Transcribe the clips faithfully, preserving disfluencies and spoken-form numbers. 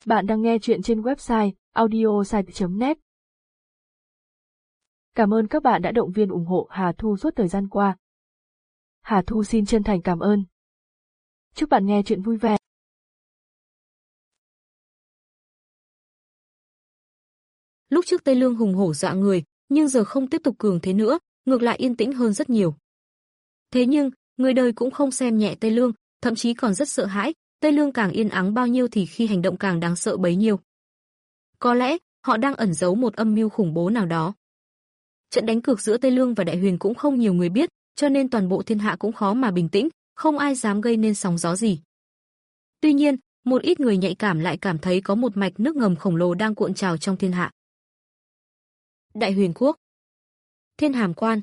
Bạn đang nghe chuyện trên website audiosite chấm net. Cảm ơn các bạn đã động viên ủng hộ Hà Thu suốt thời gian qua. Hà Thu xin chân thành cảm ơn. Chúc bạn nghe chuyện vui vẻ. Lúc trước Tây Lương hùng hổ dọa người, nhưng giờ không tiếp tục cường thế nữa, ngược lại yên tĩnh hơn rất nhiều. Thế nhưng, người đời cũng không xem nhẹ Tây Lương, thậm chí còn rất sợ hãi, Tây Lương càng yên ắng bao nhiêu thì khi hành động càng đáng sợ bấy nhiêu. Có lẽ, họ đang ẩn giấu một âm mưu khủng bố nào đó. Trận đánh cược giữa Tây Lương và Đại Huyền cũng không nhiều người biết, cho nên toàn bộ thiên hạ cũng khó mà bình tĩnh, không ai dám gây nên sóng gió gì. Tuy nhiên, một ít người nhạy cảm lại cảm thấy có một mạch nước ngầm khổng lồ đang cuộn trào trong thiên hạ. Đại Huyền quốc, Thiên Hàm Quan.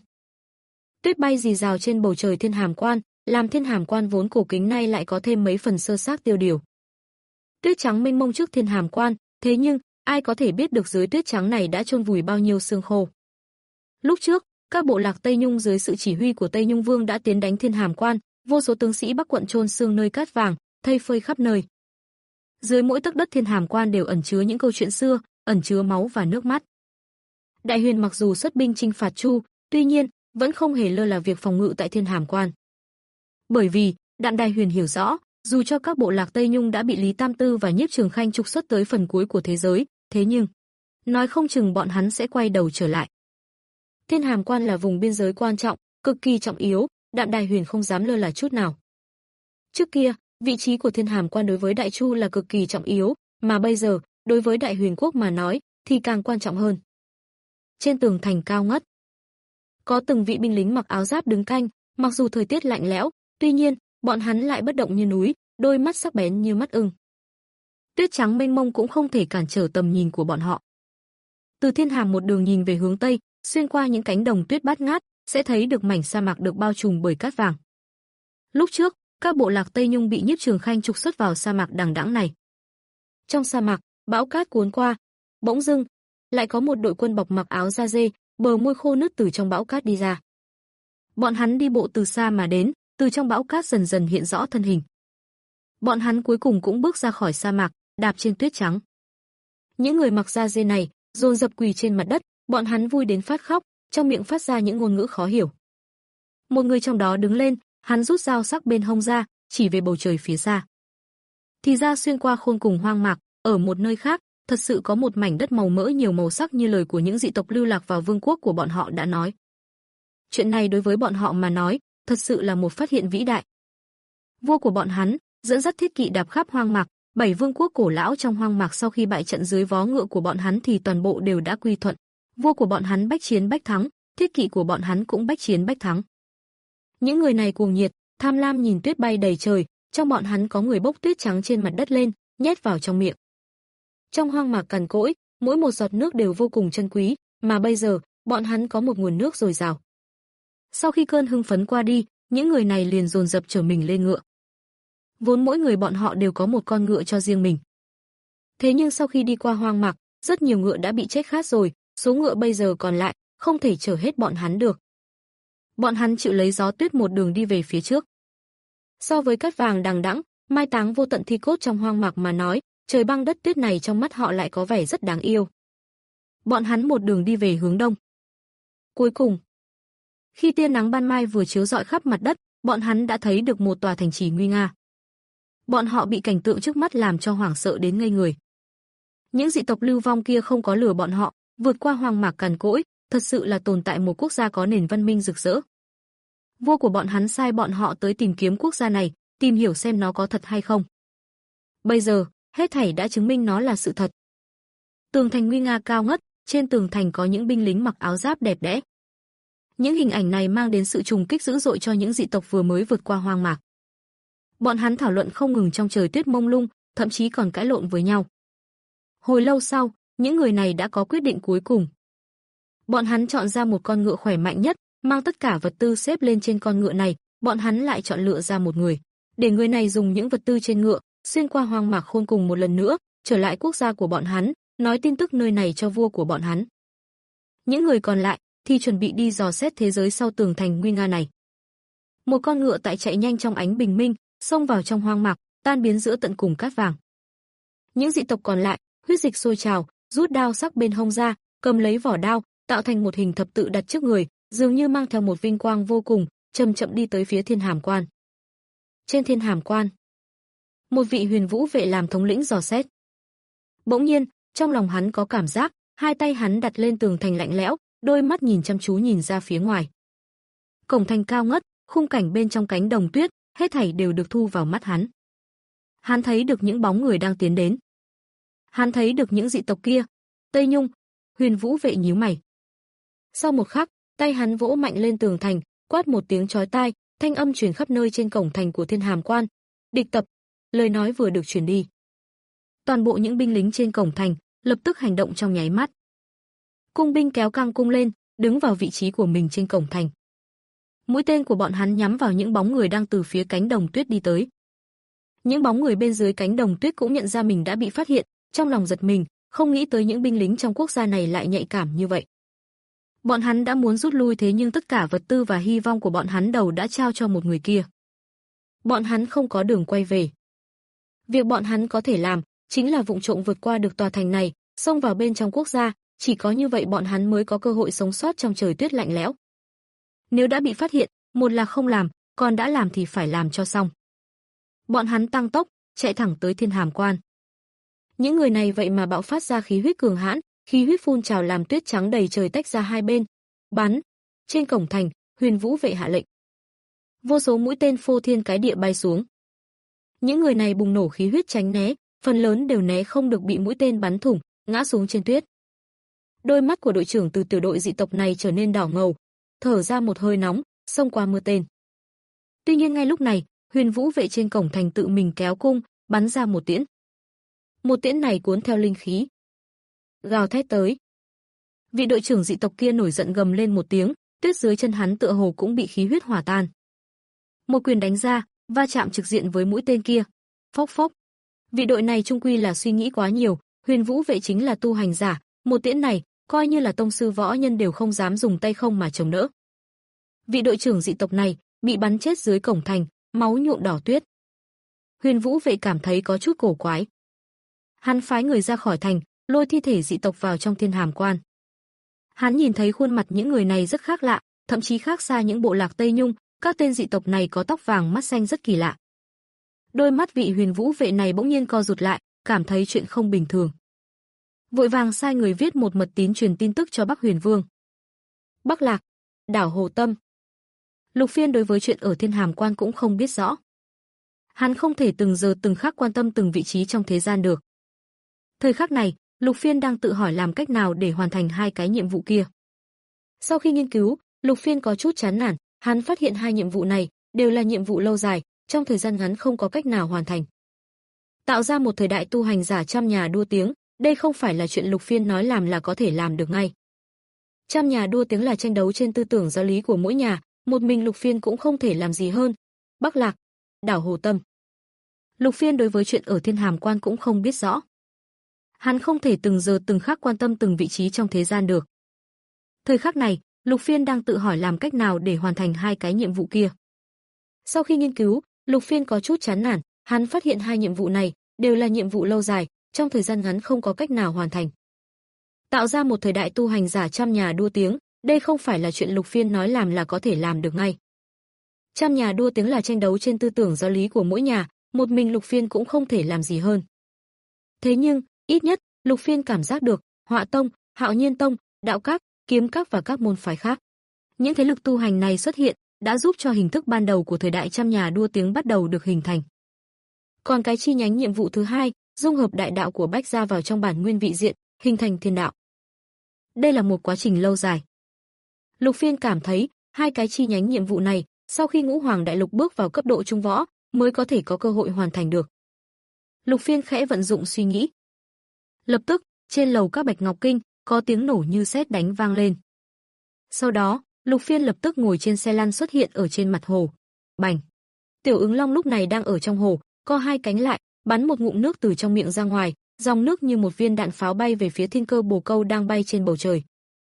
Tuyết bay rì rào trên bầu trời Thiên Hàm Quan, làm Thiên Hàm Quan vốn cổ kính nay lại có thêm mấy phần sơ xác tiêu điều. Tuyết trắng mênh mông trước Thiên Hàm Quan, thế nhưng ai có thể biết được dưới tuyết trắng này đã chôn vùi bao nhiêu xương khô. Lúc trước, các bộ lạc Tây Nhung dưới sự chỉ huy của Tây Nhung Vương đã tiến đánh Thiên Hàm Quan, vô số tướng sĩ Bắc quận chôn xương nơi cát vàng, thây phơi khắp nơi. Dưới mỗi tấc đất Thiên Hàm Quan đều ẩn chứa những câu chuyện xưa, ẩn chứa máu và nước mắt. Đại Huyền mặc dù xuất binh chinh phạt Chu, tuy nhiên vẫn không hề lơ là việc phòng ngự tại Thiên Hàm Quan. Bởi vì, Đạm Đài Huyền hiểu rõ, dù cho các bộ lạc Tây Nhung đã bị Lý Tam Tư và Nhiếp Trường Khanh trục xuất tới phần cuối của thế giới, thế nhưng nói không chừng bọn hắn sẽ quay đầu trở lại. Thiên Hàm Quan là vùng biên giới quan trọng, cực kỳ trọng yếu, Đạm Đài Huyền không dám lơ là chút nào. Trước kia, vị trí của Thiên Hàm Quan đối với Đại Chu là cực kỳ trọng yếu, mà bây giờ, đối với Đại Huyền quốc mà nói, thì càng quan trọng hơn. Trên tường thành cao ngất, có từng vị binh lính mặc áo giáp đứng canh, mặc dù thời tiết lạnh lẽo, tuy nhiên, bọn hắn lại bất động như núi, đôi mắt sắc bén như mắt ưng. Tuyết trắng mênh mông cũng không thể cản trở tầm nhìn của bọn họ. Từ Thiên Hàm một đường nhìn về hướng tây, xuyên qua những cánh đồng tuyết bát ngát, sẽ thấy được mảnh sa mạc được bao trùm bởi cát vàng. Lúc trước, các bộ lạc Tây Nhung bị Nhiếp Trường Khanh trục xuất vào sa mạc đằng đẵng này. Trong sa mạc, bão cát cuốn qua, bỗng dưng lại có một đội quân bọc mặc áo da dê, bờ môi khô nứt từ trong bão cát đi ra. Bọn hắn đi bộ từ xa mà đến, từ trong bão cát dần dần hiện rõ thân hình. Bọn hắn cuối cùng cũng bước ra khỏi sa mạc, đạp trên tuyết trắng. Những người mặc da dê này dồn dập quỳ trên mặt đất, bọn hắn vui đến phát khóc, trong miệng phát ra những ngôn ngữ khó hiểu. Một người trong đó đứng lên, hắn rút dao sắc bên hông ra, chỉ về bầu trời phía xa. Thì ra xuyên qua khôn cùng hoang mạc, ở một nơi khác, thật sự có một mảnh đất màu mỡ nhiều màu sắc như lời của những dị tộc lưu lạc vào vương quốc của bọn họ đã nói. Chuyện này đối với bọn họ mà nói, thật sự là một phát hiện vĩ đại. Vua của bọn hắn dẫn dắt thiết kỵ đạp khắp hoang mạc, bảy vương quốc cổ lão trong hoang mạc sau khi bại trận dưới vó ngựa của bọn hắn thì toàn bộ đều đã quy thuận. Vua của bọn hắn bách chiến bách thắng, thiết kỵ của bọn hắn cũng bách chiến bách thắng. Những người này cuồng nhiệt, tham lam nhìn tuyết bay đầy trời, trong bọn hắn có người bốc tuyết trắng trên mặt đất lên, nhét vào trong miệng. Trong hoang mạc cằn cỗi, mỗi một giọt nước đều vô cùng trân quý, mà bây giờ, bọn hắn có một nguồn nước dồi dào. Sau khi cơn hưng phấn qua đi, những người này liền dồn dập trở mình lên ngựa. Vốn mỗi người bọn họ đều có một con ngựa cho riêng mình. Thế nhưng sau khi đi qua hoang mạc, rất nhiều ngựa đã bị chết khát rồi, số ngựa bây giờ còn lại, không thể chở hết bọn hắn được. Bọn hắn chịu lấy gió tuyết một đường đi về phía trước. So với cát vàng đằng đẵng, mai táng vô tận thi cốt trong hoang mạc mà nói, trời băng đất tuyết này trong mắt họ lại có vẻ rất đáng yêu. Bọn hắn một đường đi về hướng đông. Cuối cùng, khi tia nắng ban mai vừa chiếu rọi khắp mặt đất, bọn hắn đã thấy được một tòa thành trì nguy nga. Bọn họ bị cảnh tượng trước mắt làm cho hoảng sợ đến ngây người. Những dị tộc lưu vong kia không có lừa bọn họ, vượt qua hoang mạc cằn cỗi, thật sự là tồn tại một quốc gia có nền văn minh rực rỡ. Vua của bọn hắn sai bọn họ tới tìm kiếm quốc gia này, tìm hiểu xem nó có thật hay không. Bây giờ, hết thảy đã chứng minh nó là sự thật. Tường thành nguy nga cao ngất, trên tường thành có những binh lính mặc áo giáp đẹp đẽ. Những hình ảnh này mang đến sự trùng kích dữ dội cho những dị tộc vừa mới vượt qua hoang mạc. Bọn hắn thảo luận không ngừng trong trời tuyết mông lung, thậm chí còn cãi lộn với nhau. Hồi lâu sau, những người này đã có quyết định cuối cùng. Bọn hắn chọn ra một con ngựa khỏe mạnh nhất, mang tất cả vật tư xếp lên trên con ngựa này, bọn hắn lại chọn lựa ra một người, để người này dùng những vật tư trên ngựa, xuyên qua hoang mạc khôn cùng một lần nữa, trở lại quốc gia của bọn hắn, nói tin tức nơi này cho vua của bọn hắn. Những người còn lại thì chuẩn bị đi dò xét thế giới sau tường thành nguy nga này. Một con ngựa tại chạy nhanh trong ánh bình minh, xông vào trong hoang mạc, tan biến giữa tận cùng cát vàng. Những dị tộc còn lại, huyết dịch sôi trào, rút đao sắc bên hông ra, cầm lấy vỏ đao, tạo thành một hình thập tự đặt trước người, dường như mang theo một vinh quang vô cùng, chậm chậm đi tới phía Thiên Hàm Quan. Trên Thiên Hàm Quan, một vị huyền vũ vệ làm thống lĩnh dò xét. Bỗng nhiên, trong lòng hắn có cảm giác, hai tay hắn đặt lên tường thành lạnh lẽo, đôi mắt nhìn chăm chú nhìn ra phía ngoài. Cổng thành cao ngất, khung cảnh bên trong cánh đồng tuyết, hết thảy đều được thu vào mắt hắn. Hắn thấy được những bóng người đang tiến đến. Hắn thấy được những dị tộc kia. Tây Nhung, huyền vũ vệ nhíu mày. Sau một khắc, tay hắn vỗ mạnh lên tường thành, quát một tiếng chói tai, thanh âm truyền khắp nơi trên cổng thành của Thiên Hàm Quan. Địch tập. Lời nói vừa được truyền đi. Toàn bộ những binh lính trên cổng thành lập tức hành động trong nháy mắt. Cung binh kéo căng cung lên, đứng vào vị trí của mình trên cổng thành. Mũi tên của bọn hắn nhắm vào những bóng người đang từ phía cánh đồng tuyết đi tới. Những bóng người bên dưới cánh đồng tuyết cũng nhận ra mình đã bị phát hiện, trong lòng giật mình, không nghĩ tới những binh lính trong quốc gia này lại nhạy cảm như vậy. Bọn hắn đã muốn rút lui thế nhưng tất cả vật tư và hy vọng của bọn hắn đầu đã trao cho một người kia. Bọn hắn không có đường quay về. Việc bọn hắn có thể làm chính là vụng trộm vượt qua được tòa thành này, xông vào bên trong quốc gia, chỉ có như vậy bọn hắn mới có cơ hội sống sót trong trời tuyết lạnh lẽo. Nếu đã bị phát hiện, một là không làm, còn đã làm thì phải làm cho xong. Bọn hắn tăng tốc, chạy thẳng tới Thiên Hàm Quan. Những người này vậy mà bạo phát ra khí huyết cường hãn, khí huyết phun trào làm tuyết trắng đầy trời tách ra hai bên. Bắn! Trên cổng thành, huyền vũ vệ hạ lệnh. Vô số mũi tên phô thiên cái địa bay xuống. Những người này bùng nổ khí huyết tránh né, phần lớn đều né không được bị mũi tên bắn thủng, ngã xuống trên tuyết. Đôi mắt của đội trưởng từ tiểu đội dị tộc này trở nên đỏ ngầu, thở ra một hơi nóng, xông qua mưa tên. Tuy nhiên ngay lúc này, huyền vũ vệ trên cổng thành tự mình kéo cung, bắn ra một tiễn. Một tiễn này cuốn theo linh khí, gào thét tới. Vị đội trưởng dị tộc kia nổi giận gầm lên một tiếng, tuyết dưới chân hắn tựa hồ cũng bị khí huyết hòa tan. Một quyền đánh ra, va chạm trực diện với mũi tên kia. Phốc phốc. Vị đội này trung quy là suy nghĩ quá nhiều, huyền vũ vệ chính là tu hành giả, một tiễn này, coi như là tông sư võ nhân đều không dám dùng tay không mà chống đỡ. Vị đội trưởng dị tộc này bị bắn chết dưới cổng thành, máu nhuộm đỏ tuyết. Huyền vũ vệ cảm thấy có chút cổ quái. Hắn phái người ra khỏi thành, lôi thi thể dị tộc vào trong Thiên Hàm Quan. Hắn nhìn thấy khuôn mặt những người này rất khác lạ, thậm chí khác xa những bộ lạc Tây Nhung, các tên dị tộc này có tóc vàng mắt xanh rất kỳ lạ. Đôi mắt vị huyền vũ vệ này bỗng nhiên co rụt lại, cảm thấy chuyện không bình thường. Vội vàng sai người viết một mật tín truyền tin tức cho Bắc Huyền Vương. Bắc Lạc, đảo Hồ Tâm. Lục Phiên đối với chuyện ở Thiên Hàm Quan cũng không biết rõ. Hắn không thể từng giờ từng khắc quan tâm từng vị trí trong thế gian được. Thời khắc này, Lục Phiên đang tự hỏi làm cách nào để hoàn thành hai cái nhiệm vụ kia. Sau khi nghiên cứu, Lục Phiên có chút chán nản, hắn phát hiện hai nhiệm vụ này đều là nhiệm vụ lâu dài, trong thời gian ngắn không có cách nào hoàn thành. Tạo ra một thời đại tu hành giả trăm nhà đua tiếng, đây không phải là chuyện Lục Phiên nói làm là có thể làm được ngay. Trăm nhà đua tiếng là tranh đấu trên tư tưởng giáo lý của mỗi nhà, một mình Lục Phiên cũng không thể làm gì hơn. Bắc Lạc, đảo Hồ Tâm. Lục Phiên đối với chuyện ở Thiên Hàm Quan cũng không biết rõ. Hắn không thể từng giờ từng khắc quan tâm từng vị trí trong thế gian được. Thời khắc này, Lục Phiên đang tự hỏi làm cách nào để hoàn thành hai cái nhiệm vụ kia. Sau khi nghiên cứu, Lục Phiên có chút chán nản, hắn phát hiện hai nhiệm vụ này đều là nhiệm vụ lâu dài, trong thời gian ngắn không có cách nào hoàn thành. Tạo ra một thời đại tu hành giả trăm nhà đua tiếng, đây không phải là chuyện Lục Phiên nói làm là có thể làm được ngay. Trăm nhà đua tiếng là tranh đấu trên tư tưởng giáo lý của mỗi nhà, một mình Lục Phiên cũng không thể làm gì hơn. Thế nhưng, ít nhất, Lục Phiên cảm giác được, Họa Tông, Hạo Nhiên Tông, Đạo Các, Kiếm Các và các môn phái khác. Những thế lực tu hành này xuất hiện, đã giúp cho hình thức ban đầu của thời đại trăm nhà đua tiếng bắt đầu được hình thành. Còn cái chi nhánh nhiệm vụ thứ hai, dung hợp đại đạo của Bách Gia vào trong bản nguyên vị diện, hình thành thiên đạo. Đây là một quá trình lâu dài. Lục Phiên cảm thấy, hai cái chi nhánh nhiệm vụ này, sau khi Ngũ Hoàng Đại Lục bước vào cấp độ trung võ, mới có thể có cơ hội hoàn thành được. Lục Phiên khẽ vận dụng suy nghĩ. Lập tức, trên lầu các Bạch Ngọc Kinh, có tiếng nổ như sét đánh vang lên. Sau đó, Lục Phiên lập tức ngồi trên xe lăn xuất hiện ở trên mặt hồ. Bành! Tiểu Ứng Long lúc này đang ở trong hồ, co hai cánh lại, bắn một ngụm nước từ trong miệng ra ngoài, dòng nước như một viên đạn pháo bay về phía Thiên Cơ Bồ Câu đang bay trên bầu trời.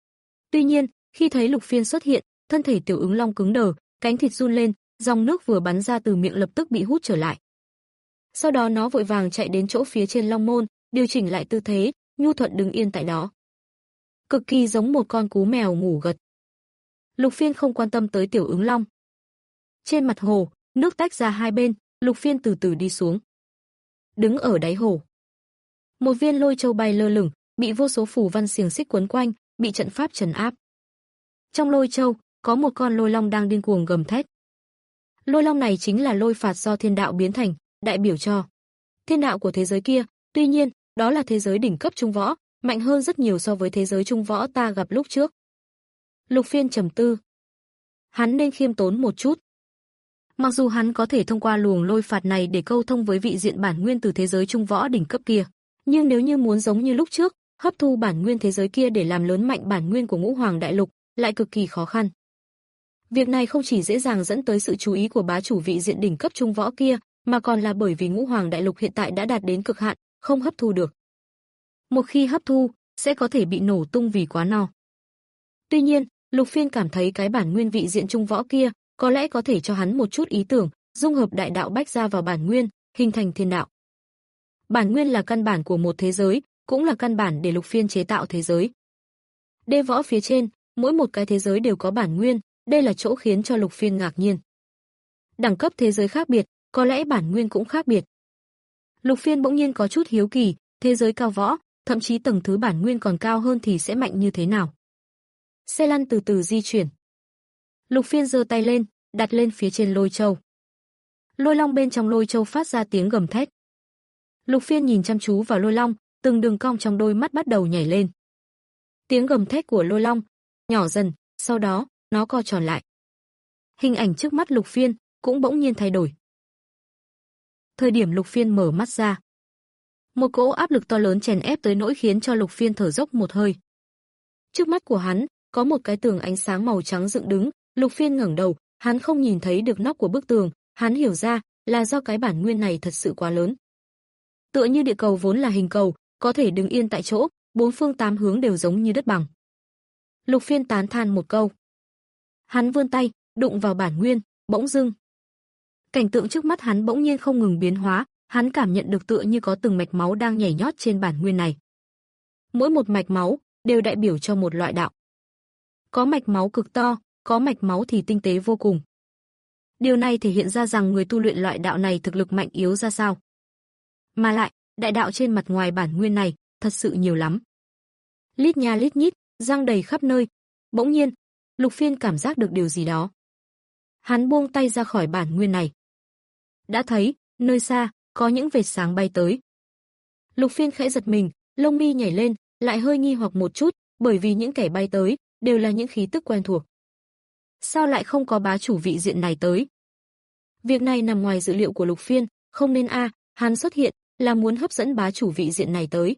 Tuy nhiên, khi thấy Lục Phiên xuất hiện, thân thể Tiểu Ứng Long cứng đờ, cánh thịt run lên, dòng nước vừa bắn ra từ miệng lập tức bị hút trở lại. Sau đó nó vội vàng chạy đến chỗ phía trên Long Môn, điều chỉnh lại tư thế, nhu thuận đứng yên tại đó. Cực kỳ giống một con cú mèo ngủ gật. Lục Phiên không quan tâm tới Tiểu Ứng Long. Trên mặt hồ, nước tách ra hai bên, Lục Phiên từ từ đi xuống. Đứng ở đáy hồ. Một viên lôi châu bay lơ lửng, bị vô số phù văn xiềng xích quấn quanh, bị trận pháp trấn áp. Trong lôi châu, có một con lôi long đang điên cuồng gầm thét. Lôi long này chính là lôi phạt do thiên đạo biến thành, đại biểu cho thiên đạo của thế giới kia, tuy nhiên, đó là thế giới đỉnh cấp trung võ, mạnh hơn rất nhiều so với thế giới trung võ ta gặp lúc trước. Lục Phiên trầm tư. Hắn nên khiêm tốn một chút. Mặc dù hắn có thể thông qua luồng lôi phạt này để câu thông với vị diện bản nguyên từ thế giới trung võ đỉnh cấp kia, nhưng nếu như muốn giống như lúc trước, hấp thu bản nguyên thế giới kia để làm lớn mạnh bản nguyên của Ngũ Hoàng Đại Lục, lại cực kỳ khó khăn. Việc này không chỉ dễ dàng dẫn tới sự chú ý của bá chủ vị diện đỉnh cấp trung võ kia, mà còn là bởi vì Ngũ Hoàng Đại Lục hiện tại đã đạt đến cực hạn, không hấp thu được. Một khi hấp thu, sẽ có thể bị nổ tung vì quá no. Tuy nhiên, Lục Phiên cảm thấy cái bản nguyên vị diện trung võ kia có lẽ có thể cho hắn một chút ý tưởng, dung hợp đại đạo bách ra vào bản nguyên, hình thành thiên đạo. Bản nguyên là căn bản của một thế giới, cũng là căn bản để Lục Phiên chế tạo thế giới. Đế võ phía trên, mỗi một cái thế giới đều có bản nguyên, đây là chỗ khiến cho Lục Phiên ngạc nhiên. Đẳng cấp thế giới khác biệt, có lẽ bản nguyên cũng khác biệt. Lục Phiên bỗng nhiên có chút hiếu kỳ, thế giới cao võ, thậm chí tầng thứ bản nguyên còn cao hơn thì sẽ mạnh như thế nào. Xe lăn từ từ di chuyển. Lục Phiên giơ tay lên, đặt lên phía trên lôi châu. Lôi long bên trong lôi châu phát ra tiếng gầm thét. Lục Phiên nhìn chăm chú vào lôi long, từng đường cong trong đôi mắt bắt đầu nhảy lên. Tiếng gầm thét của lôi long nhỏ dần, sau đó nó co tròn lại. Hình ảnh trước mắt Lục Phiên cũng bỗng nhiên thay đổi. Thời điểm Lục Phiên mở mắt ra, một cỗ áp lực to lớn chèn ép tới nỗi khiến cho Lục Phiên thở dốc một hơi. Trước mắt của hắn có một cái tường ánh sáng màu trắng dựng đứng, Lục Phiên ngẩng đầu, hắn không nhìn thấy được nóc của bức tường, hắn hiểu ra là do cái bản nguyên này thật sự quá lớn. Tựa như địa cầu vốn là hình cầu, có thể đứng yên tại chỗ, bốn phương tám hướng đều giống như đất bằng. Lục Phiên tán than một câu. Hắn vươn tay, đụng vào bản nguyên, bỗng dưng. Cảnh tượng trước mắt hắn bỗng nhiên không ngừng biến hóa, hắn cảm nhận được tựa như có từng mạch máu đang nhảy nhót trên bản nguyên này. Mỗi một mạch máu đều đại biểu cho một loại đạo. Có mạch máu cực to, có mạch máu thì tinh tế vô cùng. Điều này thể hiện ra rằng người tu luyện loại đạo này thực lực mạnh yếu ra sao. Mà lại, đại đạo trên mặt ngoài bản nguyên này, thật sự nhiều lắm. Lít nha lít nhít, giăng đầy khắp nơi. Bỗng nhiên, Lục Phiên cảm giác được điều gì đó. Hắn buông tay ra khỏi bản nguyên này. Đã thấy, nơi xa, có những vệt sáng bay tới. Lục Phiên khẽ giật mình, lông mi nhảy lên, lại hơi nghi hoặc một chút, bởi vì những kẻ bay tới, đều là những khí tức quen thuộc. Sao lại không có bá chủ vị diện này tới? Việc này nằm ngoài dự liệu của Lục Phiên, không nên a, à, hắn xuất hiện là muốn hấp dẫn bá chủ vị diện này tới.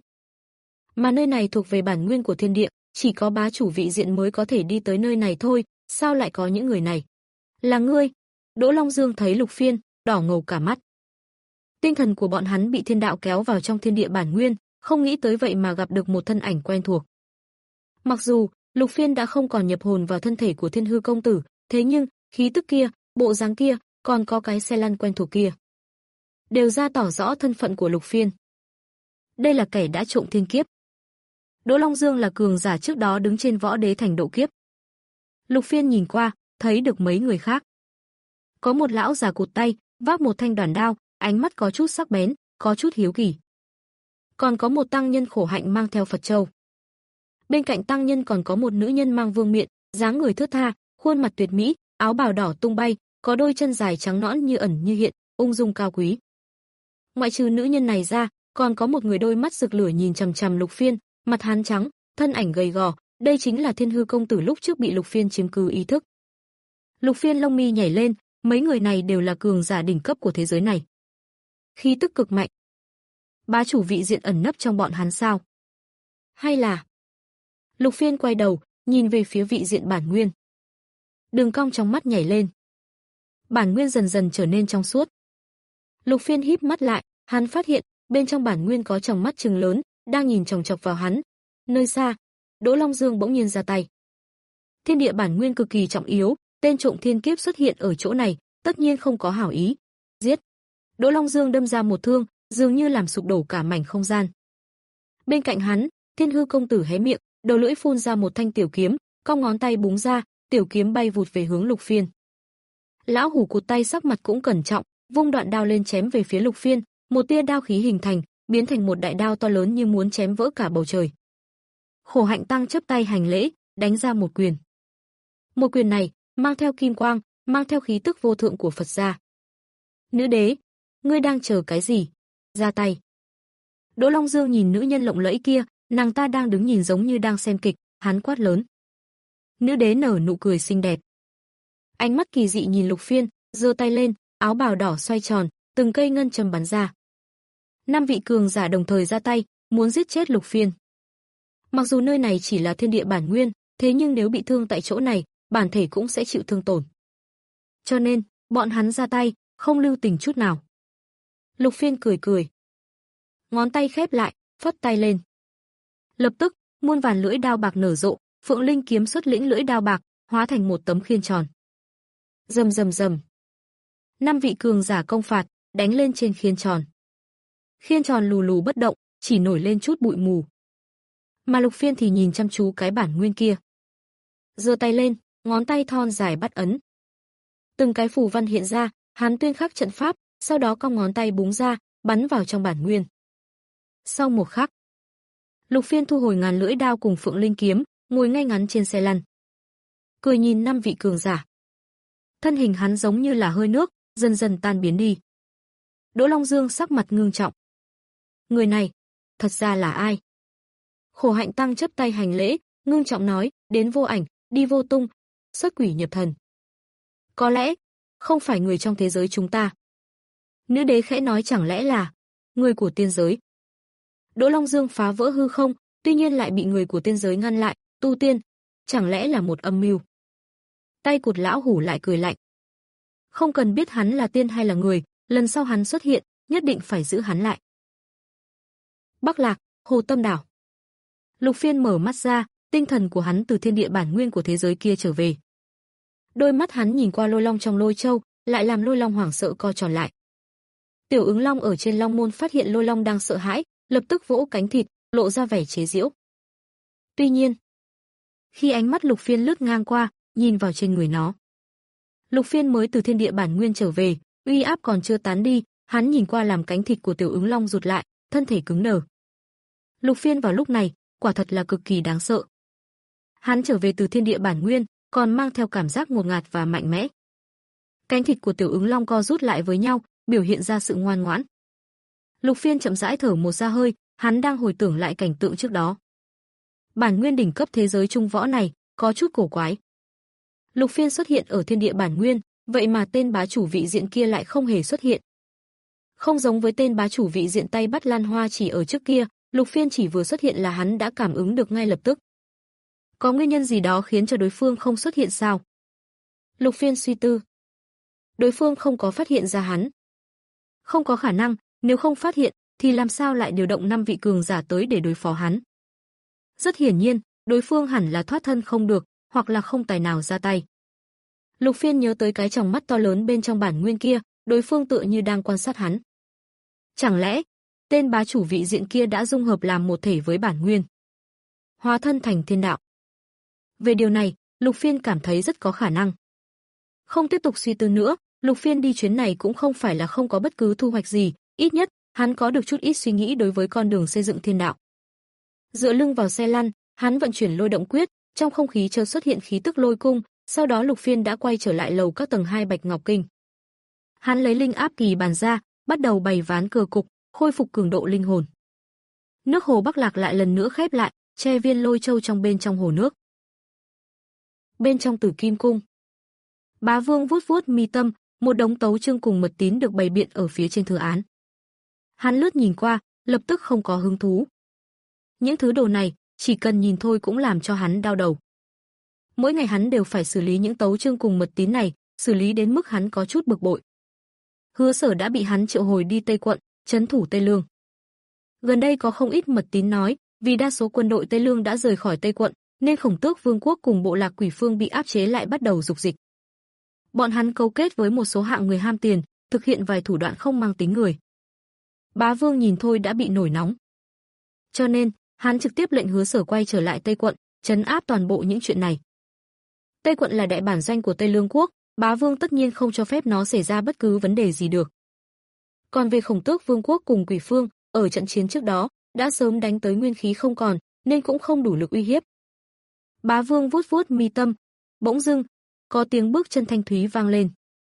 Mà nơi này thuộc về bản nguyên của thiên địa, chỉ có bá chủ vị diện mới có thể đi tới nơi này thôi, sao lại có những người này? Là ngươi? Đỗ Long Dương thấy Lục Phiên, đỏ ngầu cả mắt. Tinh thần của bọn hắn bị thiên đạo kéo vào trong thiên địa bản nguyên, không nghĩ tới vậy mà gặp được một thân ảnh quen thuộc. Mặc dù Lục Phiên đã không còn nhập hồn vào thân thể của Thiên Hư công tử, thế nhưng khí tức kia, bộ dáng kia, còn có cái xe lăn quen thuộc kia, đều ra tỏ rõ thân phận của Lục Phiên. Đây là kẻ đã trộm thiên kiếp. Đỗ Long Dương là cường giả trước đó đứng trên võ đế thành độ kiếp. Lục Phiên nhìn qua, thấy được mấy người khác. Có một lão già cụt tay, vác một thanh đoàn đao, ánh mắt có chút sắc bén, có chút hiếu kỳ. Còn có một tăng nhân khổ hạnh mang theo Phật châu. Bên cạnh tăng nhân còn có một nữ nhân mang vương miện, dáng người thướt tha, khuôn mặt tuyệt mỹ, áo bào đỏ tung bay, có đôi chân dài trắng nõn như ẩn như hiện, ung dung cao quý. Ngoại trừ nữ nhân này ra, còn có một người đôi mắt rực lửa nhìn chằm chằm Lục Phiên, mặt hắn trắng, thân ảnh gầy gò, đây chính là Thiên Hư công tử lúc trước bị Lục Phiên chiếm cứ ý thức. Lục Phiên lông mi nhảy lên, mấy người này đều là cường giả đỉnh cấp của thế giới này. Khí tức cực mạnh. Bá chủ vị diện ẩn nấp trong bọn hắn sao? Hay là... Lục Phiên quay đầu, nhìn về phía vị diện bản nguyên. Đường cong trong mắt nhảy lên. Bản nguyên dần dần trở nên trong suốt. Lục Phiên híp mắt lại, hắn phát hiện, bên trong bản nguyên có tròng mắt trừng lớn, đang nhìn chòng chọc vào hắn. Nơi xa, Đỗ Long Dương bỗng nhiên ra tay. Thiên địa bản nguyên cực kỳ trọng yếu, tên trộm thiên kiếp xuất hiện ở chỗ này, tất nhiên không có hảo ý. Giết! Đỗ Long Dương đâm ra một thương, dường như làm sụp đổ cả mảnh không gian. Bên cạnh hắn, Thiên Hư công tử hé miệng, đầu lưỡi phun ra một thanh tiểu kiếm, cong ngón tay búng ra, tiểu kiếm bay vụt về hướng Lục Phiên. Lão hủ cụt tay sắc mặt cũng cẩn trọng, vung đoạn đao lên chém về phía Lục Phiên, một tia đao khí hình thành, biến thành một đại đao to lớn như muốn chém vỡ cả bầu trời. Khổ Hạnh Tăng chắp tay hành lễ, đánh ra một quyền. Một quyền này mang theo kim quang, mang theo khí tức vô thượng của Phật gia. Nữ đế, ngươi đang chờ cái gì? Ra tay. Đỗ Long Dương nhìn nữ nhân lộng lẫy kia, nàng ta đang đứng nhìn giống như đang xem kịch, hắn quát lớn. Nữ đế nở nụ cười xinh đẹp. Ánh mắt kỳ dị nhìn Lục Phiên, giơ tay lên, áo bào đỏ xoay tròn, từng cây ngân châm bắn ra. Năm vị cường giả đồng thời ra tay, muốn giết chết Lục Phiên. Mặc dù nơi này chỉ là thiên địa bản nguyên, thế nhưng nếu bị thương tại chỗ này, bản thể cũng sẽ chịu thương tổn. Cho nên, bọn hắn ra tay, không lưu tình chút nào. Lục Phiên cười cười. Ngón tay khép lại, phất tay lên. Lập tức, muôn vàn lưỡi đao bạc nở rộ, Phượng Linh kiếm xuất lĩnh lưỡi đao bạc, hóa thành một tấm khiên tròn. Rầm rầm rầm. Năm vị cường giả công phạt, đánh lên trên khiên tròn. Khiên tròn lù lù bất động, chỉ nổi lên chút bụi mù. Mà Lục Phiên thì nhìn chăm chú cái bản nguyên kia. Giơ tay lên, ngón tay thon dài bắt ấn. Từng cái phù văn hiện ra, hắn tuyên khắc trận pháp, sau đó cong ngón tay búng ra, bắn vào trong bản nguyên. Sau một khắc, Lục Phiên thu hồi ngàn lưỡi đao cùng Phượng Linh kiếm, ngồi ngay ngắn trên xe lăn. Cười nhìn năm vị cường giả. Thân hình hắn giống như là hơi nước, dần dần tan biến đi. Đỗ Long Dương sắc mặt ngưng trọng. Người này, thật ra là ai? Khổ Hạnh Tăng chắp tay hành lễ, ngưng trọng nói, đến vô ảnh, đi vô tung, xuất quỷ nhập thần. Có lẽ, không phải người trong thế giới chúng ta. Nữ đế khẽ nói chẳng lẽ là người của tiên giới. Đỗ Long Dương phá vỡ hư không, tuy nhiên lại bị người của tiên giới ngăn lại, tu tiên, chẳng lẽ là một âm mưu. Tay cụt lão hủ lại cười lạnh. Không cần biết hắn là tiên hay là người, lần sau hắn xuất hiện, nhất định phải giữ hắn lại. Bắc Lạc, Hồ Tâm Đảo. Lục Phiên mở mắt ra, tinh thần của hắn từ thiên địa bản nguyên của thế giới kia trở về. Đôi mắt hắn nhìn qua lôi long trong lôi châu, lại làm lôi long hoảng sợ co tròn lại. Tiểu ứng long ở trên long môn phát hiện lôi long đang sợ hãi, lập tức vỗ cánh thịt, lộ ra vẻ chế giễu. Tuy nhiên, khi ánh mắt Lục Phiên lướt ngang qua, nhìn vào trên người nó. Lục Phiên mới từ thiên địa bản nguyên trở về, uy áp còn chưa tán đi, hắn nhìn qua làm cánh thịt của tiểu ứng long rụt lại, thân thể cứng đờ. Lục Phiên vào lúc này, quả thật là cực kỳ đáng sợ. Hắn trở về từ thiên địa bản nguyên, còn mang theo cảm giác ngột ngạt và mạnh mẽ. Cánh thịt của tiểu ứng long co rút lại với nhau, biểu hiện ra sự ngoan ngoãn. Lục Phiên chậm rãi thở một ra hơi, hắn đang hồi tưởng lại cảnh tượng trước đó. Bản nguyên đỉnh cấp thế giới trung võ này có chút cổ quái. Lục Phiên xuất hiện ở thiên địa bản nguyên, vậy mà tên bá chủ vị diện kia lại không hề xuất hiện. Không giống với tên bá chủ vị diện tay bắt Lan Hoa chỉ ở trước kia, Lục Phiên chỉ vừa xuất hiện là hắn đã cảm ứng được ngay lập tức. Có nguyên nhân gì đó khiến cho đối phương không xuất hiện sao? Lục Phiên suy tư. Đối phương không có phát hiện ra hắn. Không có khả năng, nếu không phát hiện, thì làm sao lại điều động năm vị cường giả tới để đối phó hắn? Rất hiển nhiên, đối phương hẳn là thoát thân không được, hoặc là không tài nào ra tay. Lục Phiên nhớ tới cái tròng mắt to lớn bên trong bản nguyên kia, đối phương tựa như đang quan sát hắn. Chẳng lẽ, tên bá chủ vị diện kia đã dung hợp làm một thể với bản nguyên, hóa thân thành thiên đạo? Về điều này, Lục Phiên cảm thấy rất có khả năng. Không tiếp tục suy tư nữa, Lục Phiên đi chuyến này cũng không phải là không có bất cứ thu hoạch gì, ít nhất, hắn có được chút ít suy nghĩ đối với con đường xây dựng thiên đạo. Dựa lưng vào xe lăn, hắn vận chuyển lôi động quyết, trong không khí chợt xuất hiện khí tức lôi cung, sau đó Lục Phiên đã quay trở lại lầu các tầng hai Bạch Ngọc Kinh. Hắn lấy linh áp kỳ bàn ra, bắt đầu bày ván cờ cục, khôi phục cường độ linh hồn. Nước hồ Bắc Lạc lại lần nữa khép lại, che viên lôi châu trong bên trong hồ nước. Bên trong Tử Kim cung, Bá Vương vuốt vuốt mi tâm, một đống tấu chương cùng mật tín được bày biện ở phía trên thư án. Hắn lướt nhìn qua, lập tức không có hứng thú. Những thứ đồ này, chỉ cần nhìn thôi cũng làm cho hắn đau đầu. Mỗi ngày hắn đều phải xử lý những tấu chương cùng mật tín này, xử lý đến mức hắn có chút bực bội. Hứa Sở đã bị hắn triệu hồi đi Tây quận, trấn thủ Tây Lương. Gần đây có không ít mật tín nói, vì đa số quân đội Tây Lương đã rời khỏi Tây quận, nên Khổng Tước Vương quốc cùng bộ lạc Quỷ Phương bị áp chế lại bắt đầu dục dịch. Bọn hắn cấu kết với một số hạng người ham tiền, thực hiện vài thủ đoạn không mang tính người. Bá Vương nhìn thôi đã bị nổi nóng. Cho nên, hắn trực tiếp lệnh Hứa Sở quay trở lại Tây quận, trấn áp toàn bộ những chuyện này. Tây quận là đại bản doanh của Tây Lương quốc, Bá Vương tất nhiên không cho phép nó xảy ra bất cứ vấn đề gì được. Còn về Khổng Tước Vương quốc cùng Quỷ Phương, ở trận chiến trước đó, đã sớm đánh tới nguyên khí không còn, nên cũng không đủ lực uy hiếp. Bá Vương vuốt vuốt mi tâm, bỗng dưng, có tiếng bước chân thanh thúy vang lên.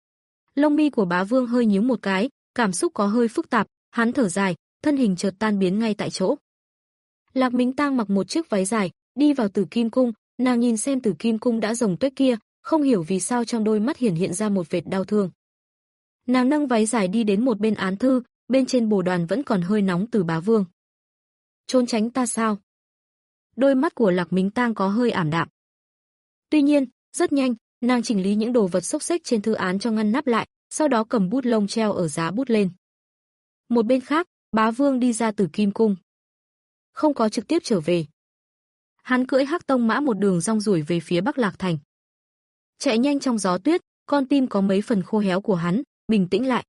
Lông mi của Bá Vương hơi nhíu một cái, cảm xúc có hơi phức tạp, hắn thở dài, thân hình chợt tan biến ngay tại chỗ. Lạc Mính Tang mặc một chiếc váy dài, đi vào Tử Kim cung, nàng nhìn xem Tử Kim cung đã rồng tuyết kia, không hiểu vì sao trong đôi mắt hiển hiện ra một vệt đau thương. Nàng nâng váy dài đi đến một bên án thư, bên trên bồ đoàn vẫn còn hơi nóng từ Bá Vương. Trốn tránh ta sao? Đôi mắt của Lạc Mính Tang có hơi ảm đạm. Tuy nhiên, rất nhanh, nàng chỉnh lý những đồ vật xốc xếch trên thư án cho ngăn nắp lại, sau đó cầm bút lông treo ở giá bút lên. Một bên khác, Bá Vương đi ra Tử Kim cung. Không có trực tiếp trở về. Hắn cưỡi hắc tông mã một đường rong ruổi về phía Bắc Lạc thành. Chạy nhanh trong gió tuyết, con tim có mấy phần khô héo của hắn bình tĩnh lại.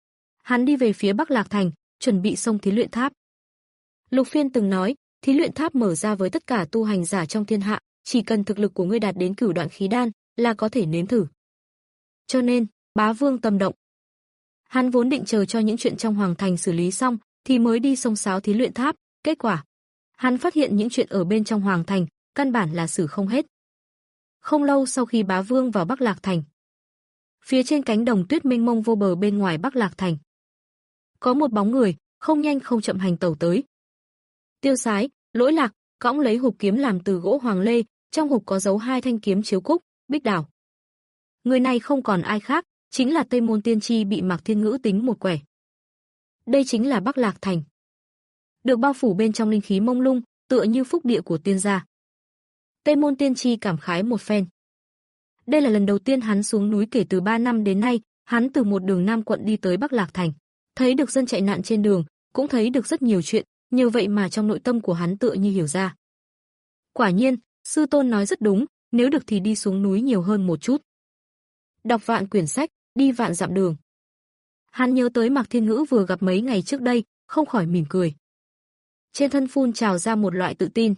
Hắn đi về phía Bắc Lạc thành, chuẩn bị xông thí luyện tháp. Lục Phiên từng nói, thí luyện tháp mở ra với tất cả tu hành giả trong thiên hạ, chỉ cần thực lực của ngươi đạt đến cửu đoạn khí đan là có thể nếm thử. Cho nên, Bá Vương tâm động. Hắn vốn định chờ cho những chuyện trong hoàng thành xử lý xong thì mới đi xông xáo thí luyện tháp, kết quả, hắn phát hiện những chuyện ở bên trong hoàng thành căn bản là xử không hết. Không lâu sau khi Bá Vương vào Bắc Lạc thành, phía trên cánh đồng tuyết mênh mông vô bờ bên ngoài Bắc Lạc thành, có một bóng người không nhanh không chậm hành tẩu tới. Tiêu Sái, Lỗi Lạc, cõng lấy hộp kiếm làm từ gỗ hoàng lê, trong hộp có dấu hai thanh kiếm chiếu cúc, bích đào. Người này không còn ai khác, chính là Tây Môn Tiên Tri bị Mạc Thiên Ngữ tính một quẻ. Đây chính là Bắc Lạc thành, được bao phủ bên trong linh khí mông lung, tựa như phúc địa của tiên gia. Tây Môn Tiên Tri cảm khái một phen. Đây là lần đầu tiên hắn xuống núi kể từ ba năm đến nay, hắn từ một đường Nam quận đi tới Bắc Lạc thành, thấy được dân chạy nạn trên đường, cũng thấy được rất nhiều chuyện, nhờ vậy mà trong nội tâm của hắn tựa như hiểu ra. Quả nhiên, sư tôn nói rất đúng, nếu được thì đi xuống núi nhiều hơn một chút. Đọc vạn quyển sách, đi vạn dặm đường. Hắn nhớ tới Mạc Thiên Ngữ vừa gặp mấy ngày trước đây, không khỏi mỉm cười. Trên thân phun trào ra một loại tự tin.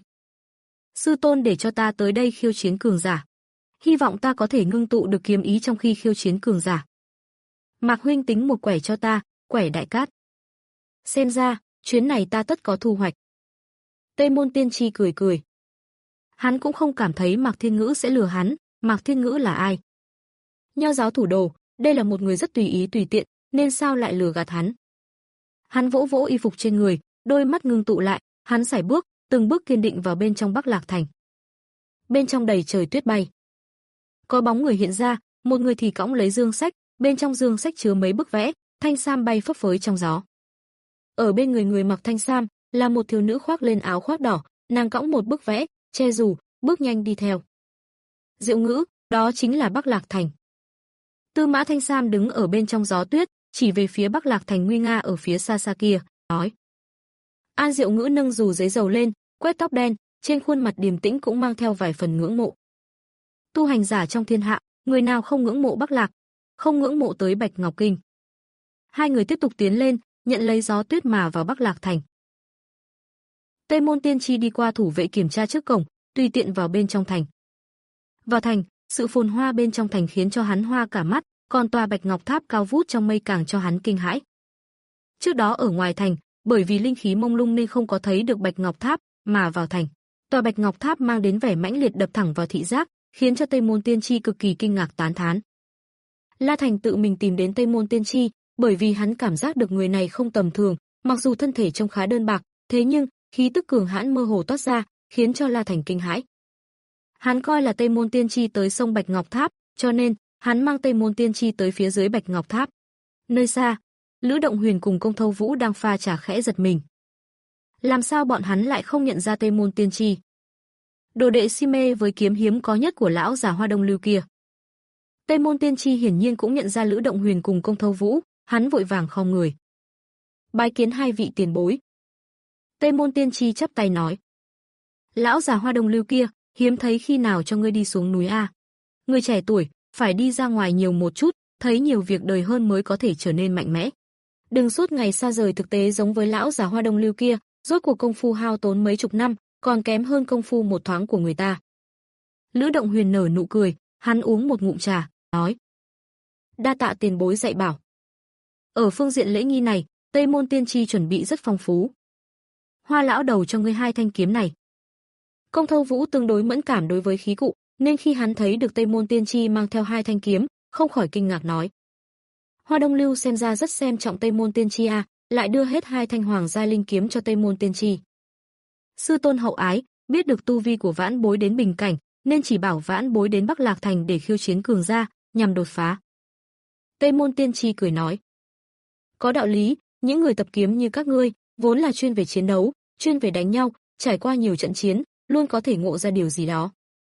Sư tôn để cho ta tới đây khiêu chiến cường giả. Hy vọng ta có thể ngưng tụ được kiếm ý trong khi khiêu chiến cường giả. Mạc huynh tính một quẻ cho ta, quẻ đại cát. Xem ra, chuyến này ta tất có thu hoạch. Tây Môn Tiên Tri cười cười. Hắn cũng không cảm thấy Mạc Thiên Ngữ sẽ lừa hắn, Mạc Thiên Ngữ là ai? Nho giáo thủ đồ, đây là một người rất tùy ý tùy tiện, nên sao lại lừa gạt hắn? Hắn vỗ vỗ y phục trên người, đôi mắt ngưng tụ lại, hắn sải bước, từng bước kiên định vào bên trong Bắc Lạc thành. Bên trong đầy trời tuyết bay. Có bóng người hiện ra, một người thì cõng lấy dương sách, bên trong dương sách chứa mấy bức vẽ, thanh sam bay phấp phới trong gió. Ở bên người người mặc thanh sam là một thiếu nữ khoác lên áo khoác đỏ, nàng cõng một bức vẽ, che dù, bước nhanh đi theo. Diệu Ngữ, đó chính là Bắc Lạc thành. Tư Mã Thanh Sam đứng ở bên trong gió tuyết, chỉ về phía Bắc Lạc thành nguy nga ở phía xa xa kia, nói. An Diệu Ngữ nâng dù giấy dầu lên, quét tóc đen, trên khuôn mặt điềm tĩnh cũng mang theo vài phần ngưỡng mộ. Tu hành giả trong thiên hạ, người nào không ngưỡng mộ Bắc Lạc, không ngưỡng mộ tới Bạch Ngọc Kinh. Hai người tiếp tục tiến lên, nhận lấy gió tuyết mà vào Bắc Lạc thành. Tây Môn Tiên Tri đi qua thủ vệ kiểm tra trước cổng, tùy tiện vào bên trong thành. Vào thành, sự phồn hoa bên trong thành khiến cho hắn hoa cả mắt, còn tòa Bạch Ngọc Tháp cao vút trong mây càng cho hắn kinh hãi. Trước đó ở ngoài thành, bởi vì linh khí mông lung nên không có thấy được Bạch Ngọc Tháp, mà vào thành, tòa Bạch Ngọc Tháp mang đến vẻ mãnh liệt đập thẳng vào thị giác, khiến cho Tây Môn Tiên Tri cực kỳ kinh ngạc tán thán. La Thành tự mình tìm đến Tây Môn Tiên Tri, bởi vì hắn cảm giác được người này không tầm thường, mặc dù thân thể trông khá đơn bạc, thế nhưng khí tức cường hãn mơ hồ toát ra, khiến cho La Thành kinh hãi. Hắn coi là Tây Môn Tiên Tri tới sông Bạch Ngọc Tháp, cho nên hắn mang Tây Môn Tiên Tri tới phía dưới Bạch Ngọc Tháp. Nơi xa, Lữ Động Huyền cùng Công Thâu Vũ đang pha trà khẽ giật mình. Làm sao bọn hắn lại không nhận ra Tây Môn Tiên Tri? Đồ đệ si mê với kiếm hiếm có nhất của lão già Hoa Đông Lưu kia. Tây Môn Tiên Tri hiển nhiên cũng nhận ra Lữ Động Huyền cùng Công Thâu Vũ, hắn vội vàng khom người. Bái kiến hai vị tiền bối. Tây Môn Tiên Tri chắp tay nói. Lão già Hoa Đông Lưu kia, hiếm thấy khi nào cho ngươi đi xuống núi a. Người trẻ tuổi, phải đi ra ngoài nhiều một chút, thấy nhiều việc đời hơn mới có thể trở nên mạnh mẽ. Đừng suốt ngày xa rời thực tế giống với lão già Hoa Đông Lưu kia, Rốt cuộc công phu hao tốn mấy chục năm, còn kém hơn công phu một thoáng của người ta. Lữ Động Huyền nở nụ cười, hắn uống một ngụm trà, nói: "Đa tạ tiền bối dạy bảo." Ở phương diện lễ nghi này, Tây Môn Tiên Tri chuẩn bị rất phong phú. "Hoa lão đầu cho ngươi hai thanh kiếm này." Công Thâu Vũ tương đối mẫn cảm đối với khí cụ, nên khi hắn thấy được Tây Môn Tiên Tri mang theo hai thanh kiếm, không khỏi kinh ngạc nói: "Hoa Đông Lưu xem ra rất xem trọng Tây Môn Tiên Tri a, lại đưa hết hai thanh hoàng gia linh kiếm cho Tây Môn Tiên Tri." Sư tôn hậu ái, biết được tu vi của Vãn Bối đến bình cảnh, nên chỉ bảo Vãn Bối đến Bắc Lạc Thành để khiêu chiến cường gia, nhằm đột phá. Tây Môn Tiên Tri cười nói: "Có đạo lý, những người tập kiếm như các ngươi, vốn là chuyên về chiến đấu, chuyên về đánh nhau, trải qua nhiều trận chiến, luôn có thể ngộ ra điều gì đó."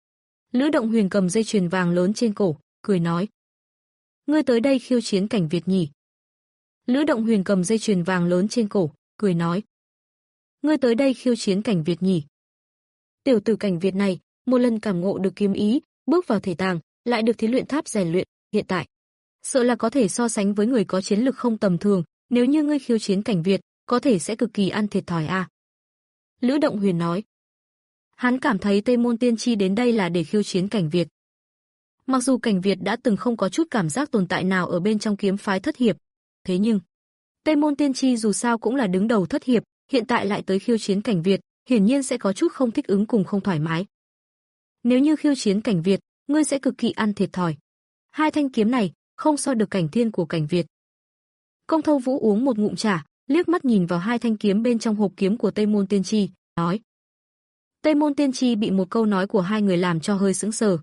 Lữ Động Huyền cầm dây chuyền vàng lớn trên cổ, cười nói: "Ngươi tới đây khiêu chiến Cảnh Việt nhỉ?" Lữ Động Huyền cầm dây chuyền vàng lớn trên cổ, cười nói: "Ngươi tới đây khiêu chiến Cảnh Việt nhỉ?" Tiểu tử Cảnh Việt này, một lần cảm ngộ được kiếm ý, bước vào thể tàng, lại được thí luyện tháp rèn luyện, hiện tại sợ là có thể so sánh với người có chiến lực không tầm thường, nếu như ngươi khiêu chiến Cảnh Việt, có thể sẽ cực kỳ ăn thiệt thòi a." Lữ Động Huyền nói. Hắn cảm thấy Tây Môn Tiên Tri đến đây là để khiêu chiến Cảnh Việt. Mặc dù Cảnh Việt đã từng không có chút cảm giác tồn tại nào ở bên trong kiếm phái thất hiệp, thế nhưng Tây Môn Tiên Tri dù sao cũng là đứng đầu thất hiệp, hiện tại lại tới khiêu chiến Cảnh Việt, hiển nhiên sẽ có chút không thích ứng cùng không thoải mái. Nếu như khiêu chiến Cảnh Việt, ngươi sẽ cực kỳ ăn thiệt thòi. Hai thanh kiếm này không so được cảnh thiên của Cảnh Việt. Công Thâu Vũ uống một ngụm trà, liếc mắt nhìn vào hai thanh kiếm bên trong hộp kiếm của Tây Môn Tiên Tri, nói. Tây Môn Tiên Tri bị một câu nói của hai người làm cho hơi sững sờ.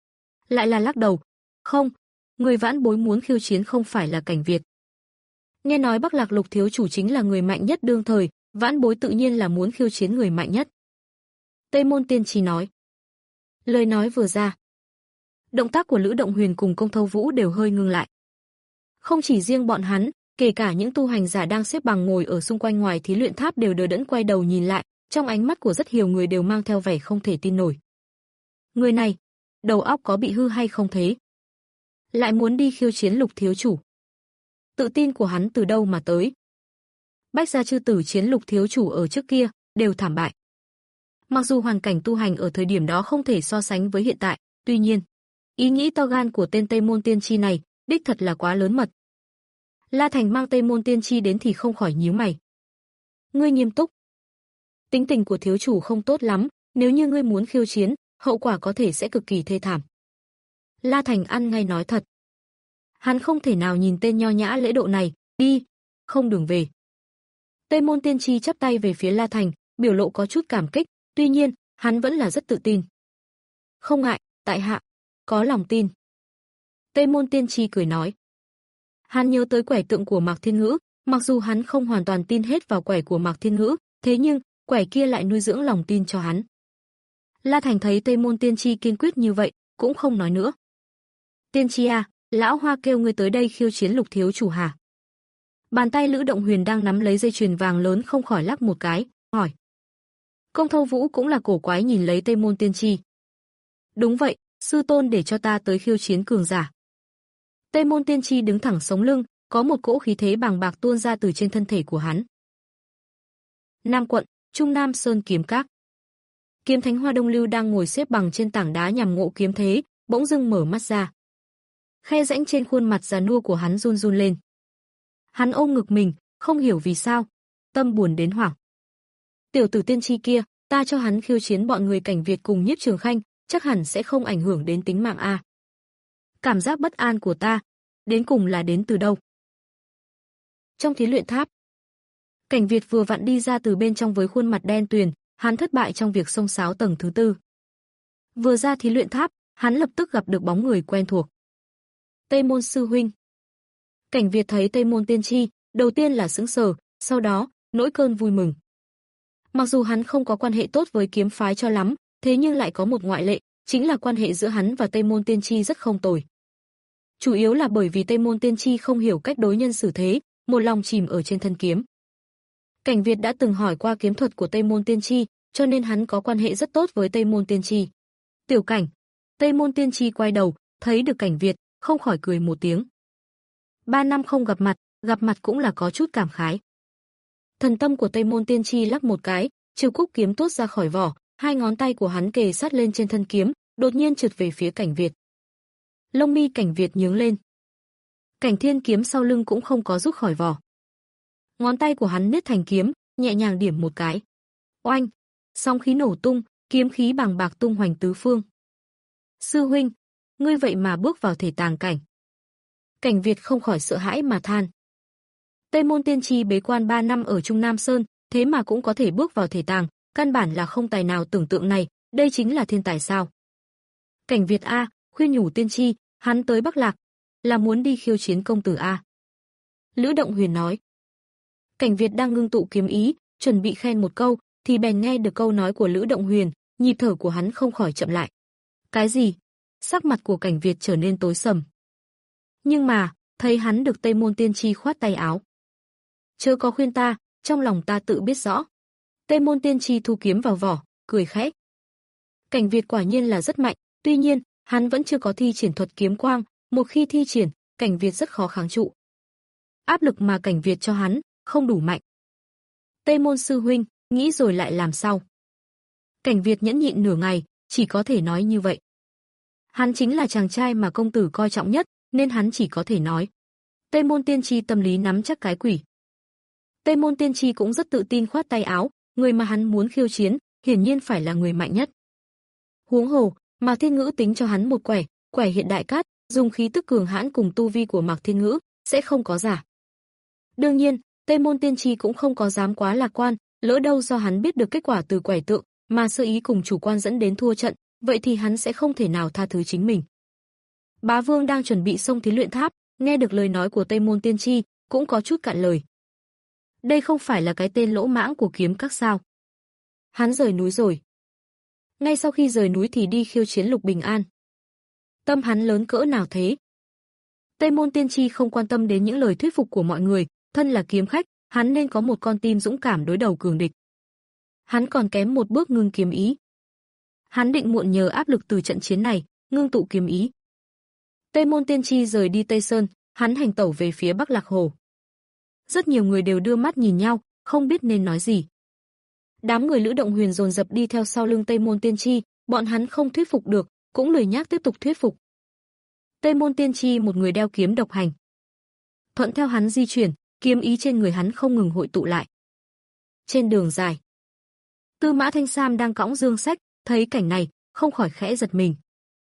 Lại là lắc đầu, "Không, người Vãn Bối muốn khiêu chiến không phải là Cảnh Việt. Nghe nói Bắc Lạc Lục thiếu chủ chính là người mạnh nhất đương thời, Vãn Bối tự nhiên là muốn khiêu chiến người mạnh nhất." Tây Môn Tiên Tri nói. Lời nói vừa ra, động tác của Lữ Động Huyền cùng Công Thâu Vũ đều hơi ngưng lại. Không chỉ riêng bọn hắn, kể cả những tu hành giả đang xếp bằng ngồi ở xung quanh ngoài thí luyện tháp đều đờ đẫn quay đầu nhìn lại, trong ánh mắt của rất nhiều người đều mang theo vẻ không thể tin nổi. Người này, đầu óc có bị hư hay không thế? Lại muốn đi khiêu chiến Lục thiếu chủ. Tự tin của hắn từ đâu mà tới? Bách gia chư tử chiến Lục thiếu chủ ở trước kia đều thảm bại. Mặc dù hoàn cảnh tu hành ở thời điểm đó không thể so sánh với hiện tại, tuy nhiên, ý nghĩ to gan của tên Tây Môn Tiên Tri này, đích thật là quá lớn mật. La Thành mang Tây Môn Tiên Tri đến thì không khỏi nhíu mày. Ngươi nghiêm túc. Tính tình của thiếu chủ không tốt lắm, nếu như ngươi muốn khiêu chiến, hậu quả có thể sẽ cực kỳ thê thảm. La Thành ăn ngay nói thật. Hắn không thể nào nhìn tên nho nhã lễ độ này, đi, không đường về. Tây Môn Tiên Tri chắp tay về phía La Thành, biểu lộ có chút cảm kích, tuy nhiên, hắn vẫn là rất tự tin. Không ngại, tại hạ, có lòng tin. Tây Môn Tiên Tri cười nói. Hắn nhớ tới quẻ tượng của Mạc Thiên Ngữ, mặc dù hắn không hoàn toàn tin hết vào quẻ của Mạc Thiên Ngữ, thế nhưng, quẻ kia lại nuôi dưỡng lòng tin cho hắn. La Thành thấy Tây Môn Tiên Tri kiên quyết như vậy, cũng không nói nữa. Tiên Tri à, lão Hoa kêu ngươi tới đây khiêu chiến Lục thiếu chủ hả? Bàn tay Lữ Động Huyền đang nắm lấy dây chuyền vàng lớn không khỏi lắc một cái, hỏi. Công Thâu Vũ cũng là cổ quái nhìn lấy Tây Môn Tiên Tri. Đúng vậy, sư tôn để cho ta tới khiêu chiến cường giả. Tây Môn Tiên Tri đứng thẳng sống lưng, có một cỗ khí thế bàng bạc tuôn ra từ trên thân thể của hắn. Nam quận, Trung Nam Sơn kiếm các. Kiếm Thánh Hoa Đông Lưu đang ngồi xếp bằng trên tảng đá nhằm ngộ kiếm thế, bỗng dưng mở mắt ra. Khe rãnh trên khuôn mặt già nua của hắn run run lên. Hắn ôm ngực mình, không hiểu vì sao, tâm buồn đến hoảng. Tiểu tử Tiên Tri kia, ta cho hắn khiêu chiến bọn người Cảnh Việt cùng Nhiếp Trường Khanh, chắc hẳn sẽ không ảnh hưởng đến tính mạng a. Cảm giác bất an của ta, đến cùng là đến từ đâu? Trong thí luyện tháp, Cảnh Việt vừa vặn đi ra từ bên trong với khuôn mặt đen tuyền, hắn thất bại trong việc xông xáo tầng thứ tư. Vừa ra thí luyện tháp, hắn lập tức gặp được bóng người quen thuộc. Tây Môn sư huynh. Cảnh Việt thấy Tây Môn Tiên Tri, đầu tiên là sững sờ, sau đó, nỗi cơn vui mừng. Mặc dù hắn không có quan hệ tốt với kiếm phái cho lắm, thế nhưng lại có một ngoại lệ, chính là quan hệ giữa hắn và Tây Môn Tiên Tri rất không tồi. Chủ yếu là bởi vì Tây Môn Tiên Tri không hiểu cách đối nhân xử thế, một lòng chìm ở trên thân kiếm. Cảnh Việt đã từng hỏi qua kiếm thuật của Tây Môn Tiên Tri, cho nên hắn có quan hệ rất tốt với Tây Môn Tiên Tri. Tiểu Cảnh, Tây Môn Tiên Tri quay đầu, thấy được Cảnh Việt, không khỏi cười một tiếng. Ba năm không gặp mặt, gặp mặt cũng là có chút cảm khái. Thần tâm của Tây Môn Tiên Tri lắc một cái, Trừ Cúc kiếm tuốt ra khỏi vỏ, hai ngón tay của hắn kề sát lên trên thân kiếm, đột nhiên trượt về phía Cảnh Việt. Lông mi Cảnh Việt nhướng lên. Cảnh Thiên kiếm sau lưng cũng không có rút khỏi vỏ. Ngón tay của hắn niết thành kiếm, nhẹ nhàng điểm một cái. Oanh, sóng khí nổ tung, kiếm khí bàng bạc tung hoành tứ phương. Sư huynh, ngươi vậy mà bước vào thể tàng cảnh. Cảnh Việt không khỏi sợ hãi mà than. Tây Môn Tiên Tri bế quan ba năm ở Trung Nam Sơn, thế mà cũng có thể bước vào thể tàng, căn bản là không tài nào tưởng tượng này, đây chính là thiên tài sao? Cảnh Việt a, khuyên nhủ Tiên Tri, hắn tới Bắc Lạc là muốn đi khiêu chiến công tử a. Lữ Động Huyền nói. Cảnh Việt đang ngưng tụ kiếm ý, chuẩn bị khen một câu, thì bèn nghe được câu nói của Lữ Động Huyền, nhịp thở của hắn không khỏi chậm lại. Cái gì? Sắc mặt của Cảnh Việt trở nên tối sầm. Nhưng mà, thấy hắn được Tây Môn Tiên Tri khoát tay áo. Chớ có khuyên ta, trong lòng ta tự biết rõ. Tây Môn Tiên Tri thu kiếm vào vỏ, cười khẽ. Cảnh Việt quả nhiên là rất mạnh, tuy nhiên, hắn vẫn chưa có thi triển thuật kiếm quang, một khi thi triển, Cảnh Việt rất khó kháng trụ. Áp lực mà Cảnh Việt cho hắn, không đủ mạnh. Tây Môn sư huynh, nghĩ rồi lại làm sao? Cảnh Việt nhẫn nhịn nửa ngày, chỉ có thể nói như vậy. Hắn chính là chàng trai mà công tử coi trọng nhất, nên hắn chỉ có thể nói. Tây Môn Tiên Tri tâm lý nắm chắc cái quỷ. Tây Môn Tiên Tri cũng rất tự tin khoát tay áo, người mà hắn muốn khiêu chiến, hiển nhiên phải là người mạnh nhất. Huống hồ, Mạc Thiên Ngữ tính cho hắn một quẻ, quẻ hiện đại cát, dùng khí tức cường hãn cùng tu vi của Mạc Thiên Ngữ, sẽ không có giả. Đương nhiên, Tây Môn Tiên Tri cũng không có dám quá lạc quan, lỡ đâu do hắn biết được kết quả từ quẻ tượng, mà sơ ý cùng chủ quan dẫn đến thua trận, vậy thì hắn sẽ không thể nào tha thứ chính mình. Bá Vương đang chuẩn bị xông thí luyện tháp, nghe được lời nói của Tây Môn Tiên Tri, cũng có chút cạn lời. Đây không phải là cái tên lỗ mãng của kiếm các sao? Hắn rời núi rồi. Ngay sau khi rời núi thì đi khiêu chiến Lục Bình An. Tâm hắn lớn cỡ nào thế? Tây Môn Tiên Tri không quan tâm đến những lời thuyết phục của mọi người, thân là kiếm khách, hắn nên có một con tim dũng cảm đối đầu cường địch. Hắn còn kém một bước ngưng kiếm ý. Hắn định muộn nhờ áp lực từ trận chiến này, ngưng tụ kiếm ý. Tây Môn Tiên Tri rời đi Tây Sơn, hắn hành tẩu về phía Bắc Lạc Hồ. Rất nhiều người đều đưa mắt nhìn nhau, không biết nên nói gì. Đám người Lữ Động Huyền dồn dập đi theo sau lưng Tây Môn Tiên Tri, bọn hắn không thuyết phục được, cũng lười nhác tiếp tục thuyết phục. Tây Môn Tiên Tri một người đeo kiếm độc hành. Thuận theo hắn di chuyển, kiếm ý trên người hắn không ngừng hội tụ lại. Trên đường dài, Tư Mã Thanh Sam đang cõng dương sách, thấy cảnh này, không khỏi khẽ giật mình.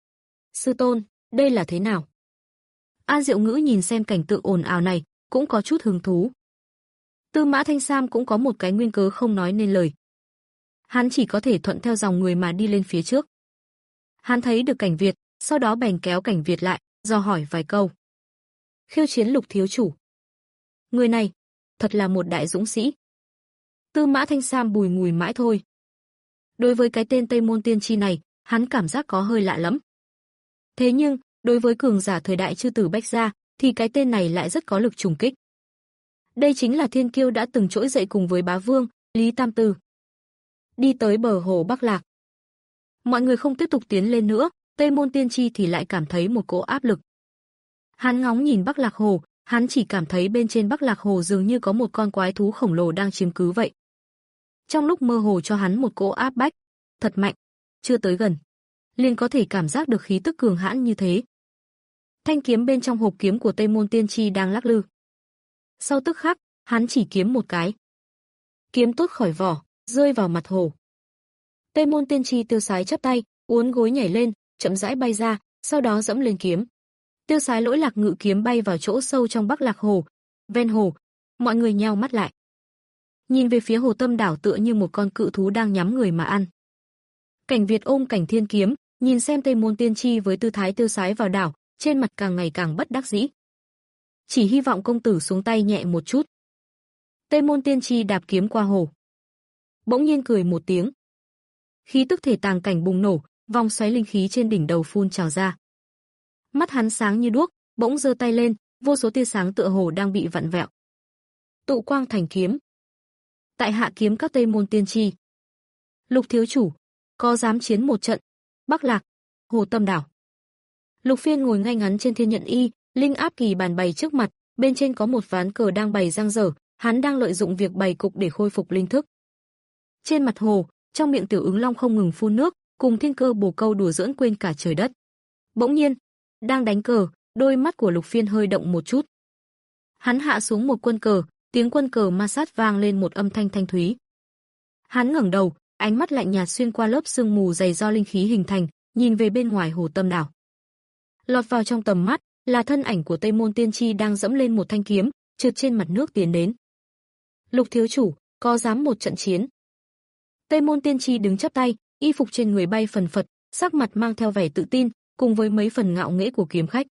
Sư tôn, đây là thế nào? An Diệu Ngữ nhìn xem cảnh tượng ồn ào này, cũng có chút hứng thú. Tư Mã Thanh Sam cũng có một cái nguyên cớ không nói nên lời. Hắn chỉ có thể thuận theo dòng người mà đi lên phía trước. Hắn thấy được Cảnh Việt, sau đó bèn kéo Cảnh Việt lại, dò hỏi vài câu. Khiêu chiến Lục thiếu chủ. Người này, thật là một đại dũng sĩ. Tư Mã Thanh Sam bùi ngùi mãi thôi. Đối với cái tên Tây Môn Tiên Tri này, hắn cảm giác có hơi lạ lắm. Thế nhưng, đối với cường giả thời đại chư tử Bách Gia, thì cái tên này lại rất có lực trùng kích. Đây chính là thiên kiêu đã từng trỗi dậy cùng với Bá Vương, Lý Tam Tư. Đi tới bờ hồ Bắc Lạc. Mọi người không tiếp tục tiến lên nữa, Tây Môn Tiên Tri thì lại cảm thấy một cỗ áp lực. Hắn ngóng nhìn Bắc Lạc Hồ, hắn chỉ cảm thấy bên trên Bắc Lạc Hồ dường như có một con quái thú khổng lồ đang chiếm cứ vậy. Trong lúc mơ hồ cho hắn một cỗ áp bách, thật mạnh, chưa tới gần, liền có thể cảm giác được khí tức cường hãn như thế. Thanh kiếm bên trong hộp kiếm của Tây Môn Tiên Tri đang lắc lư. Sau tức khắc, hắn chỉ kiếm một cái. Kiếm tốt khỏi vỏ, rơi vào mặt hồ. Tây Môn Tiên Tri tiêu sái chắp tay, uốn gối nhảy lên, chậm rãi bay ra, sau đó dẫm lên kiếm. Tiêu sái lỗi lạc ngự kiếm bay vào chỗ sâu trong Bắc Lạc Hồ. Ven hồ, mọi người nheo mắt lại. Nhìn về phía hồ Tâm đảo tựa như một con cự thú đang nhắm người mà ăn. Cảnh Việt ôm Cảnh Thiên kiếm, nhìn xem Tây Môn Tiên Tri với tư thái tiêu sái vào đảo, trên mặt càng ngày càng bất đắc dĩ. Chỉ hy vọng công tử xuống tay nhẹ một chút. Tây Môn Tiên Tri đạp kiếm qua hồ. Bỗng nhiên cười một tiếng. Khí tức thể tàng cảnh bùng nổ, vòng xoáy linh khí trên đỉnh đầu phun trào ra. Mắt hắn sáng như đuốc, bỗng giơ tay lên, vô số tia sáng tựa hồ đang bị vặn vẹo. Tụ quang thành kiếm. Tại hạ kiếm các Tây Môn Tiên Tri. Lục thiếu chủ, có dám chiến một trận? Bắc Lạc, hồ Tâm đảo. Lục Phiên ngồi ngay ngắn trên thiên nhận y, linh áp kỳ bàn bày trước mặt, bên trên có một ván cờ đang bày dang dở, hắn đang lợi dụng việc bày cục để khôi phục linh thức. Trên mặt hồ, trong miệng Tiểu Ứng Long không ngừng phun nước, cùng Thiên Cơ Bồ Câu đùa giỡn quên cả trời đất. Bỗng nhiên, đang đánh cờ, đôi mắt của Lục Phiên hơi động một chút. Hắn hạ xuống một quân cờ, tiếng quân cờ ma sát vang lên một âm thanh thanh thúy. Hắn ngẩng đầu, ánh mắt lạnh nhạt xuyên qua lớp sương mù dày do linh khí hình thành, nhìn về bên ngoài hồ tâm đảo. Lọt vào trong tầm mắt là thân ảnh của Tây Môn Tiên Tri đang dẫm lên một thanh kiếm, trượt trên mặt nước tiến đến. Lục thiếu chủ, có dám một trận chiến? Tây Môn Tiên Tri đứng chắp tay, y phục trên người bay phần phật, sắc mặt mang theo vẻ tự tin, cùng với mấy phần ngạo nghễ của kiếm khách.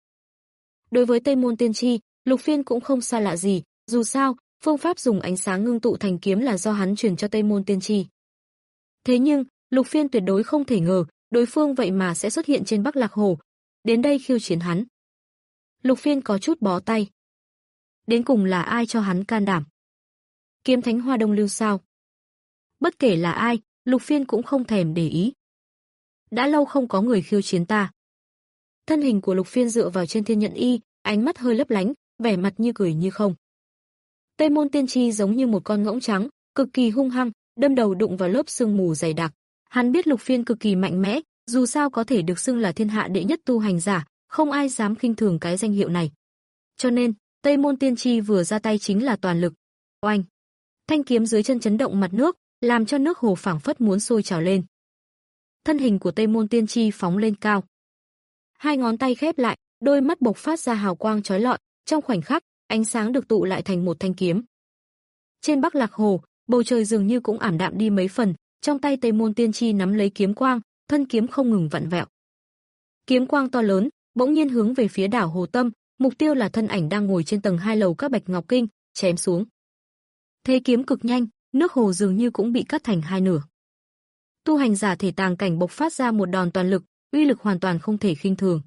Đối với Tây Môn Tiên Tri, Lục Phiên cũng không xa lạ gì, dù sao, phương pháp dùng ánh sáng ngưng tụ thành kiếm là do hắn truyền cho Tây Môn Tiên Tri. Thế nhưng, Lục Phiên tuyệt đối không thể ngờ, đối phương vậy mà sẽ xuất hiện trên Bắc Lạc Hồ, đến đây khiêu chiến hắn. Lục Phiên có chút bó tay. Đến cùng là ai cho hắn can đảm? Kiếm Thánh Hoa Đông Lưu sao? Bất kể là ai, Lục Phiên cũng không thèm để ý. Đã lâu không có người khiêu chiến ta. Thân hình của Lục Phiên dựa vào trên thiên nhận y, ánh mắt hơi lấp lánh, vẻ mặt như cười như không. Tây Môn Tiên Tri giống như một con ngỗng trắng, cực kỳ hung hăng, đâm đầu đụng vào lớp sương mù dày đặc. Hắn biết Lục Phiên cực kỳ mạnh mẽ, dù sao có thể được xưng là thiên hạ đệ nhất tu hành giả, không ai dám khinh thường cái danh hiệu này. Cho nên, Tây Môn Tiên Tri vừa ra tay chính là toàn lực. Oanh! Thanh kiếm dưới chân chấn động mặt nước, làm cho nước hồ phảng phất muốn sôi trào lên. Thân hình của Tây Môn Tiên Tri phóng lên cao. Hai ngón tay khép lại, đôi mắt bộc phát ra hào quang chói lọi, trong khoảnh khắc, ánh sáng được tụ lại thành một thanh kiếm. Trên Bắc Lạc Hồ, bầu trời dường như cũng ảm đạm đi mấy phần, trong tay Tây Môn Tiên Tri nắm lấy kiếm quang, thân kiếm không ngừng vặn vẹo. Kiếm quang to lớn, bỗng nhiên hướng về phía đảo Hồ Tâm, mục tiêu là thân ảnh đang ngồi trên tầng hai lầu các Bạch Ngọc Kinh, chém xuống. Thế kiếm cực nhanh, nước hồ dường như cũng bị cắt thành hai nửa. Tu hành giả thể tàng cảnh bộc phát ra một đòn toàn lực, uy lực hoàn toàn không thể khinh thường.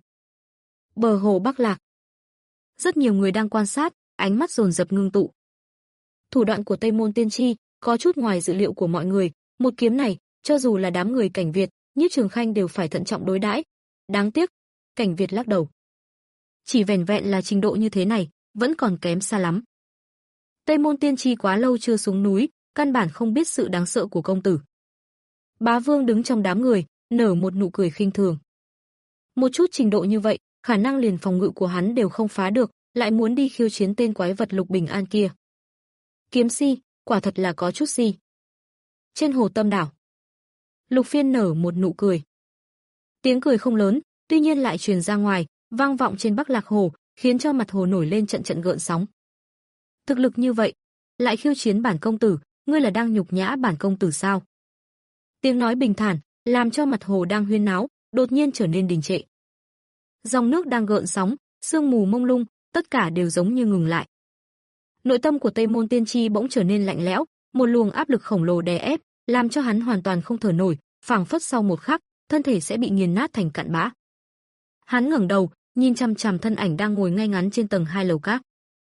Bờ hồ Bắc Lạc. Rất nhiều người đang quan sát, ánh mắt dồn dập ngưng tụ. Thủ đoạn của Tây Môn Tiên Tri có chút ngoài dự liệu của mọi người, một kiếm này, cho dù là đám người Cảnh Việt, Nhiếp Trường Khanh đều phải thận trọng đối đãi. Đáng tiếc, Cảnh Việt lắc đầu. Chỉ vẻn vẹn là trình độ như thế này, vẫn còn kém xa lắm. Tây Môn Tiên Tri quá lâu chưa xuống núi, căn bản không biết sự đáng sợ của công tử. Bá Vương đứng trong đám người, nở một nụ cười khinh thường. Một chút trình độ như vậy, khả năng liền phòng ngự của hắn đều không phá được, lại muốn đi khiêu chiến tên quái vật Lục Bình An kia. Kiếm si, quả thật là có chút si. Trên hồ Tâm đảo, Lục Phiên nở một nụ cười. Tiếng cười không lớn, tuy nhiên lại truyền ra ngoài, vang vọng trên Bắc Lạc Hồ, khiến cho mặt hồ nổi lên trận trận gợn sóng. Thực lực như vậy, lại khiêu chiến bản công tử, ngươi là đang nhục nhã bản công tử sao? Tiếng nói bình thản, làm cho mặt hồ đang huyên náo, đột nhiên trở nên đình trệ. Dòng nước đang gợn sóng, sương mù mông lung, tất cả đều giống như ngừng lại. Nội tâm của Tây Môn Tiên Tri bỗng trở nên lạnh lẽo, một luồng áp lực khổng lồ đè ép, làm cho hắn hoàn toàn không thở nổi, phảng phất sau một khắc, thân thể sẽ bị nghiền nát thành cặn bã. Hắn ngẩng đầu, nhìn chằm chằm thân ảnh đang ngồi ngay ngắn trên tầng hai lầu các.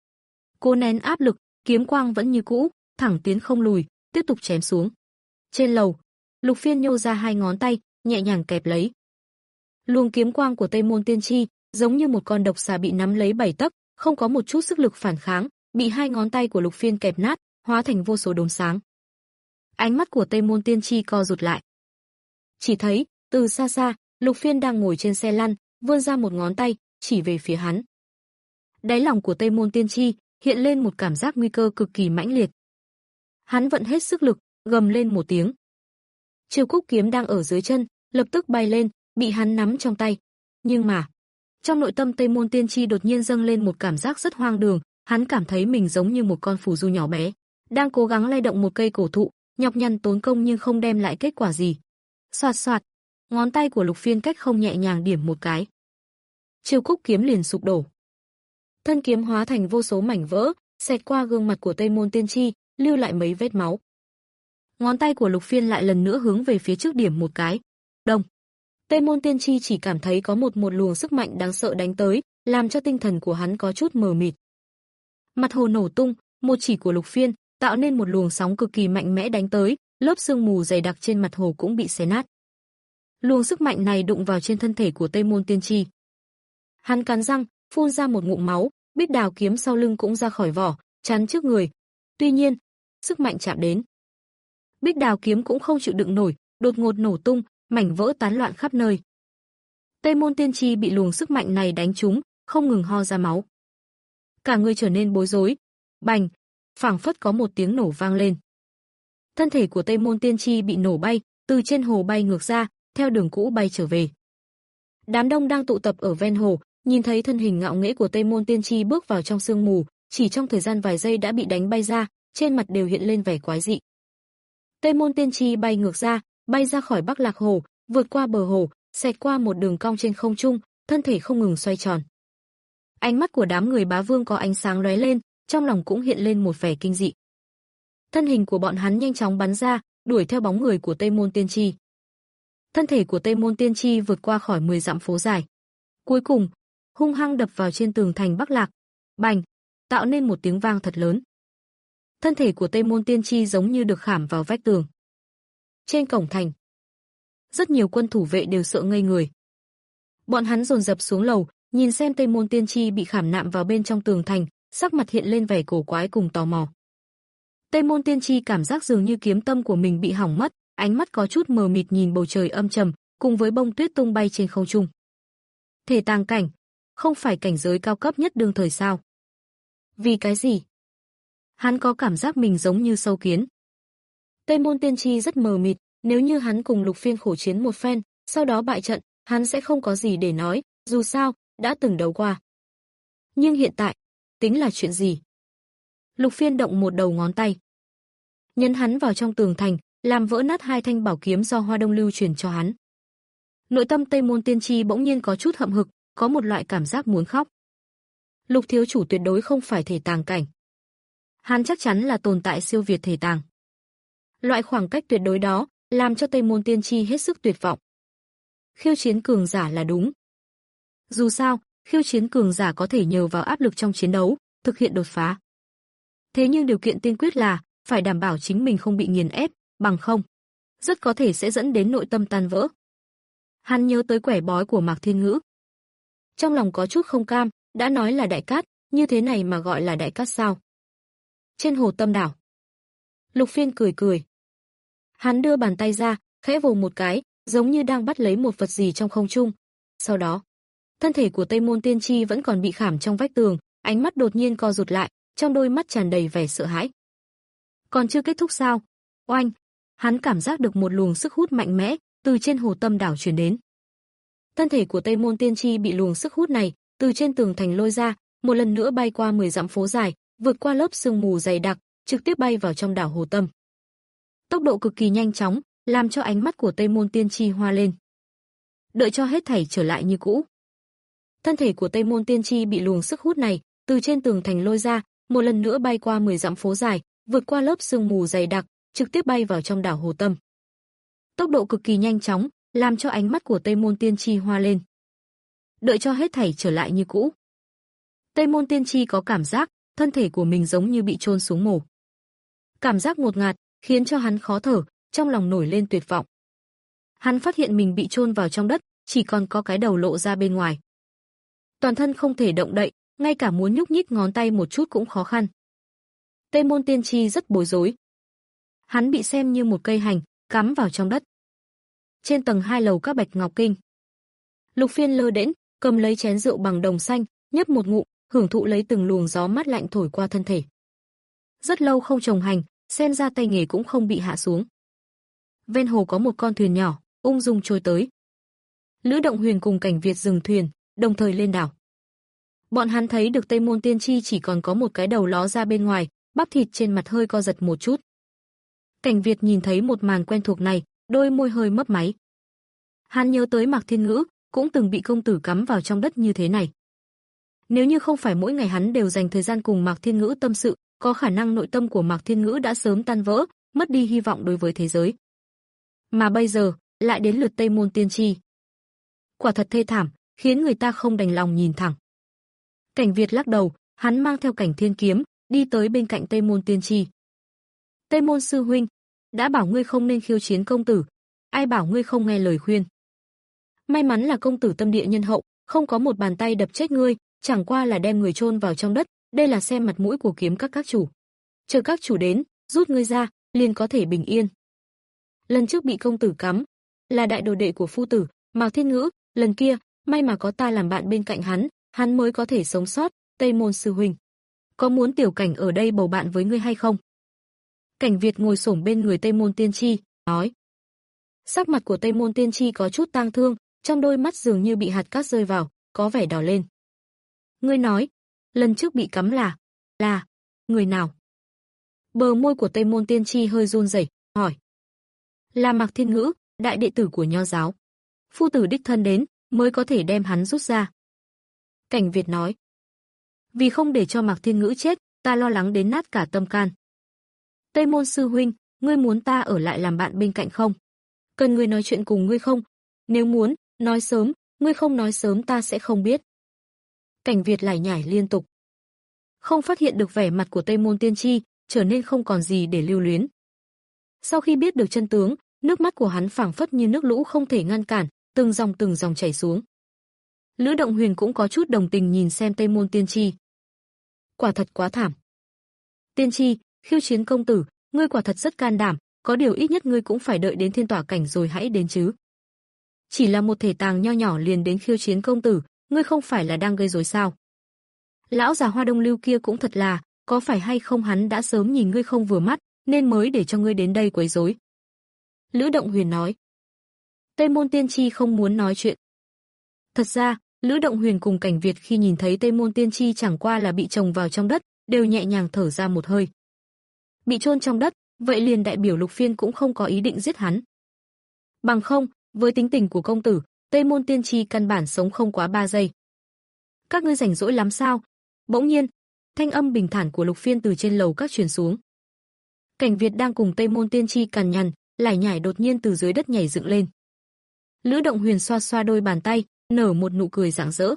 Cố nén áp lực, kiếm quang vẫn như cũ, thẳng tiến không lùi, tiếp tục chém xuống. Trên lầu, Lục Phiên nhô ra hai ngón tay, nhẹ nhàng kẹp lấy. Luồng kiếm quang của Tây Môn Tiên Tri giống như một con độc xà bị nắm lấy bảy tấc, không có một chút sức lực phản kháng, bị hai ngón tay của Lục Phiên kẹp nát, hóa thành vô số đốm sáng. Ánh mắt của Tây Môn Tiên Tri co rụt lại. Chỉ thấy, từ xa xa, Lục Phiên đang ngồi trên xe lăn, vươn ra một ngón tay, chỉ về phía hắn. Đáy lòng của Tây Môn Tiên Tri hiện lên một cảm giác nguy cơ cực kỳ mãnh liệt. Hắn vận hết sức lực, gầm lên một tiếng. Chiêu Cúc kiếm đang ở dưới chân, lập tức bay lên, bị hắn nắm trong tay. Nhưng mà, trong nội tâm Tây Môn Tiên Tri đột nhiên dâng lên một cảm giác rất hoang đường, hắn cảm thấy mình giống như một con phù du nhỏ bé, đang cố gắng lay động một cây cổ thụ, nhọc nhằn tốn công nhưng không đem lại kết quả gì. Soạt soạt, ngón tay của Lục Phiên cách không nhẹ nhàng điểm một cái. Chiêu Cúc kiếm liền sụp đổ. Thân kiếm hóa thành vô số mảnh vỡ, xẹt qua gương mặt của Tây Môn Tiên Tri, lưu lại mấy vết máu. Ngón tay của Lục Phiên lại lần nữa hướng về phía trước điểm một cái. Đông. Tây Môn Tiên Tri chỉ cảm thấy có một một luồng sức mạnh đáng sợ đánh tới, làm cho tinh thần của hắn có chút mờ mịt. Mặt hồ nổ tung, một chỉ của Lục Phiên tạo nên một luồng sóng cực kỳ mạnh mẽ đánh tới, lớp sương mù dày đặc trên mặt hồ cũng bị xé nát. Luồng sức mạnh này đụng vào trên thân thể của Tây Môn Tiên Tri. Hắn cắn răng, phun ra một ngụm máu, Bích Đào kiếm sau lưng cũng ra khỏi vỏ, chắn trước người. Tuy nhiên, sức mạnh chạm đến. Bích Đào kiếm cũng không chịu đựng nổi, đột ngột nổ tung, mảnh vỡ tán loạn khắp nơi. Tây Môn Tiên Tri bị luồng sức mạnh này đánh trúng, không ngừng ho ra máu. Cả người trở nên bối rối. Bành, phảng phất có một tiếng nổ vang lên. Thân thể của Tây Môn Tiên Tri bị nổ bay, từ trên hồ bay ngược ra, theo đường cũ bay trở về. Đám đông đang tụ tập ở ven hồ, nhìn thấy thân hình ngạo nghễ của Tây Môn Tiên Tri bước vào trong sương mù, chỉ trong thời gian vài giây đã bị đánh bay ra, trên mặt đều hiện lên vẻ quái dị. Tây Môn Tiên Tri bay ngược ra, bay ra khỏi Bắc Lạc Hồ, vượt qua bờ hồ, xẹt qua một đường cong trên không trung, thân thể không ngừng xoay tròn. Ánh mắt của đám người bá vương có ánh sáng lóe lên, trong lòng cũng hiện lên một vẻ kinh dị. Thân hình của bọn hắn nhanh chóng bắn ra, đuổi theo bóng người của Tây Môn Tiên Tri. Thân thể của Tây Môn Tiên Tri vượt qua khỏi mười dặm phố dài. Cuối cùng, hung hăng đập vào trên tường thành Bắc Lạc. Bành, tạo nên một tiếng vang thật lớn. Thân thể của Tây Môn Tiên Tri giống như được khảm vào vách tường. Trên cổng thành, rất nhiều quân thủ vệ đều sợ ngây người. Bọn hắn dồn dập xuống lầu, nhìn xem Tây Môn Tiên Tri bị khảm nạm vào bên trong tường thành, sắc mặt hiện lên vẻ cổ quái cùng tò mò. Tây Môn Tiên Tri cảm giác dường như kiếm tâm của mình bị hỏng mất, ánh mắt có chút mờ mịt nhìn bầu trời âm trầm, cùng với bông tuyết tung bay trên không trung. Thể tàng cảnh, không phải cảnh giới cao cấp nhất đương thời sao? Vì cái gì? Hắn có cảm giác mình giống như sâu kiến. Tây Môn Tiên Tri rất mờ mịt, nếu như hắn cùng Lục Phiên khổ chiến một phen, sau đó bại trận, hắn sẽ không có gì để nói, dù sao, đã từng đấu qua. Nhưng hiện tại, tính là chuyện gì? Lục Phiên động một đầu ngón tay, nhấn hắn vào trong tường thành, làm vỡ nát hai thanh bảo kiếm do Hoa Đông lưu truyền cho hắn. Nội tâm Tây Môn Tiên Tri bỗng nhiên có chút hậm hực, có một loại cảm giác muốn khóc. Lục thiếu chủ tuyệt đối không phải thể tàng cảnh. Hắn chắc chắn là tồn tại siêu việt thể tàng. Loại khoảng cách tuyệt đối đó, làm cho Tây Môn Tiên Tri hết sức tuyệt vọng. Khiêu chiến cường giả là đúng. Dù sao, khiêu chiến cường giả có thể nhờ vào áp lực trong chiến đấu, thực hiện đột phá. Thế nhưng điều kiện tiên quyết là, phải đảm bảo chính mình không bị nghiền ép, bằng không, rất có thể sẽ dẫn đến nội tâm tan vỡ. Hắn nhớ tới quẻ bói của Mạc Thiên Ngữ. Trong lòng có chút không cam, đã nói là đại cát, như thế này mà gọi là đại cát sao? Trên hồ Tâm đảo, Lục Phiên cười cười. Hắn đưa bàn tay ra, khẽ vồ một cái, giống như đang bắt lấy một vật gì trong không trung. Sau đó, thân thể của Tây Môn Tiên Tri vẫn còn bị khảm trong vách tường, ánh mắt đột nhiên co rụt lại, trong đôi mắt tràn đầy vẻ sợ hãi. Còn chưa kết thúc sao? Oanh! Hắn cảm giác được một luồng sức hút mạnh mẽ từ trên hồ Tâm đảo truyền đến. Thân thể của Tây Môn Tiên Tri bị luồng sức hút này từ trên tường thành lôi ra, một lần nữa bay qua mười dặm phố dài, vượt qua lớp sương mù dày đặc, trực tiếp bay vào trong đảo Hồ Tâm. Tốc độ cực kỳ nhanh chóng, làm cho ánh mắt của Tây Môn Tiên Tri hoa lên. Đợi cho hết thảy trở lại như cũ. Thân thể của Tây Môn Tiên Tri bị luồng sức hút này từ trên tường thành lôi ra, một lần nữa bay qua mười dặm phố dài, vượt qua lớp sương mù dày đặc, trực tiếp bay vào trong đảo Hồ Tâm. Tốc độ cực kỳ nhanh chóng, làm cho ánh mắt của Tây Môn Tiên Tri hoa lên. Đợi cho hết thảy trở lại như cũ. Tây Môn Tiên Tri có cảm giác, thân thể của mình giống như bị chôn xuống mồ. Cảm giác ngột ngạt, khiến cho hắn khó thở, trong lòng nổi lên tuyệt vọng. Hắn phát hiện mình bị chôn vào trong đất, chỉ còn có cái đầu lộ ra bên ngoài. Toàn thân không thể động đậy, ngay cả muốn nhúc nhích ngón tay một chút cũng khó khăn. Tây Môn Tiên Tri rất bối rối. Hắn bị xem như một cây hành, cắm vào trong đất. Trên tầng hai lầu các Bạch Ngọc Kinh, Lục Phiên lơ đễnh, cầm lấy chén rượu bằng đồng xanh, nhấp một ngụm, hưởng thụ lấy từng luồng gió mát lạnh thổi qua thân thể. Rất lâu không trồng hành, xem ra tay nghề cũng không bị hạ xuống. Ven hồ có một con thuyền nhỏ, ung dung trôi tới. Lữ Động Huyền cùng Cảnh Việt dừng thuyền, đồng thời lên đảo. Bọn hắn thấy được Tây Môn Tiên Tri chỉ còn có một cái đầu ló ra bên ngoài, bắp thịt trên mặt hơi co giật một chút. Cảnh Việt nhìn thấy một màn quen thuộc này, đôi môi hơi mấp máy. Hắn nhớ tới Mạc Thiên Ngữ, cũng từng bị công tử cắm vào trong đất như thế này. Nếu như không phải mỗi ngày hắn đều dành thời gian cùng Mạc Thiên Ngữ tâm sự, có khả năng nội tâm của Mạc Thiên Ngữ đã sớm tan vỡ, mất đi hy vọng đối với thế giới. Mà bây giờ, lại đến lượt Tây Môn Tiên Tri. Quả thật thê thảm, khiến người ta không đành lòng nhìn thẳng. Cảnh Việt lắc đầu, hắn mang theo Cảnh Thiên kiếm, đi tới bên cạnh Tây Môn Tiên Tri. Tây Môn sư huynh, đã bảo ngươi không nên khiêu chiến công tử, ai bảo ngươi không nghe lời khuyên. May mắn là công tử tâm địa nhân hậu, không có một bàn tay đập chết ngươi, chẳng qua là đem người chôn vào trong đất, đây là xem mặt mũi của kiếm các các chủ. chờ các chủ đến, rút ngươi ra, liền có thể bình yên. Lần trước bị công tử cắm, là đại đồ đệ của phu tử, Mạc Thiên Ngữ, lần kia, may mà có ta làm bạn bên cạnh hắn, hắn mới có thể sống sót, Tây Môn sư huynh. Có muốn tiểu cảnh ở đây bầu bạn với ngươi hay không? Cảnh Việt ngồi xổm bên người Tây Môn Tiên Tri, nói. Sắc mặt của Tây Môn Tiên Tri có chút tang thương, trong đôi mắt dường như bị hạt cát rơi vào, có vẻ đỏ lên. Ngươi nói, lần trước bị cắm là, là, người nào? Bờ môi của Tây Môn Tiên Tri hơi run rẩy, hỏi. Là Mạc Thiên Ngữ, đại đệ tử của Nho giáo. Phu tử đích thân đến, mới có thể đem hắn rút ra. Cảnh Việt nói. Vì không để cho Mạc Thiên Ngữ chết, ta lo lắng đến nát cả tâm can. Tây Môn sư huynh, ngươi muốn ta ở lại làm bạn bên cạnh không? Cần ngươi nói chuyện cùng ngươi không? Nếu muốn, nói sớm, ngươi không nói sớm ta sẽ không biết. Cảnh Việt lải nhải liên tục. Không phát hiện được vẻ mặt của Tây Môn Tiên Tri, trở nên không còn gì để lưu luyến. Sau khi biết được chân tướng, nước mắt của hắn phảng phất như nước lũ không thể ngăn cản, từng dòng từng dòng chảy xuống. Lữ Động Huyền cũng có chút đồng tình nhìn xem Tây Môn Tiên Tri. Quả thật quá thảm. Tiên Tri, khiêu chiến công tử, ngươi quả thật rất can đảm, có điều ít nhất ngươi cũng phải đợi đến thiên tỏa cảnh rồi hãy đến chứ. Chỉ là một thể tàng nho nhỏ liền đến khiêu chiến công tử, ngươi không phải là đang gây rối sao? Lão già Hoa Đông Lưu kia cũng thật là, có phải hay không hắn đã sớm nhìn ngươi không vừa mắt, nên mới để cho ngươi đến đây quấy rối. Lữ Động Huyền nói. Tây Môn Tiên Tri không muốn nói chuyện. Thật ra, Lữ Động Huyền cùng Cảnh Việt khi nhìn thấy Tây Môn Tiên Tri chẳng qua là bị chồng vào trong đất, đều nhẹ nhàng thở ra một hơi. Bị chôn trong đất, vậy liền đại biểu Lục Phiên cũng không có ý định giết hắn. Bằng không, với tính tình của công tử, Tây Môn Tiên Tri căn bản sống không quá ba giây. Các ngươi rảnh rỗi lắm sao? Bỗng nhiên, thanh âm bình thản của Lục Phiên từ trên lầu các truyền xuống. Cảnh Việt đang cùng Tây Môn Tiên Tri cằn nhằn, lải nhải đột nhiên từ dưới đất nhảy dựng lên. Lữ Động Huyền xoa xoa đôi bàn tay, nở một nụ cười rạng rỡ.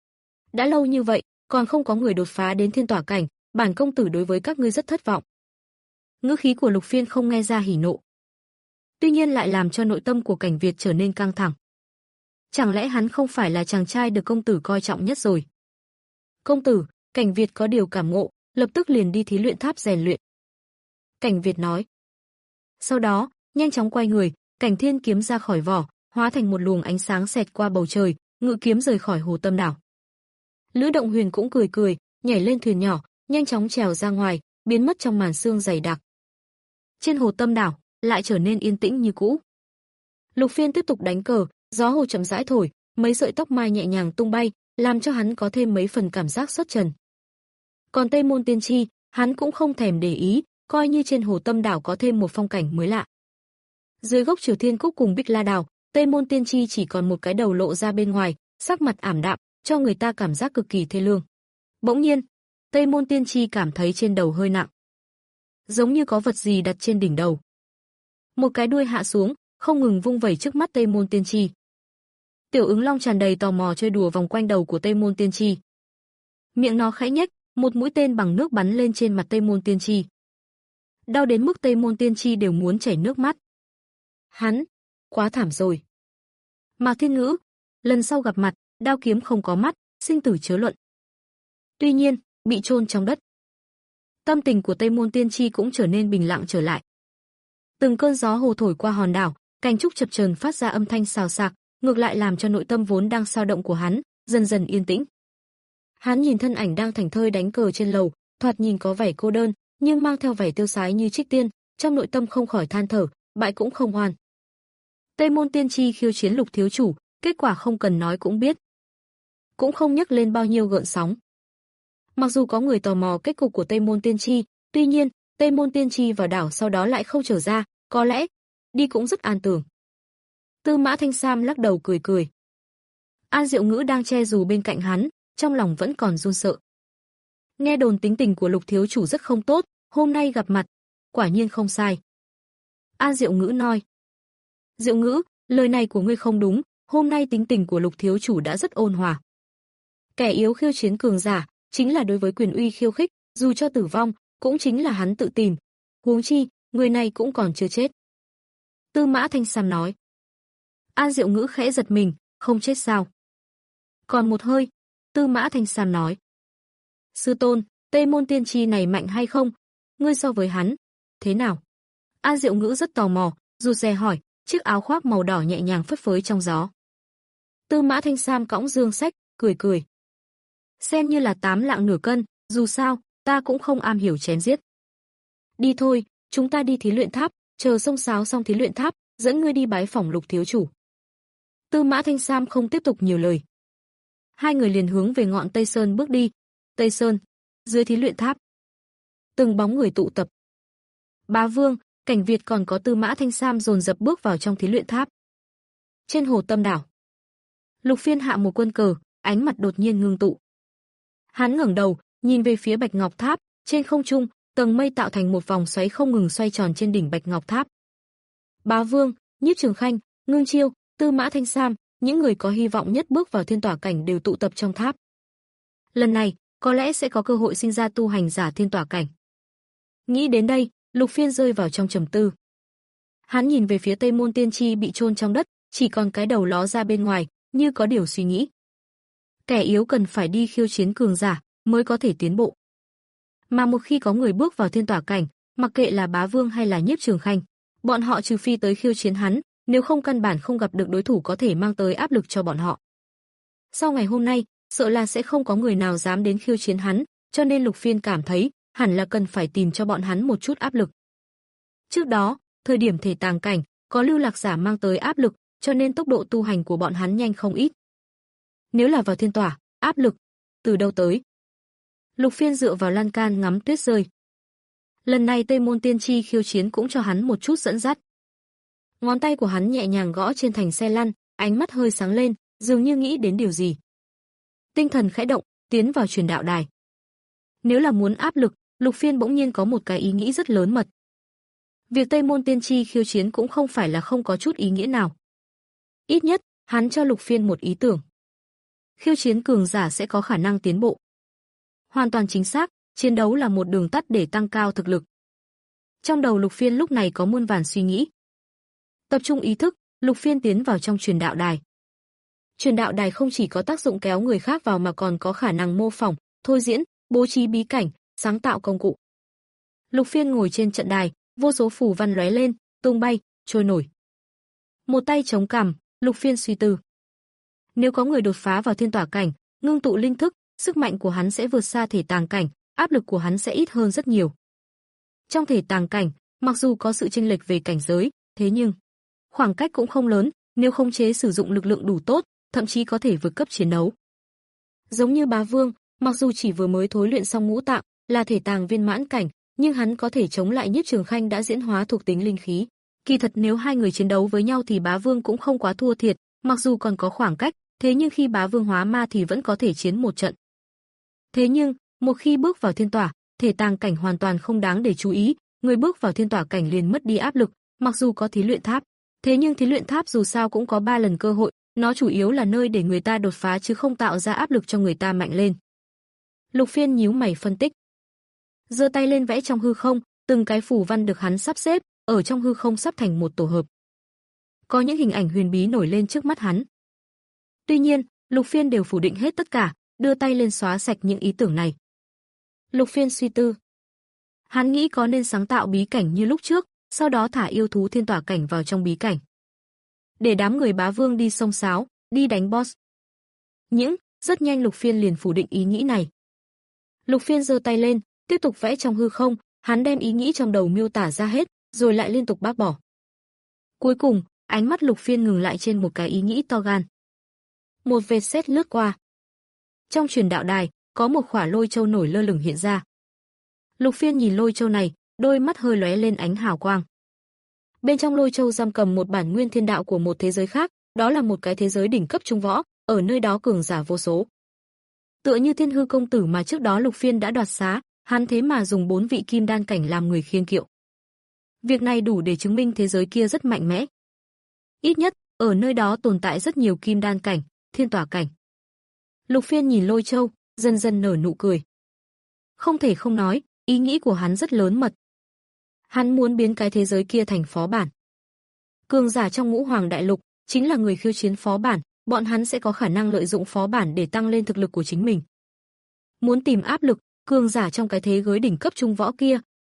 Đã lâu như vậy, còn không có người đột phá đến thiên tỏa cảnh, bản công tử đối với các ngươi rất thất vọng. Ngữ khí của Lục Phiên không nghe ra hỉ nộ, tuy nhiên lại làm cho nội tâm của Cảnh Việt trở nên căng thẳng. Chẳng lẽ hắn không phải là chàng trai được công tử coi trọng nhất rồi? Công tử, Cảnh Việt có điều cảm ngộ, lập tức liền đi thí luyện tháp rèn luyện. Cảnh Việt nói. Sau đó, nhanh chóng quay người, Cảnh Thiên kiếm ra khỏi vỏ, hóa thành một luồng ánh sáng xẹt qua bầu trời, ngự kiếm rời khỏi Hồ Tâm đảo. Lữ Động Huyền cũng cười cười, nhảy lên thuyền nhỏ, nhanh chóng trèo ra ngoài, biến mất trong màn sương dày đặc. Trên Hồ Tâm đảo lại trở nên yên tĩnh như cũ. Lục Phiên tiếp tục đánh cờ, gió hồ chậm rãi thổi, mấy sợi tóc mai nhẹ nhàng tung bay, làm cho hắn có thêm mấy phần cảm giác xuất trần. Còn Tây Môn Tiên Tri, hắn cũng không thèm để ý, coi như trên Hồ Tâm đảo có thêm một phong cảnh mới lạ. Dưới gốc Triều Thiên Cúc cùng Bích La đảo, Tây Môn Tiên Tri chỉ còn một cái đầu lộ ra bên ngoài, sắc mặt ảm đạm, cho người ta cảm giác cực kỳ thê lương. Bỗng nhiên, Tây Môn Tiên Tri cảm thấy trên đầu hơi nặng, giống như có vật gì đặt trên đỉnh đầu. Một cái đuôi hạ xuống, không ngừng vung vẩy trước mắt Tây Môn Tiên Tri. Tiểu Ứng Long tràn đầy tò mò chơi đùa vòng quanh đầu của Tây Môn Tiên Tri. Miệng nó khẽ nhếch, một mũi tên bằng nước bắn lên trên mặt Tây Môn Tiên Tri. Đau đến mức Tây Môn Tiên Tri đều muốn chảy nước mắt. Hắn, quá thảm rồi. Mạc Thiên Ngữ, lần sau gặp mặt, đao kiếm không có mắt, sinh tử chớ luận. Tuy nhiên, bị chôn trong đất. Tâm tình của Tây Môn Tiên Tri cũng trở nên bình lặng trở lại. Từng cơn gió hồ thổi qua hòn đảo, cành trúc chập chờn phát ra âm thanh xào xạc, ngược lại làm cho nội tâm vốn đang sao động của hắn dần dần yên tĩnh. Hắn nhìn thân ảnh đang thảnh thơi đánh cờ trên lầu, thoạt nhìn có vẻ cô đơn, nhưng mang theo vẻ tiêu sái như trích tiên, trong nội tâm không khỏi than thở, bại cũng không hoan. Tây Môn Tiên Tri khiêu chiến Lục thiếu chủ, kết quả không cần nói cũng biết, cũng không nhắc lên bao nhiêu gợn sóng. Mặc dù có người tò mò kết cục của Tây Môn Tiên Tri, tuy nhiên, Tây Môn Tiên Tri vào đảo sau đó lại không trở ra, có lẽ đi cũng rất an tường. Tư Mã Thanh Sam lắc đầu cười cười. An Diệu Ngữ đang che dù bên cạnh hắn, trong lòng vẫn còn run sợ. Nghe đồn tính tình của Lục thiếu chủ rất không tốt, hôm nay gặp mặt, quả nhiên không sai. An Diệu Ngữ nói. Diệu Ngữ, lời này của ngươi không đúng, hôm nay tính tình của Lục thiếu chủ đã rất ôn hòa. Kẻ yếu khiêu chiến cường giả, chính là đối với quyền uy khiêu khích, dù cho tử vong, cũng chính là hắn tự tìm. Huống chi, người này cũng còn chưa chết. Tư Mã Thanh Sam nói. An Diệu Ngữ khẽ giật mình, không chết sao? Còn một hơi, Tư Mã Thanh Sam nói. Sư tôn, Tây Môn Tiên Tri này mạnh hay không? ngươi so với hắn, thế nào? An Diệu Ngữ rất tò mò, rụt rè hỏi, chiếc áo khoác màu đỏ nhẹ nhàng phất phới trong gió. Tư Mã Thanh Sam cõng dương sách, cười cười. Xem như là tám lạng nửa cân, dù sao, ta cũng không am hiểu chém giết. Đi thôi, chúng ta đi thí luyện tháp, chờ xông xáo xong thí luyện tháp, dẫn ngươi đi bái phỏng Lục thiếu chủ. Tư Mã Thanh Sam không tiếp tục nhiều lời. Hai người liền hướng về ngọn Tây Sơn bước đi. Tây Sơn, dưới thí luyện tháp. Từng bóng người tụ tập. Bá Vương, Cảnh Việt còn có Tư Mã Thanh Sam dồn dập bước vào trong thí luyện tháp. Trên hồ Tâm Đảo, Lục Phiên hạ một quân cờ, ánh mặt đột nhiên ngưng tụ. Hắn ngẩng đầu, nhìn về phía Bạch Ngọc Tháp, trên không trung, tầng mây tạo thành một vòng xoáy không ngừng xoay tròn trên đỉnh Bạch Ngọc Tháp. Bá Vương, Nhiếp Trường Khanh, Ngưng Chiêu, Tư Mã Thanh Sam, những người có hy vọng nhất bước vào thiên tỏa cảnh đều tụ tập trong tháp. Lần này, có lẽ sẽ có cơ hội sinh ra tu hành giả thiên tỏa cảnh. Nghĩ đến đây, Lục Phiên rơi vào trong trầm tư. Hắn nhìn về phía Tây Môn Tiên Tri bị chôn trong đất, chỉ còn cái đầu ló ra bên ngoài, như có điều suy nghĩ. Kẻ yếu cần phải đi khiêu chiến cường giả mới có thể tiến bộ. Mà một khi có người bước vào thiên tỏa cảnh, mặc kệ là Bá Vương hay là Nhiếp Trường Khanh, bọn họ trừ phi tới khiêu chiến hắn, nếu không căn bản không gặp được đối thủ có thể mang tới áp lực cho bọn họ. Sau ngày hôm nay, sợ là sẽ không có người nào dám đến khiêu chiến hắn, cho nên Lục Phiên cảm thấy hẳn là cần phải tìm cho bọn hắn một chút áp lực. Trước đó, thời điểm thể tàng cảnh, có lưu lạc giả mang tới áp lực, cho nên tốc độ tu hành của bọn hắn nhanh không ít. Nếu là vào thiên tỏa, áp lực từ đâu tới? Lục Phiên dựa vào lan can ngắm tuyết rơi. Lần này Tây Môn Tiên Tri khiêu chiến cũng cho hắn một chút dẫn dắt. Ngón tay của hắn nhẹ nhàng gõ trên thành xe lăn, ánh mắt hơi sáng lên, dường như nghĩ đến điều gì. Tinh thần khẽ động, tiến vào truyền đạo đài. Nếu là muốn áp lực, Lục Phiên bỗng nhiên có một cái ý nghĩ rất lớn mật. Việc Tây Môn Tiên Tri khiêu chiến cũng không phải là không có chút ý nghĩa nào. Ít nhất, hắn cho Lục Phiên một ý tưởng. Khiêu chiến cường giả sẽ có khả năng tiến bộ. Hoàn toàn chính xác, chiến đấu là một đường tắt để tăng cao thực lực. Trong đầu Lục Phiên lúc này có muôn vàn suy nghĩ. Tập trung ý thức, Lục Phiên tiến vào trong truyền đạo đài. Truyền đạo đài không chỉ có tác dụng kéo người khác vào mà còn có khả năng mô phỏng, thôi diễn, bố trí bí cảnh, sáng tạo công cụ. Lục Phiên ngồi trên trận đài, vô số phù văn lóe lên, tung bay, trôi nổi. Một tay chống cằm, Lục Phiên suy tư. Nếu có người đột phá vào thiên tỏa cảnh, ngưng tụ linh thức, sức mạnh của hắn sẽ vượt xa thể tàng cảnh, áp lực của hắn sẽ ít hơn rất nhiều. Trong thể tàng cảnh, mặc dù có sự chênh lệch về cảnh giới, thế nhưng khoảng cách cũng không lớn, nếu khống chế sử dụng lực lượng đủ tốt, thậm chí có thể vượt cấp chiến đấu. Giống như Bá Vương, mặc dù chỉ vừa mới thối luyện xong ngũ tạng, là thể tàng viên mãn cảnh, nhưng hắn có thể chống lại Nhiếp Trường Khanh đã diễn hóa thuộc tính linh khí. Kỳ thật nếu hai người chiến đấu với nhau thì Bá Vương cũng không quá thua thiệt, mặc dù còn có khoảng cách, thế nhưng khi Bá Vương hóa ma thì vẫn có thể chiến một trận. Thế nhưng, một khi bước vào thiên tỏa, thể tàng cảnh hoàn toàn không đáng để chú ý, người bước vào thiên tỏa cảnh liền mất đi áp lực, mặc dù có thí luyện tháp. Thế nhưng thí luyện tháp dù sao cũng có ba lần cơ hội, nó chủ yếu là nơi để người ta đột phá chứ không tạo ra áp lực cho người ta mạnh lên. Lục Phiên nhíu mày phân tích. Giơ tay lên vẽ trong hư không, từng cái phù văn được hắn sắp xếp, ở trong hư không sắp thành một tổ hợp. Có những hình ảnh huyền bí nổi lên trước mắt hắn. Tuy nhiên, Lục Phiên đều phủ định hết tất cả, đưa tay lên xóa sạch những ý tưởng này. Lục Phiên suy tư. Hắn nghĩ có nên sáng tạo bí cảnh như lúc trước, sau đó thả yêu thú thiên tỏa cảnh vào trong bí cảnh. Để đám người Bá Vương đi xông xáo, đi đánh boss. Những, rất nhanh Lục Phiên liền phủ định ý nghĩ này. Lục Phiên giơ tay lên, tiếp tục vẽ trong hư không, hắn đem ý nghĩ trong đầu miêu tả ra hết, rồi lại liên tục bác bỏ. Cuối cùng, ánh mắt Lục Phiên ngừng lại trên một cái ý nghĩ to gan. Một vệt sét lướt qua. Trong truyền đạo đài, có một khỏa lôi châu nổi lơ lửng hiện ra. Lục Phiên nhìn lôi châu này, đôi mắt hơi lóe lên ánh hào quang. Bên trong lôi châu giam cầm một bản nguyên thiên đạo của một thế giới khác, đó là một cái thế giới đỉnh cấp trung võ, ở nơi đó cường giả vô số. Tựa như Thiên Hư công tử mà trước đó Lục Phiên đã đoạt xá, hắn thế mà dùng bốn vị kim đan cảnh làm người khiêng kiệu. Việc này đủ để chứng minh thế giới kia rất mạnh mẽ. Ít nhất, ở nơi đó tồn tại rất nhiều kim đan cảnh, thiên tỏa cảnh. Lục Phiên nhìn lôi châu, dần dần nở nụ cười. Không thể không nói, ý nghĩ của hắn rất lớn mật. Hắn muốn biến cái thế giới kia thành phó bản. Cường giả trong Ngũ Hoàng Đại Lục chính là người khiêu chiến phó bản, bọn hắn sẽ có khả năng lợi dụng phó bản để tăng lên thực lực của chính mình. Muốn tìm áp lực, cường giả trong cái thế giới đỉnh cấp trung võ kia,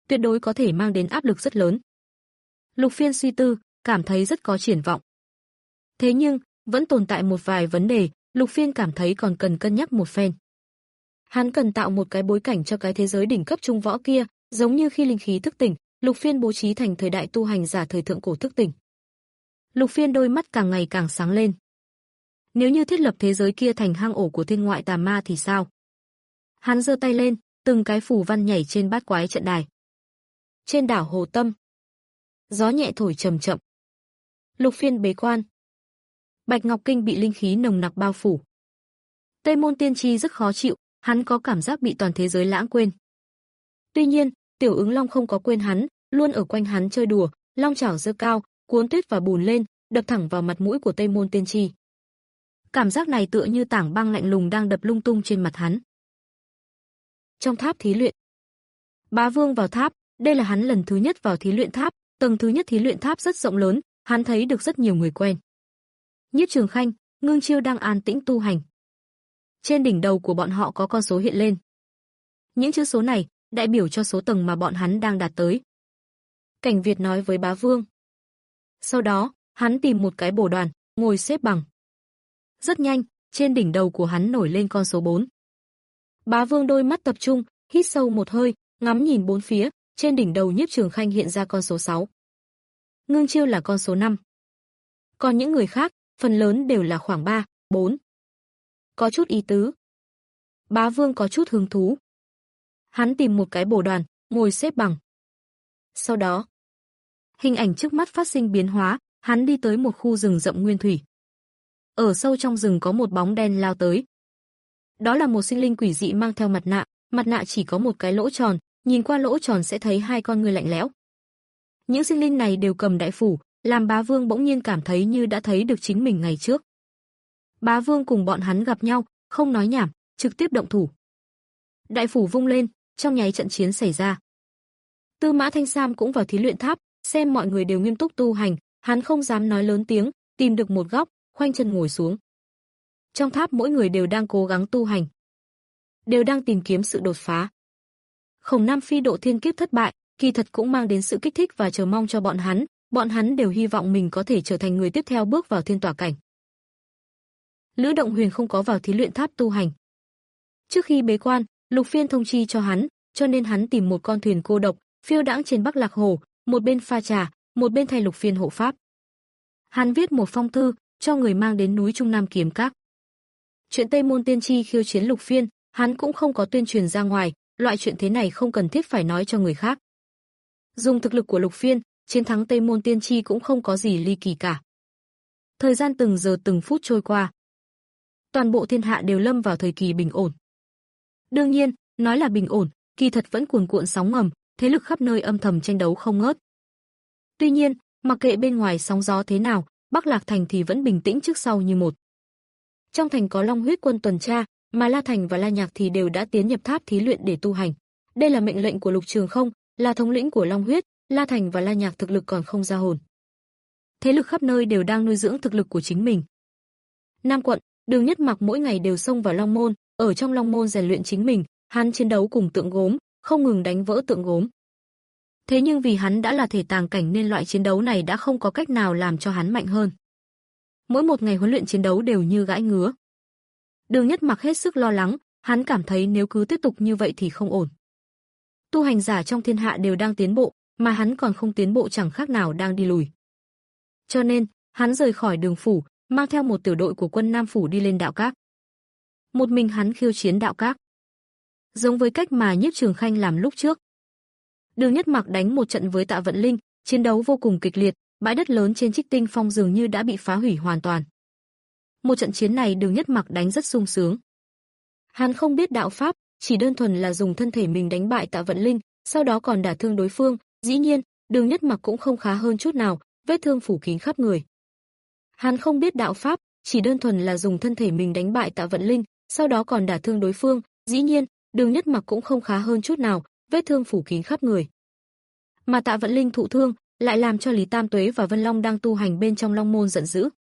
tuyệt đối có thể mang đến áp lực rất lớn. Lục Phiên suy tư, cảm thấy rất có triển vọng. Thế nhưng, vẫn tồn tại một vài vấn đề, Lục Phiên cảm thấy còn cần cân nhắc một phen. Hắn cần tạo một cái bối cảnh cho cái thế giới đỉnh cấp trung võ kia, giống như khi linh khí thức tỉnh, Lục Phiên bố trí thành thời đại tu hành giả thời thượng cổ thức tỉnh. Lục Phiên đôi mắt càng ngày càng sáng lên. Nếu như thiết lập thế giới kia thành hang ổ của thiên ngoại tà ma thì sao? Hắn giơ tay lên, từng cái phù văn nhảy trên bát quái trận đài. Trên đảo Hồ Tâm, gió nhẹ thổi chậm chậm. Lục Phiên bế quan. Bạch Ngọc Kinh bị linh khí nồng nặc bao phủ. Tây Môn Tiên Tri rất khó chịu, hắn có cảm giác bị toàn thế giới lãng quên. Tuy nhiên, Tiểu Ứng Long không có quên hắn, luôn ở quanh hắn chơi đùa, long chảo giơ cao, cuốn tuyết và bùn lên, đập thẳng vào mặt mũi của Tây Môn Tiên Tri. Cảm giác này tựa như tảng băng lạnh lùng đang đập lung tung trên mặt hắn. Trong tháp thí luyện, Bá Vương vào tháp, đây là hắn lần thứ nhất vào thí luyện tháp, tầng thứ nhất thí luyện tháp rất rộng lớn, hắn thấy được rất nhiều người quen. Nhiếp Trường Khanh, Ngưng Chiêu đang an tĩnh tu hành. Trên đỉnh đầu của bọn họ có con số hiện lên. Những chữ số này đại biểu cho số tầng mà bọn hắn đang đạt tới. Cảnh Việt nói với Bá Vương. Sau đó, hắn tìm một cái bồ đoàn, ngồi xếp bằng. Rất nhanh, trên đỉnh đầu của hắn nổi lên con số bốn. Bá Vương đôi mắt tập trung, hít sâu một hơi, ngắm nhìn bốn phía, trên đỉnh đầu Nhiếp Trường Khanh hiện ra con số sáu. Ngưng Chiêu là con số năm. Còn những người khác, phần lớn đều là khoảng ba, bốn. Có chút ý tứ. Bá Vương có chút hứng thú. Hắn tìm một cái bồ đoàn, ngồi xếp bằng. Sau đó, hình ảnh trước mắt phát sinh biến hóa, hắn đi tới một khu rừng rậm nguyên thủy. Ở sâu trong rừng có một bóng đen lao tới. Đó là một sinh linh quỷ dị mang theo mặt nạ, mặt nạ chỉ có một cái lỗ tròn, nhìn qua lỗ tròn sẽ thấy hai con ngươi lạnh lẽo. Những sinh linh này đều cầm đại phủ, làm Bá Vương bỗng nhiên cảm thấy như đã thấy được chính mình ngày trước. Bá Vương cùng bọn hắn gặp nhau, không nói nhảm, trực tiếp động thủ. Đại phủ vung lên, trong nháy trận chiến xảy ra. Tư Mã Thanh Sam cũng vào thí luyện tháp, xem mọi người đều nghiêm túc tu hành, hắn không dám nói lớn tiếng, tìm được một góc, khoanh chân ngồi xuống. Trong tháp mỗi người đều đang cố gắng tu hành, đều đang tìm kiếm sự đột phá. Khổng Nam Phi độ thiên kiếp thất bại, kỳ thật cũng mang đến sự kích thích và chờ mong cho bọn hắn, bọn hắn đều hy vọng mình có thể trở thành người tiếp theo bước vào thiên tỏa cảnh. Lữ Động Huyền không có vào thí luyện tháp tu hành. Trước khi bế quan, Lục Phiên thông chi cho hắn, cho nên hắn tìm một con thuyền cô độc, phiêu đãng trên Bắc Lạc Hồ, một bên pha trà, một bên thay Lục Phiên hộ pháp. Hắn viết một phong thư cho người mang đến núi Trung Nam Kiếm Các. Chuyện Tây Môn Tiên Tri khiêu chiến Lục Phiên, hắn cũng không có tuyên truyền ra ngoài, loại chuyện thế này không cần thiết phải nói cho người khác. Dùng thực lực của Lục Phiên, chiến thắng Tây Môn Tiên Tri cũng không có gì ly kỳ cả. Thời gian từng giờ từng phút trôi qua. Toàn bộ thiên hạ đều lâm vào thời kỳ bình ổn. Đương nhiên, nói là bình ổn, kỳ thật vẫn cuồn cuộn sóng ngầm, thế lực khắp nơi âm thầm tranh đấu không ngớt. Tuy nhiên, mặc kệ bên ngoài sóng gió thế nào, Bắc Lạc Thành thì vẫn bình tĩnh trước sau như một. Trong thành có Long Huyết quân tuần tra, mà La Thành và La Nhạc thì đều đã tiến nhập tháp thí luyện để tu hành. Đây là mệnh lệnh của Lục Trường Không, là thống lĩnh của Long Huyết, La Thành và La Nhạc thực lực còn không ra hồn. Thế lực khắp nơi đều đang nuôi dưỡng thực lực của chính mình. Nam quận, Đường Nhất Mặc mỗi ngày đều xông vào Long Môn, ở trong Long Môn rèn luyện chính mình, hắn chiến đấu cùng tượng gốm, không ngừng đánh vỡ tượng gốm. Thế nhưng vì hắn đã là thể tàng cảnh nên loại chiến đấu này đã không có cách nào làm cho hắn mạnh hơn. Mỗi một ngày huấn luyện chiến đấu đều như gãi ngứa. Đường Nhất Mặc hết sức lo lắng, hắn cảm thấy nếu cứ tiếp tục như vậy thì không ổn. Tu hành giả trong thiên hạ đều đang tiến bộ, mà hắn còn không tiến bộ chẳng khác nào đang đi lùi. Cho nên, hắn rời khỏi Đường phủ, mang theo một tiểu đội của quân Nam phủ đi lên đạo các. Một mình hắn khiêu chiến đạo các. Giống với cách mà Nhiếp Trường Khanh làm lúc trước. Đường Nhất Mặc đánh một trận với Tạ Vận Linh, chiến đấu vô cùng kịch liệt, bãi đất lớn trên Trích Tinh Phong dường như đã bị phá hủy hoàn toàn. Một trận chiến này Đường Nhất Mặc đánh rất sung sướng. Hắn không biết đạo pháp, chỉ đơn thuần là dùng thân thể mình đánh bại Tạ Vận Linh, sau đó còn đả thương đối phương, dĩ nhiên, Đường Nhất Mặc cũng không khá hơn chút nào, vết thương phủ kín khắp người. Hắn không biết đạo pháp, chỉ đơn thuần là dùng thân thể mình đánh bại Tạ Vận Linh, sau đó còn đả thương đối phương, dĩ nhiên, Đường Nhất Mặc cũng không khá hơn chút nào, vết thương phủ kín khắp người. Mà Tạ Vận Linh thụ thương, lại làm cho Lý Tam Tuế và Vân Long đang tu hành bên trong Long Môn giận dữ.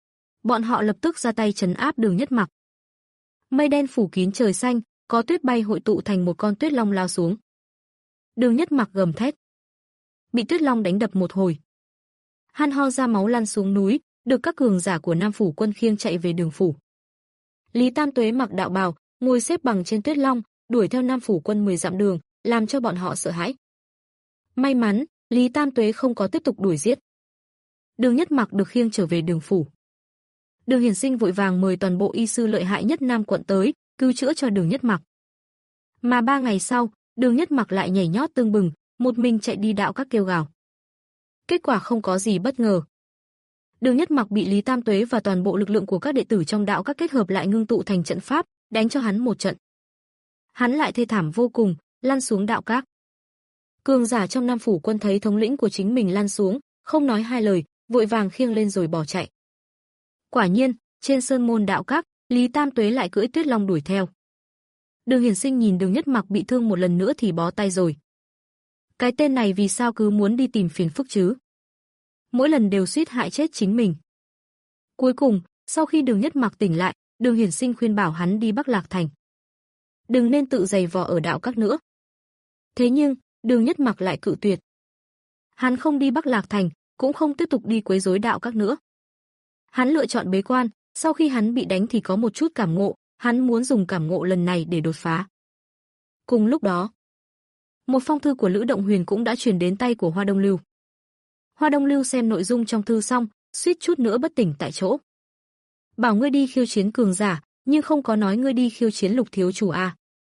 Bọn họ lập tức ra tay trấn áp Đường Nhất Mặc. Mây đen phủ kín trời xanh, có tuyết bay hội tụ thành một con tuyết long lao xuống. Đường Nhất Mặc gầm thét. Bị Tuyết Long đánh đập một hồi. Hắn ho ra máu lăn xuống núi, được các cường giả của Nam phủ quân khiêng chạy về Đường phủ. Lý Tam Tuế mặc đạo bào, ngồi xếp bằng trên Tuyết Long, đuổi theo Nam phủ quân mười dặm đường, làm cho bọn họ sợ hãi. May mắn, Lý Tam Tuế không có tiếp tục đuổi giết. Đường Nhất Mặc được khiêng trở về Đường phủ. Đường Hiển Sinh vội vàng mời toàn bộ y sư lợi hại nhất Nam quận tới, cứu chữa cho Đường Nhất Mặc. Mà ba ngày sau, Đường Nhất Mặc lại nhảy nhót tưng bừng, một mình chạy đi đạo các kêu gào. Kết quả không có gì bất ngờ. Đường Nhất Mặc bị Lý Tam Tuế và toàn bộ lực lượng của các đệ tử trong đạo các kết hợp lại ngưng tụ thành trận pháp, đánh cho hắn một trận. Hắn lại thê thảm vô cùng, lăn xuống đạo các. Cường giả trong Nam phủ quân thấy thống lĩnh của chính mình lăn xuống, không nói hai lời, vội vàng khiêng lên rồi bỏ chạy. Quả nhiên, trên sơn môn đạo các, Lý Tam Tuế lại cưỡi Tuyết Long đuổi theo. Đường Hiển Sinh nhìn Đường Nhất Mặc bị thương một lần nữa thì bó tay rồi. Cái tên này vì sao cứ muốn đi tìm phiền phức chứ? Mỗi lần đều suýt hại chết chính mình. Cuối cùng, sau khi Đường Nhất Mặc tỉnh lại, Đường Hiển Sinh khuyên bảo hắn đi Bắc Lạc Thành. Đừng nên tự giày vò ở đạo các nữa. Thế nhưng, Đường Nhất Mặc lại cự tuyệt. Hắn không đi Bắc Lạc Thành, cũng không tiếp tục đi quấy rối đạo các nữa. Hắn lựa chọn bế quan, sau khi hắn bị đánh thì có một chút cảm ngộ, hắn muốn dùng cảm ngộ lần này để đột phá. Cùng lúc đó, một phong thư của Lữ Động Huyền cũng đã truyền đến tay của Hoa Đông Lưu. Hoa Đông Lưu xem nội dung trong thư xong, suýt chút nữa bất tỉnh tại chỗ. Bảo ngươi đi khiêu chiến cường giả, nhưng không có nói ngươi đi khiêu chiến Lục thiếu chủ à.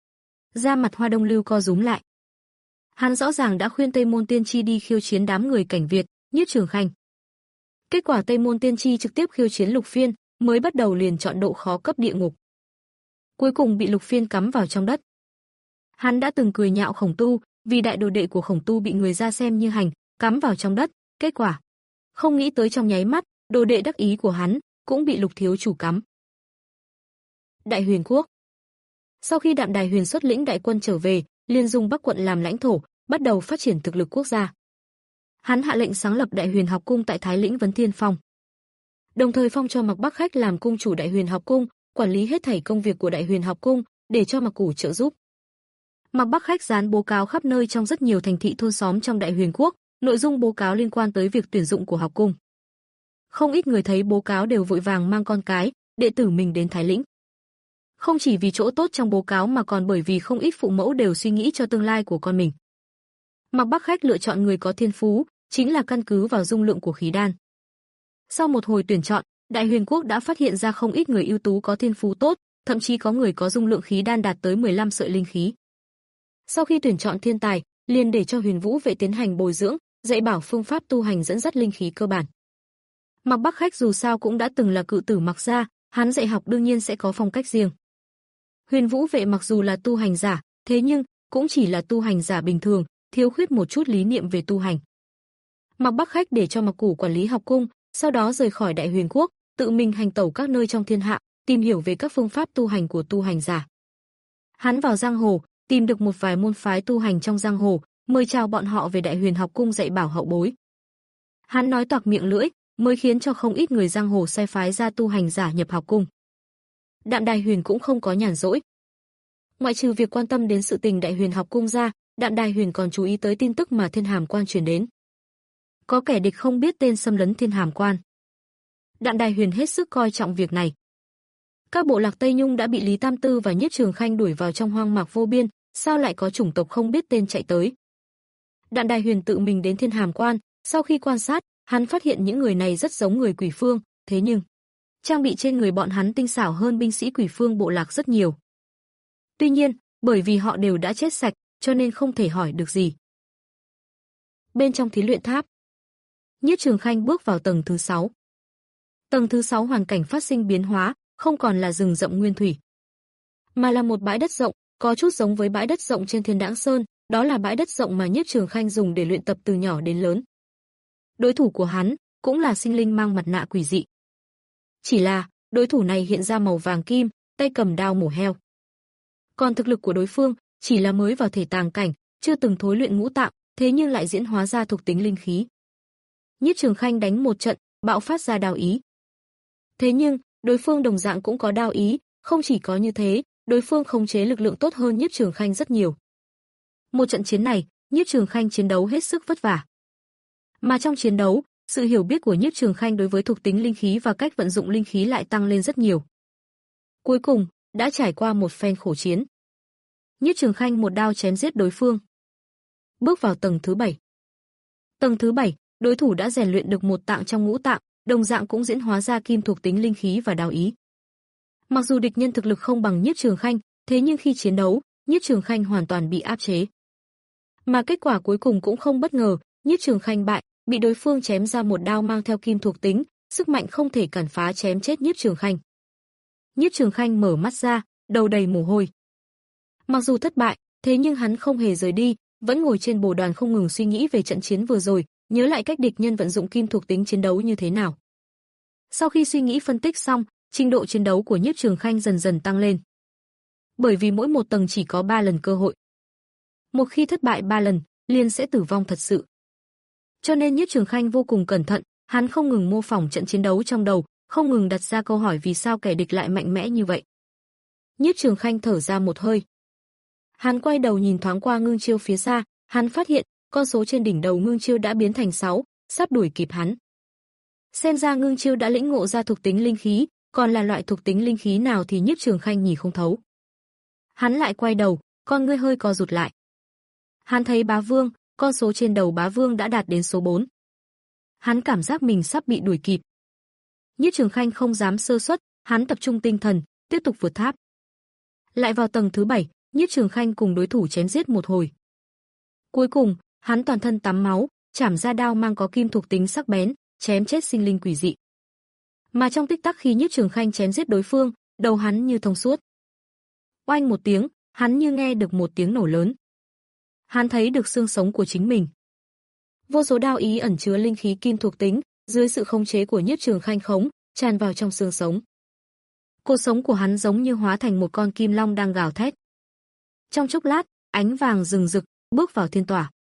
Da mặt Hoa Đông Lưu co rúm lại. Hắn rõ ràng đã khuyên Tây Môn Tiên Tri đi khiêu chiến đám người Cảnh Việt, Nhiếp Trường Khanh. Kết quả Tây Môn Tiên Tri trực tiếp khiêu chiến Lục Phiên, mới bắt đầu liền chọn độ khó cấp địa ngục. Cuối cùng bị Lục Phiên cắm vào trong đất. Hắn đã từng cười nhạo Khổng Tu, vì đại đồ đệ của Khổng Tu bị người ra xem như hành, cắm vào trong đất, kết quả không nghĩ tới trong nháy mắt, đồ đệ đắc ý của hắn cũng bị Lục thiếu chủ cắm. Đại Huyền Quốc. Sau khi Đạm Đài Huyền xuất lĩnh đại quân trở về, liền dùng Bắc quận làm lãnh thổ, bắt đầu phát triển thực lực quốc gia. Hắn hạ lệnh sáng lập Đại Huyền học cung tại Thái Lĩnh Vấn Thiên Phong. Đồng thời phong cho Mạc Bắc Khách làm cung chủ Đại Huyền học cung, quản lý hết thảy công việc của Đại Huyền học cung, để cho Mạc Củ trợ giúp. Mạc Bắc Khách dán bố cáo khắp nơi trong rất nhiều thành thị thôn xóm trong Đại Huyền Quốc, nội dung bố cáo liên quan tới việc tuyển dụng của học cung. Không ít người thấy bố cáo đều vội vàng mang con cái, đệ tử mình đến Thái Lĩnh. Không chỉ vì chỗ tốt trong bố cáo mà còn bởi vì không ít phụ mẫu đều suy nghĩ cho tương lai của con mình. Mạc Bắc Khách lựa chọn người có thiên phú, chính là căn cứ vào dung lượng của khí đan. Sau một hồi tuyển chọn, Đại Huyền Quốc đã phát hiện ra không ít người ưu tú có thiên phú tốt, thậm chí có người có dung lượng khí đan đạt tới mười lăm sợi linh khí. Sau khi tuyển chọn thiên tài, liền để cho Huyền Vũ vệ tiến hành bồi dưỡng, dạy bảo phương pháp tu hành dẫn dắt linh khí cơ bản. Mạc Bắc Khách dù sao cũng đã từng là cự tử Mạc gia, hắn dạy học đương nhiên sẽ có phong cách riêng. Huyền Vũ vệ mặc dù là tu hành giả, thế nhưng cũng chỉ là tu hành giả bình thường, thiếu khuyết một chút lý niệm về tu hành. Mạc Bắc Khách để cho Mạc Củ quản lý học cung, sau đó rời khỏi Đại Huyền Quốc, tự mình hành tẩu các nơi trong thiên hạ, tìm hiểu về các phương pháp tu hành của tu hành giả. Hắn vào giang hồ, tìm được một vài môn phái tu hành trong giang hồ, mời chào bọn họ về Đại Huyền học cung dạy bảo hậu bối. Hắn nói toạc miệng lưỡi, mới khiến cho không ít người giang hồ sai phái ra tu hành giả nhập học cung. Đạm Đài Huyền cũng không có nhàn rỗi. Ngoại trừ việc quan tâm đến sự tình Đại Huyền học cung ra, Đạm Đài Huyền còn chú ý tới tin tức mà Thiên Hàm Quan truyền đến. Có kẻ địch không biết tên xâm lấn Thiên Hàm Quan. Đạm Đài Huyền hết sức coi trọng việc này. Các bộ lạc Tây Nhung đã bị Lý Tam Tư và Nhiếp Trường Khanh đuổi vào trong hoang mạc vô biên, sao lại có chủng tộc không biết tên chạy tới? Đạm Đài Huyền tự mình đến Thiên Hàm Quan, sau khi quan sát, hắn phát hiện những người này rất giống người Quỷ Phương, thế nhưng trang bị trên người bọn hắn tinh xảo hơn binh sĩ Quỷ Phương bộ lạc rất nhiều. Tuy nhiên, bởi vì họ đều đã chết sạch, cho nên không thể hỏi được gì. Bên trong thí luyện tháp, Nhiếp Trường Khanh bước vào tầng thứ sáu. Tầng thứ sáu hoàn cảnh phát sinh biến hóa, không còn là rừng rậm nguyên thủy, mà là một bãi đất rộng, có chút giống với bãi đất rộng trên Thiên Đãng Sơn, đó là bãi đất rộng mà Nhiếp Trường Khanh dùng để luyện tập từ nhỏ đến lớn. Đối thủ của hắn cũng là sinh linh mang mặt nạ quỷ dị. Chỉ là, đối thủ này hiện ra màu vàng kim, tay cầm đao mổ heo. Còn thực lực của đối phương chỉ là mới vào thể tàng cảnh, chưa từng thối luyện ngũ tạng, thế nhưng lại diễn hóa ra thuộc tính linh khí. Nhiếp Trường Khanh đánh một trận, bạo phát ra đao ý. Thế nhưng, đối phương đồng dạng cũng có đao ý, không chỉ có như thế, đối phương khống chế lực lượng tốt hơn Nhiếp Trường Khanh rất nhiều. Một trận chiến này, Nhiếp Trường Khanh chiến đấu hết sức vất vả. Mà trong chiến đấu, sự hiểu biết của Nhiếp Trường Khanh đối với thuộc tính linh khí và cách vận dụng linh khí lại tăng lên rất nhiều. Cuối cùng, đã trải qua một phen khổ chiến. Nhiếp Trường Khanh một đao chém giết đối phương. Bước vào tầng thứ bảy. Tầng thứ bảy, đối thủ đã rèn luyện được một tạng trong ngũ tạng, đồng dạng cũng diễn hóa ra kim thuộc tính linh khí và đao ý. Mặc dù địch nhân thực lực không bằng Nhiếp Trường Khanh, thế nhưng khi chiến đấu, Nhiếp Trường Khanh hoàn toàn bị áp chế. Mà kết quả cuối cùng cũng không bất ngờ, Nhiếp Trường Khanh bại, bị đối phương chém ra một đao mang theo kim thuộc tính, sức mạnh không thể cản phá chém chết Nhiếp Trường Khanh. Nhiếp Trường Khanh mở mắt ra, đầu đầy mồ hôi. Mặc dù thất bại, thế nhưng hắn không hề rời đi, vẫn ngồi trên bồ đoàn không ngừng suy nghĩ về trận chiến vừa rồi, nhớ lại cách địch nhân vận dụng kim thuộc tính chiến đấu như thế nào. Sau khi suy nghĩ phân tích xong, trình độ chiến đấu của Nhiếp Trường Khanh dần dần tăng lên. Bởi vì mỗi một tầng chỉ có ba lần cơ hội. Một khi thất bại ba lần, liền sẽ tử vong thật sự. Cho nên Nhiếp Trường Khanh vô cùng cẩn thận, hắn không ngừng mô phỏng trận chiến đấu trong đầu, không ngừng đặt ra câu hỏi vì sao kẻ địch lại mạnh mẽ như vậy. Nhiếp Trường Khanh thở ra một hơi. Hắn quay đầu nhìn thoáng qua Ngưng Chiêu phía xa, hắn phát hiện con số trên đỉnh đầu Ngưng Chiêu đã biến thành sáu, sắp đuổi kịp hắn. Xem ra Ngưng Chiêu đã lĩnh ngộ ra thuộc tính linh khí, còn là loại thuộc tính linh khí nào thì Nhiếp Trường Khanh nhìn không thấu. Hắn lại quay đầu, con ngươi hơi co rụt lại. Hắn thấy Bá Vương, con số trên đầu Bá Vương đã đạt đến số bốn. Hắn cảm giác mình sắp bị đuổi kịp. Nhiếp Trường Khanh không dám sơ suất, hắn tập trung tinh thần, tiếp tục vượt tháp. Lại vào tầng thứ bảy, Nhiếp Trường Khanh cùng đối thủ chém giết một hồi. Cuối cùng, hắn toàn thân tắm máu, chảm ra đao mang có kim thuộc tính sắc bén, chém chết sinh linh quỷ dị. Mà trong tích tắc khi Nhiếp Trường Khanh chém giết đối phương, đầu hắn như thông suốt. Oanh một tiếng, hắn như nghe được một tiếng nổ lớn. Hắn thấy được xương sống của chính mình. Vô số đao ý ẩn chứa linh khí kim thuộc tính, dưới sự khống chế của Nhiếp Trường Khanh khống, tràn vào trong xương sống. Cột sống của hắn giống như hóa thành một con kim long đang gào thét. Trong chốc lát, ánh vàng rừng rực, bước vào thiên tỏa.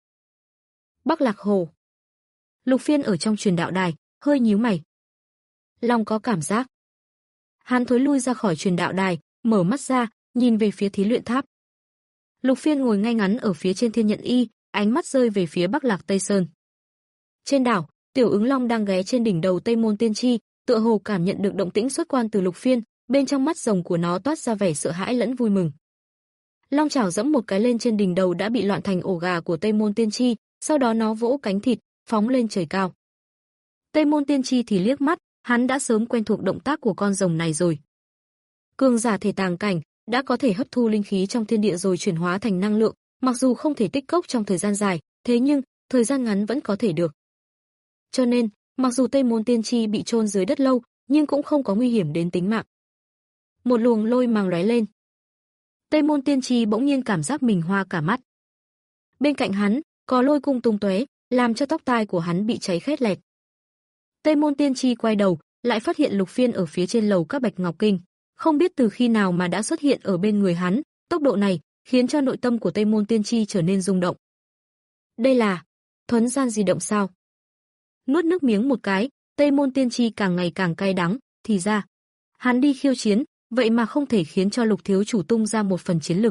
Bắc Lạc Hồ. Lục Phiên ở trong truyền đạo đài, hơi nhíu mày. Long có cảm giác. Hắn thối lui ra khỏi truyền đạo đài, mở mắt ra, nhìn về phía thí luyện tháp. Lục Phiên ngồi ngay ngắn ở phía trên thiên nhận y, ánh mắt rơi về phía Bắc Lạc Tây Sơn. Trên đảo, Tiểu Ứng Long đang ghé trên đỉnh đầu Tây Môn Tiên Tri, tựa hồ cảm nhận được động tĩnh xuất quan từ Lục Phiên, bên trong mắt rồng của nó toát ra vẻ sợ hãi lẫn vui mừng. Long chảo giẫm một cái lên trên đỉnh đầu đã bị loạn thành ổ gà của Tây Môn Tiên Tri, sau đó nó vỗ cánh thịt, phóng lên trời cao. Tây Môn Tiên Tri thì liếc mắt, hắn đã sớm quen thuộc động tác của con rồng này rồi. Cường giả thể tàng cảnh đã có thể hấp thu linh khí trong thiên địa rồi chuyển hóa thành năng lượng, mặc dù không thể tích cốc trong thời gian dài, thế nhưng thời gian ngắn vẫn có thể được. Cho nên, mặc dù Tây Môn Tiên Tri bị chôn dưới đất lâu, nhưng cũng không có nguy hiểm đến tính mạng. Một luồng lôi màng lóe lên. Tây Môn Tiên Tri bỗng nhiên cảm giác mình hoa cả mắt. Bên cạnh hắn, có lôi cung tung tóe, làm cho tóc tai của hắn bị cháy khét lẹt. Tây Môn Tiên Tri quay đầu, lại phát hiện Lục Phiên ở phía trên lầu các Bạch Ngọc Kinh, không biết từ khi nào mà đã xuất hiện ở bên người hắn, tốc độ này khiến cho nội tâm của Tây Môn Tiên Tri trở nên rung động. Đây là thuấn gian di động sao? Nuốt nước miếng một cái, Tây Môn Tiên Tri càng ngày càng cay đắng, thì ra, hắn đi khiêu chiến, vậy mà không thể khiến cho Lục thiếu chủ tung ra một phần chiến lực.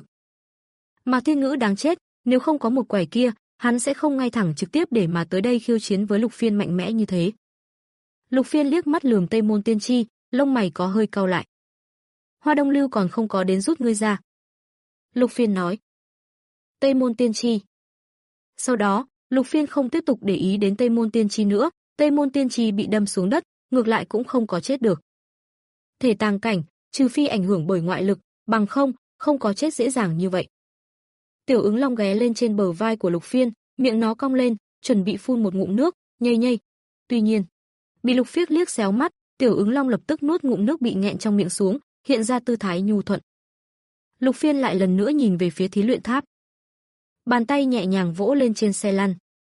Mà Thiên Ngữ đáng chết, nếu không có một quẻ kia, hắn sẽ không ngay thẳng trực tiếp để mà tới đây khiêu chiến với Lục Phiên mạnh mẽ như thế. Lục Phiên liếc mắt lườm Tây Môn Tiên Tri, lông mày có hơi cau lại. Hoa Đông Lưu còn không có đến rút ngươi ra. Lục Phiên nói. Tây Môn Tiên Tri. Sau đó, Lục Phiên không tiếp tục để ý đến Tây Môn Tiên Tri nữa, Tây Môn Tiên Tri bị đâm xuống đất, ngược lại cũng không có chết được. Thể tàng cảnh, trừ phi ảnh hưởng bởi ngoại lực, bằng không, không có chết dễ dàng như vậy. Tiểu Ứng Long ghé lên trên bờ vai của Lục Phiên, miệng nó cong lên, chuẩn bị phun một ngụm nước, nhây nhây. Tuy nhiên, bị Lục Phiên liếc xéo mắt, Tiểu Ứng Long lập tức nuốt ngụm nước bị nghẹn trong miệng xuống, hiện ra tư thái nhu thuận. Lục Phiên lại lần nữa nhìn về phía thí luyện tháp. Bàn tay nhẹ nhàng vỗ lên trên xe lăn.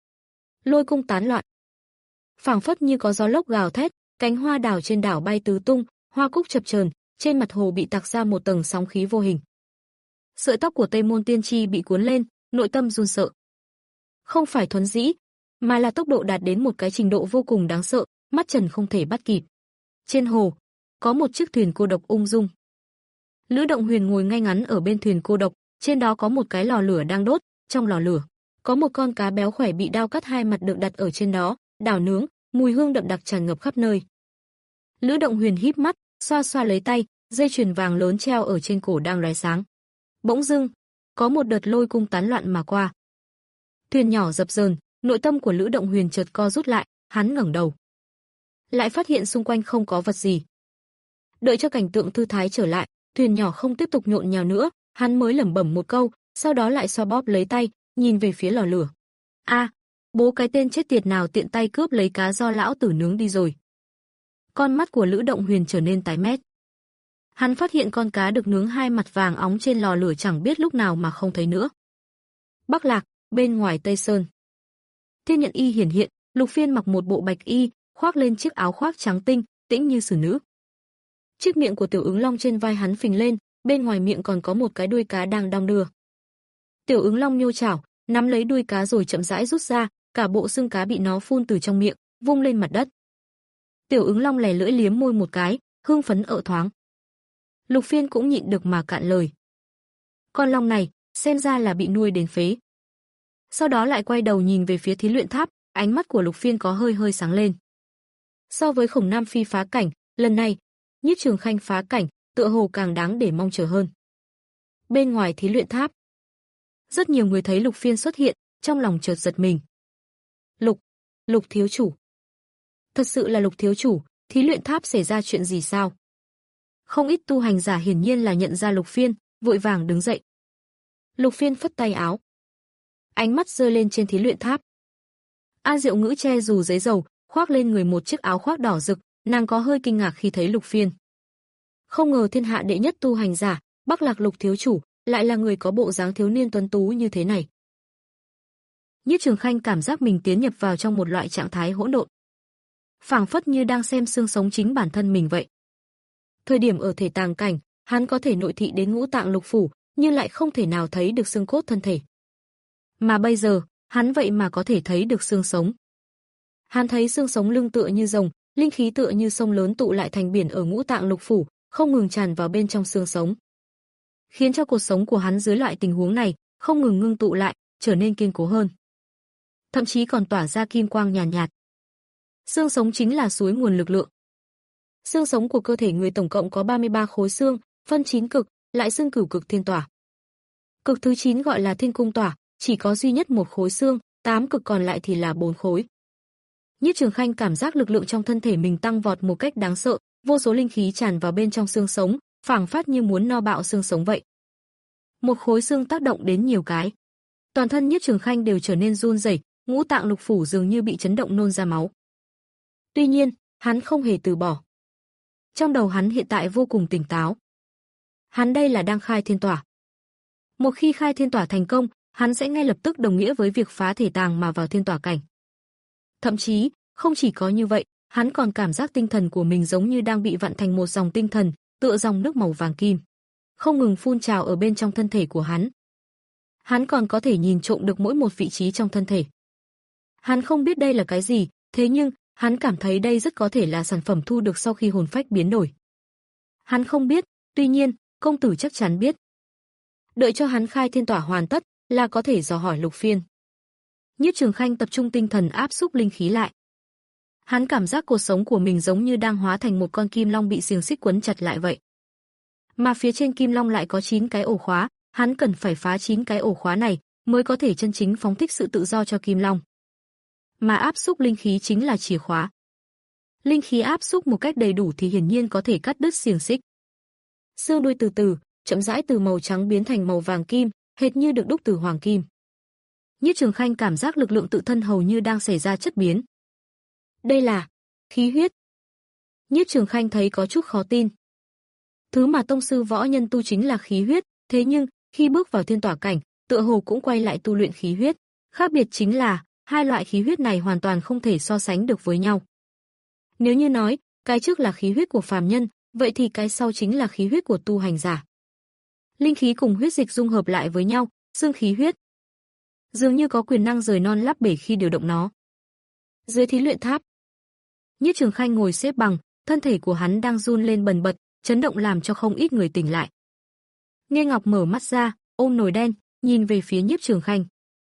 Lôi cung tán loạn. Phảng phất như có gió lốc gào thét, cánh hoa đào trên đảo bay tứ tung, hoa cúc chập chờn, trên mặt hồ bị tạc ra một tầng sóng khí vô hình. Sợi tóc của Tây Môn Tiên Tri bị cuốn lên, nội tâm run sợ. Không phải thuấn dĩ, mà là tốc độ đạt đến một cái trình độ vô cùng đáng sợ, mắt trần không thể bắt kịp. Trên hồ, có một chiếc thuyền cô độc ung dung. Lữ Động Huyền ngồi ngay ngắn ở bên thuyền cô độc, trên đó có một cái lò lửa đang đốt, trong lò lửa Có một con cá béo khỏe bị đao cắt hai mặt được đặt ở trên đó, đảo nướng, mùi hương đậm đặc tràn ngập khắp nơi. Lữ Động Huyền híp mắt, xoa xoa lấy tay, dây chuyền vàng lớn treo ở trên cổ đang lóe sáng. Bỗng dưng, có một đợt lôi cung tán loạn mà qua. Thuyền nhỏ dập dờn, nội tâm của Lữ Động Huyền chợt co rút lại, hắn ngẩng đầu, lại phát hiện xung quanh không có vật gì. Đợi cho cảnh tượng thư thái trở lại, thuyền nhỏ không tiếp tục nhộn nhào nữa, hắn mới lẩm bẩm một câu, sau đó lại xoa bóp lấy tay, nhìn về phía lò lửa. A, à, bố cái tên chết tiệt nào tiện tay cướp lấy cá do lão tử nướng đi rồi. Con mắt của Lữ Động Huyền trở nên tái mét. Hắn phát hiện con cá được nướng hai mặt vàng óng trên lò lửa chẳng biết lúc nào mà không thấy nữa. Bắc Lạc, bên ngoài Tây Sơn. Thiên Nhận Y hiển hiện, Lục Phiên mặc một bộ bạch y, khoác lên chiếc áo khoác trắng tinh, tĩnh như xử nữ. Chiếc miệng của Tiểu Ứng Long trên vai hắn phình lên, bên ngoài miệng còn có một cái đuôi cá đang đong đưa. Tiểu Ứng Long nhô chảo, nắm lấy đuôi cá rồi chậm rãi rút ra, cả bộ xương cá bị nó phun từ trong miệng, vung lên mặt đất. Tiểu Ứng Long lè lưỡi liếm môi một cái, hưng phấn ợ thoáng. Lục Phiên cũng nhịn được mà cạn lời. Con long này, xem ra là bị nuôi đến phế. Sau đó lại quay đầu nhìn về phía thí luyện tháp, ánh mắt của Lục Phiên có hơi hơi sáng lên. So với Khổng Nam Phi phá cảnh, lần này, Nhiếp Trường Khanh phá cảnh, tựa hồ càng đáng để mong chờ hơn. Bên ngoài thí luyện tháp, rất nhiều người thấy Lục Phiên xuất hiện, trong lòng chợt giật mình. Lục, Lục thiếu chủ. Thật sự là Lục thiếu chủ, thí luyện tháp xảy ra chuyện gì sao? Không ít tu hành giả hiển nhiên là nhận ra Lục Phiên, vội vàng đứng dậy. Lục Phiên phất tay áo, ánh mắt rơi lên trên thí luyện tháp. An Diệu Ngữ che dù giấy dầu, khoác lên người một chiếc áo khoác đỏ rực, nàng có hơi kinh ngạc khi thấy Lục Phiên. Không ngờ thiên hạ đệ nhất tu hành giả, Bắc Lạc Lục thiếu chủ, lại là người có bộ dáng thiếu niên tuấn tú như thế này. Nhiếp Trường Khanh cảm giác mình tiến nhập vào trong một loại trạng thái hỗn độn, phảng phất như đang xem xương sống chính bản thân mình vậy. Thời điểm ở thể tàng cảnh, hắn có thể nội thị đến ngũ tạng lục phủ, nhưng lại không thể nào thấy được xương cốt thân thể. Mà bây giờ, hắn vậy mà có thể thấy được xương sống. Hắn thấy xương sống lưng tựa như rồng, linh khí tựa như sông lớn tụ lại thành biển ở ngũ tạng lục phủ, không ngừng tràn vào bên trong xương sống, khiến cho cuộc sống của hắn dưới loại tình huống này không ngừng ngưng tụ lại, trở nên kiên cố hơn, thậm chí còn tỏa ra kim quang nhàn nhạt, nhạt. Xương sống chính là suối nguồn lực lượng. Xương sống của cơ thể người tổng cộng có ba mươi ba khối xương, phân chín cực, lại xưng cửu cực thiên tỏa. Cực thứ chín gọi là thiên cung tỏa, chỉ có duy nhất một khối xương, tám cực còn lại thì là bốn khối. Nhiếp Trường Khanh cảm giác lực lượng trong thân thể mình tăng vọt một cách đáng sợ, vô số linh khí tràn vào bên trong xương sống, phảng phất như muốn no bạo xương sống vậy. Một khối xương tác động đến nhiều cái, toàn thân Nhiếp Trường Khanh đều trở nên run rẩy, ngũ tạng lục phủ dường như bị chấn động nôn ra máu. Tuy nhiên, hắn không hề từ bỏ. Trong đầu hắn hiện tại vô cùng tỉnh táo. Hắn đây là đang khai thiên tỏa. Một khi khai thiên tỏa thành công, hắn sẽ ngay lập tức đồng nghĩa với việc phá thể tàng mà vào thiên tỏa cảnh. Thậm chí, không chỉ có như vậy, hắn còn cảm giác tinh thần của mình giống như đang bị vặn thành một dòng tinh thần, tựa dòng nước màu vàng kim, không ngừng phun trào ở bên trong thân thể của hắn. Hắn còn có thể nhìn trộm được mỗi một vị trí trong thân thể. Hắn không biết đây là cái gì, thế nhưng, hắn cảm thấy đây rất có thể là sản phẩm thu được sau khi hồn phách biến đổi. Hắn không biết, tuy nhiên, công tử chắc chắn biết. Đợi cho hắn khai thiên tỏa hoàn tất, là có thể dò hỏi Lục Phiên. Nhiếp Trường Khanh tập trung tinh thần áp xúc linh khí lại. Hắn cảm giác cuộc sống của mình giống như đang hóa thành một con kim long bị xiềng xích quấn chặt lại vậy. Mà phía trên kim long lại có chín cái ổ khóa, hắn cần phải phá chín cái ổ khóa này mới có thể chân chính phóng thích sự tự do cho kim long. Mà áp xúc linh khí chính là chìa khóa. Linh khí áp xúc một cách đầy đủ thì hiển nhiên có thể cắt đứt xiềng xích. Xương đuôi từ từ, chậm rãi từ màu trắng biến thành màu vàng kim, hệt như được đúc từ hoàng kim. Nhiếp Trường Khanh cảm giác lực lượng tự thân hầu như đang xảy ra chất biến. Đây là khí huyết. Nhiếp Trường Khanh thấy có chút khó tin. Thứ mà tông sư võ nhân tu chính là khí huyết, thế nhưng khi bước vào thiên tỏa cảnh, tựa hồ cũng quay lại tu luyện khí huyết. Khác biệt chính là hai loại khí huyết này hoàn toàn không thể so sánh được với nhau. Nếu như nói cái trước là khí huyết của phàm nhân, vậy thì cái sau chính là khí huyết của tu hành giả. Linh khí cùng huyết dịch dung hợp lại với nhau, xương khí huyết. Dường như có quyền năng rời non lấp bể khi điều động nó. Dưới thí luyện tháp, Nhiếp Trường Khanh ngồi xếp bằng, thân thể của hắn đang run lên bần bật, chấn động làm cho không ít người tỉnh lại. Nghe Ngọc mở mắt ra, ôm nồi đen, nhìn về phía Nhiếp Trường Khanh.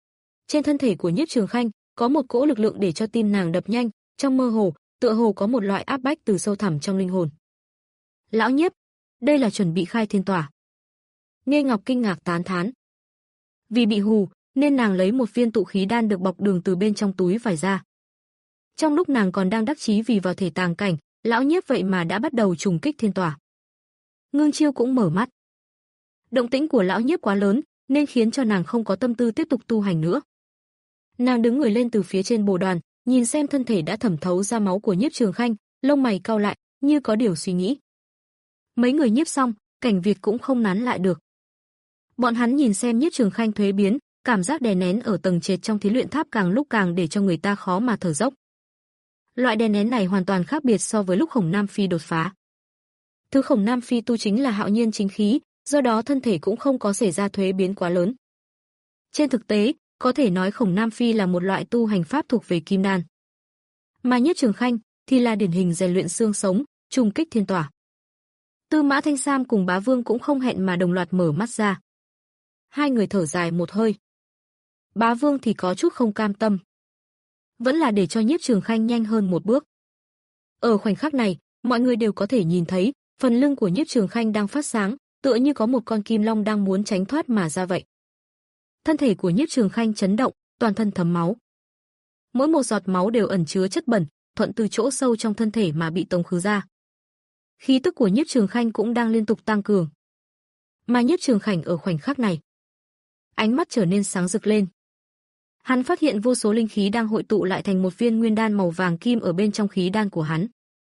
Trên thân thể của Nhiếp Trường Khanh có một cỗ lực lượng để cho tim nàng đập nhanh, trong mơ hồ, tựa hồ có một loại áp bách từ sâu thẳm trong linh hồn. Lão Nhiếp, đây là chuẩn bị khai thiên tỏa. Nghê Ngọc kinh ngạc tán thán. Vì bị hù, nên nàng lấy một viên tụ khí đan được bọc đường từ bên trong túi vải ra. Trong lúc nàng còn đang đắc chí vì vào thể tàng cảnh, lão Nhiếp vậy mà đã bắt đầu trùng kích thiên tỏa. Ngưng Chiêu cũng mở mắt. Động tĩnh của lão Nhiếp quá lớn, nên khiến cho nàng không có tâm tư tiếp tục tu hành nữa. Nàng đứng người lên từ phía trên bồ đoàn, nhìn xem thân thể đã thẩm thấu ra máu của Nhiếp Trường Khanh, lông mày cau lại, như có điều suy nghĩ. Mấy người nhiếp xong, Cảnh Việt cũng không nán lại được. Bọn hắn nhìn xem Nhiếp Trường Khanh thuế biến, cảm giác đè nén ở tầng trệt trong thí luyện tháp càng lúc càng để cho người ta khó mà thở dốc. Loại đè nén này hoàn toàn khác biệt so với lúc Khổng Nam Phi đột phá. Thứ Khổng Nam Phi tu chính là hạo nhiên chính khí, do đó thân thể cũng không có xảy ra thuế biến quá lớn. Trên thực tế, có thể nói Khổng Nam Phi là một loại tu hành pháp thuộc về kim đan. Mà Nhiếp Trường Khanh thì là điển hình rèn luyện xương sống, trùng kích thiên tỏa. Tư Mã Thanh Sam cùng Bá Vương cũng không hẹn mà đồng loạt mở mắt ra. Hai người thở dài một hơi. Bá Vương thì có chút không cam tâm. Vẫn là để cho Nhiếp Trường Khanh nhanh hơn một bước. Ở khoảnh khắc này, mọi người đều có thể nhìn thấy, phần lưng của Nhiếp Trường Khanh đang phát sáng, tựa như có một con kim long đang muốn tránh thoát mà ra vậy. Thân thể của Nhiếp Trường Khanh chấn động, toàn thân thấm máu. Mỗi một giọt máu đều ẩn chứa chất bẩn, thuận từ chỗ sâu trong thân thể mà bị tống khứ ra. Khí tức của Nhiếp Trường Khanh cũng đang liên tục tăng cường. Mà Nhiếp Trường Khanh ở khoảnh khắc này, ánh mắt trở nên sáng rực lên. Hắn phát hiện vô số linh khí đang hội tụ lại thành một viên nguyên đan màu vàng kim ở bên trong khí đan của hắn.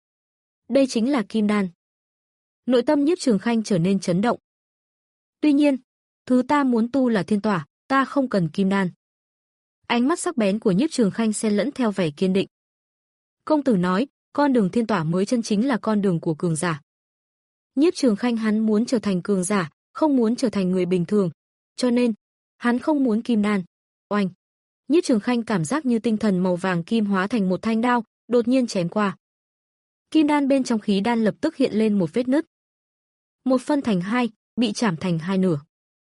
Đây chính là kim đan. Nội tâm Nhiếp Trường Khanh trở nên chấn động. Tuy nhiên, thứ ta muốn tu là thiên tỏa, ta không cần kim đan. Ánh mắt sắc bén của Nhiếp Trường Khanh xen lẫn theo vẻ kiên định. Công tử nói, con đường thiên tỏa mới chân chính là con đường của cường giả. Nhiếp Trường Khanh hắn muốn trở thành cường giả, không muốn trở thành người bình thường, cho nên hắn không muốn kim đan. Oanh! Nhiếp Trường Khanh cảm giác như tinh thần màu vàng kim hóa thành một thanh đao, đột nhiên chém qua. Kim đan bên trong khí đan lập tức hiện lên một vết nứt. Một phân thành hai, bị chảm thành hai nửa.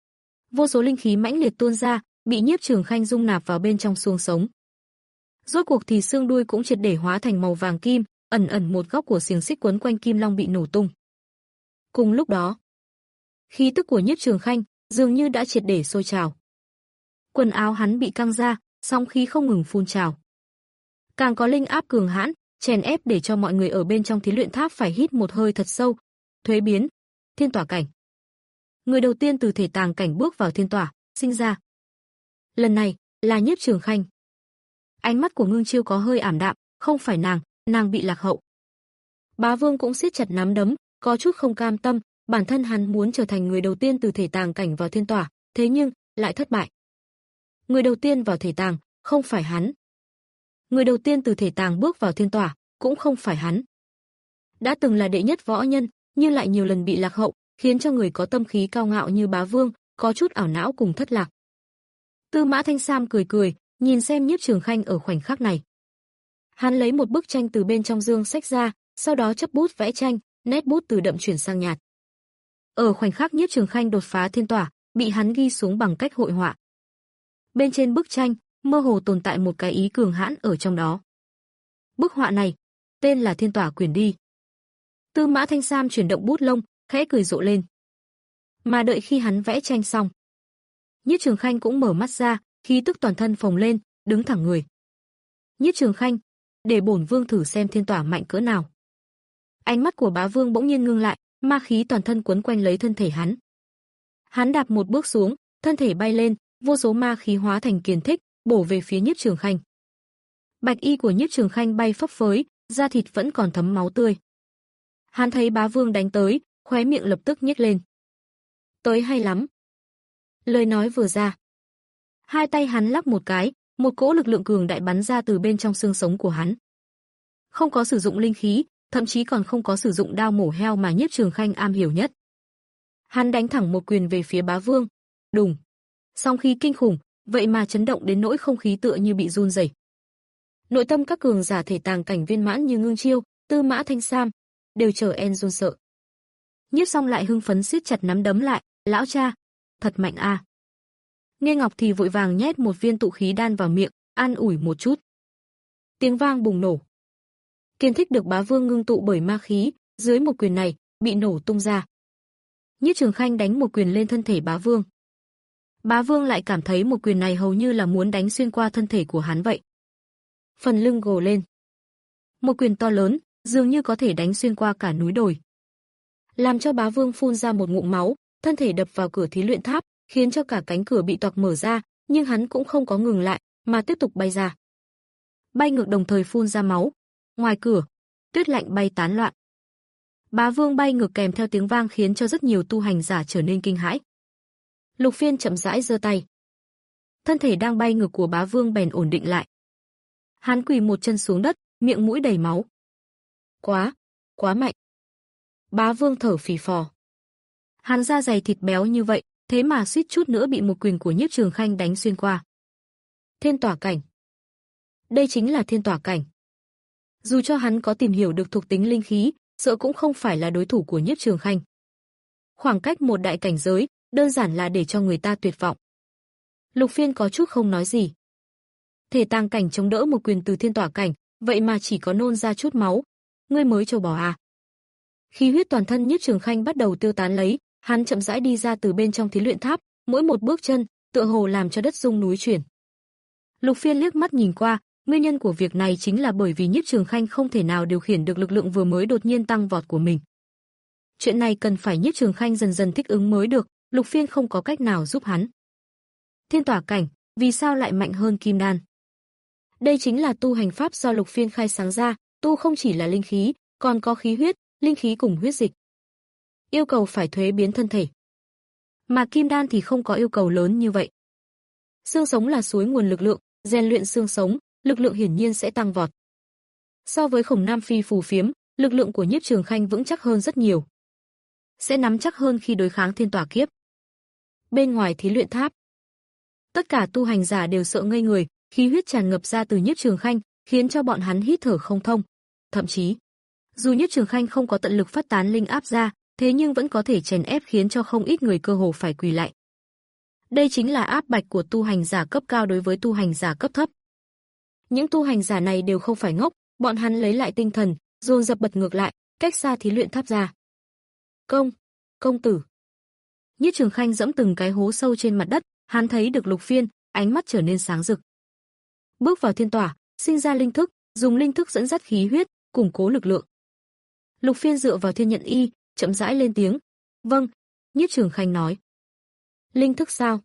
Vô số linh khí mãnh liệt tuôn ra, bị Nhiếp Trường Khanh dung nạp vào bên trong xương sống. Rốt cuộc thì xương đuôi cũng triệt để hóa thành màu vàng kim, ẩn ẩn một góc của xiềng xích quấn quanh kim long bị nổ tung. Cùng lúc đó, khí tức của Nhiếp Trường Khanh dường như đã triệt để sôi trào. Quần áo hắn bị căng ra, sóng khí không ngừng phun trào. Càng có linh áp cường hãn, chèn ép để cho mọi người ở bên trong thí luyện tháp phải hít một hơi thật sâu. Thuế biến, thiên tỏa cảnh. Người đầu tiên từ thể tàng cảnh bước vào thiên tỏa, sinh ra. Lần này, là Nhiếp Trường Khanh. Ánh mắt của Ngưng Chiêu có hơi ảm đạm, không phải nàng, nàng bị lạc hậu. Bá Vương cũng siết chặt nắm đấm, có chút không cam tâm, bản thân hắn muốn trở thành người đầu tiên từ thể tàng cảnh vào thiên tỏa, thế nhưng lại thất bại. Người đầu tiên vào thể tàng, không phải hắn. Người đầu tiên từ thể tàng bước vào thiên tỏa, cũng không phải hắn. Đã từng là đệ nhất võ nhân, nhưng lại nhiều lần bị lạc hậu, khiến cho người có tâm khí cao ngạo như Bá Vương có chút ảo não cùng thất lạc. Tư Mã Thanh Sam cười cười, nhìn xem Nhiếp Trường Khanh ở khoảnh khắc này. Hắn lấy một bức tranh từ bên trong dương sách ra, sau đó chấp bút vẽ tranh, nét bút từ đậm chuyển sang nhạt. Ở khoảnh khắc Nhiếp Trường Khanh đột phá thiên tỏa, bị hắn ghi xuống bằng cách hội họa. Bên trên bức tranh, mơ hồ tồn tại một cái ý cường hãn ở trong đó. Bức họa này, tên là Thiên Tỏa Quyển đi. Tư Mã Thanh Sam chuyển động bút lông, khẽ cười rộ lên. Mà đợi khi hắn vẽ tranh xong, Nhiếp Trường Khanh cũng mở mắt ra, khí tức toàn thân phồng lên, đứng thẳng người. Nhiếp Trường Khanh, để bổn vương thử xem thiên tỏa mạnh cỡ nào. Ánh mắt của Bá Vương bỗng nhiên ngưng lại, ma khí toàn thân quấn quanh lấy thân thể hắn. Hắn đạp một bước xuống, thân thể bay lên, vô số ma khí hóa thành kiền thích, bổ về phía Nhiếp Trường Khanh. Bạch y của Nhiếp Trường Khanh bay phấp phới, da thịt vẫn còn thấm máu tươi. Hắn thấy Bá Vương đánh tới, khóe miệng lập tức nhếch lên. Tới hay lắm. Lời nói vừa ra, hai tay hắn lắc một cái, một cỗ lực lượng cường đại bắn ra từ bên trong xương sống của hắn. Không có sử dụng linh khí, thậm chí còn không có sử dụng đao mổ heo mà Nhiếp Trường Khanh am hiểu nhất. Hắn đánh thẳng một quyền về phía Bá Vương. Đùng. Song khí kinh khủng, vậy mà chấn động đến nỗi không khí tựa như bị run rẩy. Nội tâm các cường giả thể tàng cảnh viên mãn như Ngưng Chiêu, Tư Mã Thanh Sam đều trở en run sợ. Nhiếp Song lại hưng phấn siết chặt nắm đấm lại, lão cha, thật mạnh a. Nghe Ngọc thì vội vàng nhét một viên tụ khí đan vào miệng, an ủi một chút. Tiếng vang bùng nổ. Kiên Thích được Bá Vương ngưng tụ bởi ma khí, dưới một quyền này, bị nổ tung ra. Nhiếp Trường Khanh đánh một quyền lên thân thể Bá Vương. Bá Vương lại cảm thấy một quyền này hầu như là muốn đánh xuyên qua thân thể của hắn vậy. Phần lưng gồ lên. Một quyền to lớn, dường như có thể đánh xuyên qua cả núi đồi. Làm cho Bá Vương phun ra một ngụm máu, thân thể đập vào cửa thí luyện tháp, khiến cho cả cánh cửa bị toạc mở ra, nhưng hắn cũng không có ngừng lại, mà tiếp tục bay ra. Bay ngược đồng thời phun ra máu. Ngoài cửa, tuyết lạnh bay tán loạn. Bá Vương bay ngược kèm theo tiếng vang khiến cho rất nhiều tu hành giả trở nên kinh hãi. Lục Phiên chậm rãi giơ tay. Thân thể đang bay ngược của Bá Vương bèn ổn định lại. Hắn quỳ một chân xuống đất, miệng mũi đầy máu. Quá, quá mạnh. Bá Vương thở phì phò. Hắn da dày thịt béo như vậy, thế mà suýt chút nữa bị một quyền của Nhiếp Trường Khanh đánh xuyên qua. Thiên tỏa cảnh. Đây chính là thiên tỏa cảnh. Dù cho hắn có tìm hiểu được thuộc tính linh khí, sợ cũng không phải là đối thủ của Nhiếp Trường Khanh. Khoảng cách một đại cảnh giới, đơn giản là để cho người ta tuyệt vọng. Lục Phiên có chút không nói gì. Thể tàng cảnh chống đỡ một quyền từ thiên tỏa cảnh, vậy mà chỉ có nôn ra chút máu. Ngươi mới trâu bò à? Khí huyết toàn thân Nhiếp Trường Khanh bắt đầu tiêu tán lấy, hắn chậm rãi đi ra từ bên trong thí luyện tháp, mỗi một bước chân, tựa hồ làm cho đất rung núi chuyển. Lục Phiên liếc mắt nhìn qua, nguyên nhân của việc này chính là bởi vì Nhiếp Trường Khanh không thể nào điều khiển được lực lượng vừa mới đột nhiên tăng vọt của mình. Chuyện này cần phải Nhiếp Trường Khanh dần dần thích ứng mới được, Lục Phiên không có cách nào giúp hắn. Thiên tỏa cảnh, vì sao lại mạnh hơn kim đan? Đây chính là tu hành pháp do Lục Phiên khai sáng ra, tu không chỉ là linh khí, còn có khí huyết, linh khí cùng huyết dịch. Yêu cầu phải thuế biến thân thể. Mà kim đan thì không có yêu cầu lớn như vậy. Xương sống là suối nguồn lực lượng, rèn luyện xương sống, lực lượng hiển nhiên sẽ tăng vọt. So với Khổng Nam Phi phù phiếm, lực lượng của Nhiếp Trường Khanh vững chắc hơn rất nhiều. Sẽ nắm chắc hơn khi đối kháng thiên tỏa kiếp. Bên ngoài thí luyện tháp, tất cả tu hành giả đều sợ ngây người, khí huyết tràn ngập ra từ Nhiếp Trường Khanh, khiến cho bọn hắn hít thở không thông. Thậm chí, dù Nhiếp Trường Khanh không có tận lực phát tán linh áp ra, thế nhưng vẫn có thể chèn ép khiến cho không ít người cơ hồ phải quỳ lại. Đây chính là áp bạch của tu hành giả cấp cao đối với tu hành giả cấp thấp. Những tu hành giả này đều không phải ngốc, bọn hắn lấy lại tinh thần, dồn dập bật ngược lại, cách xa thí luyện tháp ra. Công, công tử. Nhiếp Trường Khanh dẫm từng cái hố sâu trên mặt đất, hắn thấy được Lục Phiên, ánh mắt trở nên sáng rực. Bước vào thiên tỏa, sinh ra linh thức, dùng linh thức dẫn dắt khí huyết, củng cố lực lượng. Lục Phiên dựa vào thiên nhận y, chậm rãi lên tiếng. Vâng, Nhiếp Trường Khanh nói. Linh thức sao?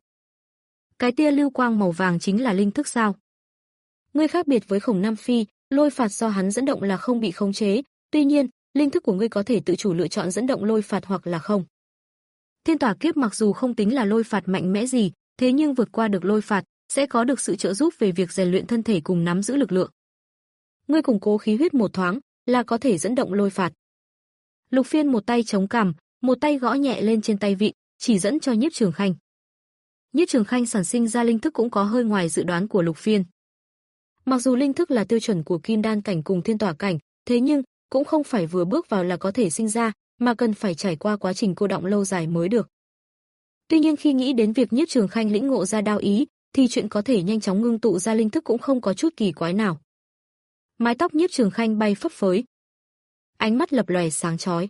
Cái tia lưu quang màu vàng chính là linh thức sao? Ngươi khác biệt với Khổng Nam Phi, lôi phạt do hắn dẫn động là không bị khống chế, tuy nhiên, linh thức của ngươi có thể tự chủ lựa chọn dẫn động lôi phạt hoặc là không. Thiên tỏa kiếp mặc dù không tính là lôi phạt mạnh mẽ gì, thế nhưng vượt qua được lôi phạt, sẽ có được sự trợ giúp về việc rèn luyện thân thể cùng nắm giữ lực lượng. Ngươi củng cố khí huyết một thoáng, là có thể dẫn động lôi phạt. Lục Phiên một tay chống cằm, một tay gõ nhẹ lên trên tay vịn, chỉ dẫn cho Nhiếp Trường Khanh. Nhiếp Trường Khanh sản sinh ra linh thức cũng có hơi ngoài dự đoán của Lục Phiên. Mặc dù linh thức là tiêu chuẩn của kim đan cảnh cùng thiên tỏa cảnh, thế nhưng cũng không phải vừa bước vào là có thể sinh ra, mà cần phải trải qua quá trình cô đọng lâu dài mới được. Tuy nhiên khi nghĩ đến việc Nhiếp Trường Khanh lĩnh ngộ ra đao ý, thì chuyện có thể nhanh chóng ngưng tụ ra linh thức cũng không có chút kỳ quái nào. Mái tóc Nhiếp Trường Khanh bay phấp phới, ánh mắt lập lòe sáng chói.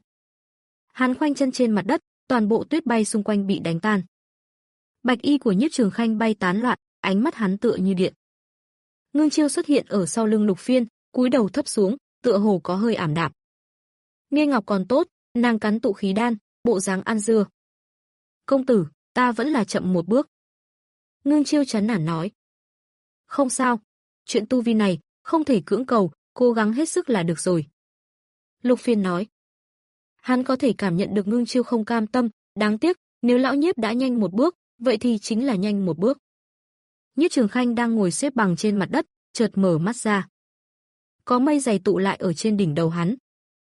Hắn khoanh chân trên mặt đất, toàn bộ tuyết bay xung quanh bị đánh tan. Bạch y của Nhiếp Trường Khanh bay tán loạn, ánh mắt hắn tựa như điện. Ngưng Chiêu xuất hiện ở sau lưng Lục Phiên, cúi đầu thấp xuống, tựa hồ có hơi ảm đạm. Nghe Ngọc còn tốt, nàng cắn tụ khí đan, bộ dáng ăn dưa. Công tử, ta vẫn là chậm một bước. Ngưng Chiêu chán nản nói. Không sao, chuyện tu vi này, không thể cưỡng cầu, cố gắng hết sức là được rồi. Lục Phiên nói. Hắn có thể cảm nhận được Ngưng Chiêu không cam tâm, đáng tiếc, nếu lão Nhiếp đã nhanh một bước, vậy thì chính là nhanh một bước. Nhiếp Trường Khanh đang ngồi xếp bằng trên mặt đất, chợt mở mắt ra. Có mây dày tụ lại ở trên đỉnh đầu hắn.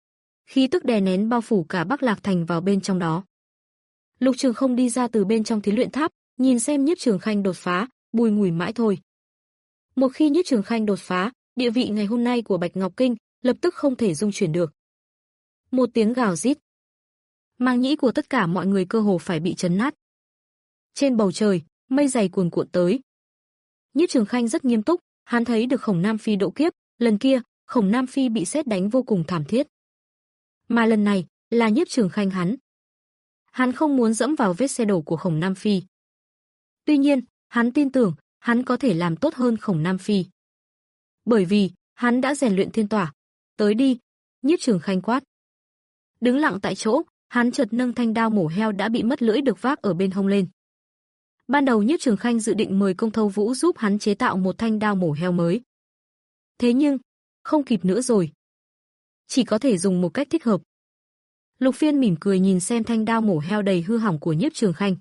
Khí tức đè nén bao phủ cả Bắc Lạc Thành vào bên trong đó. Lục Trường không đi ra từ bên trong thí luyện tháp, nhìn xem Nhiếp Trường Khanh đột phá, bùi ngùi mãi thôi. Một khi Nhiếp Trường Khanh đột phá, địa vị ngày hôm nay của Bạch Ngọc Kinh lập tức không thể dung chuyển được. Một tiếng gào rít, màng nhĩ của tất cả mọi người cơ hồ phải bị chấn nát. Trên bầu trời, mây dày cuồn cuộn tới. Nhiếp Trường Khanh rất nghiêm túc, hắn thấy được Khổng Nam Phi độ kiếp, lần kia, Khổng Nam Phi bị sét đánh vô cùng thảm thiết. Mà lần này, là Nhiếp Trường Khanh hắn. Hắn không muốn dẫm vào vết xe đổ của Khổng Nam Phi. Tuy nhiên, hắn tin tưởng, hắn có thể làm tốt hơn Khổng Nam Phi. Bởi vì, hắn đã rèn luyện thiên tỏa. Tới đi, Nhiếp Trường Khanh quát. Đứng lặng tại chỗ, hắn chợt nâng thanh đao mổ heo đã bị mất lưỡi được vác ở bên hông lên. Ban đầu Nhiếp Trường Khanh dự định mời Công Thâu Vũ giúp hắn chế tạo một thanh đao mổ heo mới. Thế nhưng, không kịp nữa rồi. Chỉ có thể dùng một cách thích hợp. Lục Phiên mỉm cười nhìn xem thanh đao mổ heo đầy hư hỏng của Nhiếp Trường Khanh.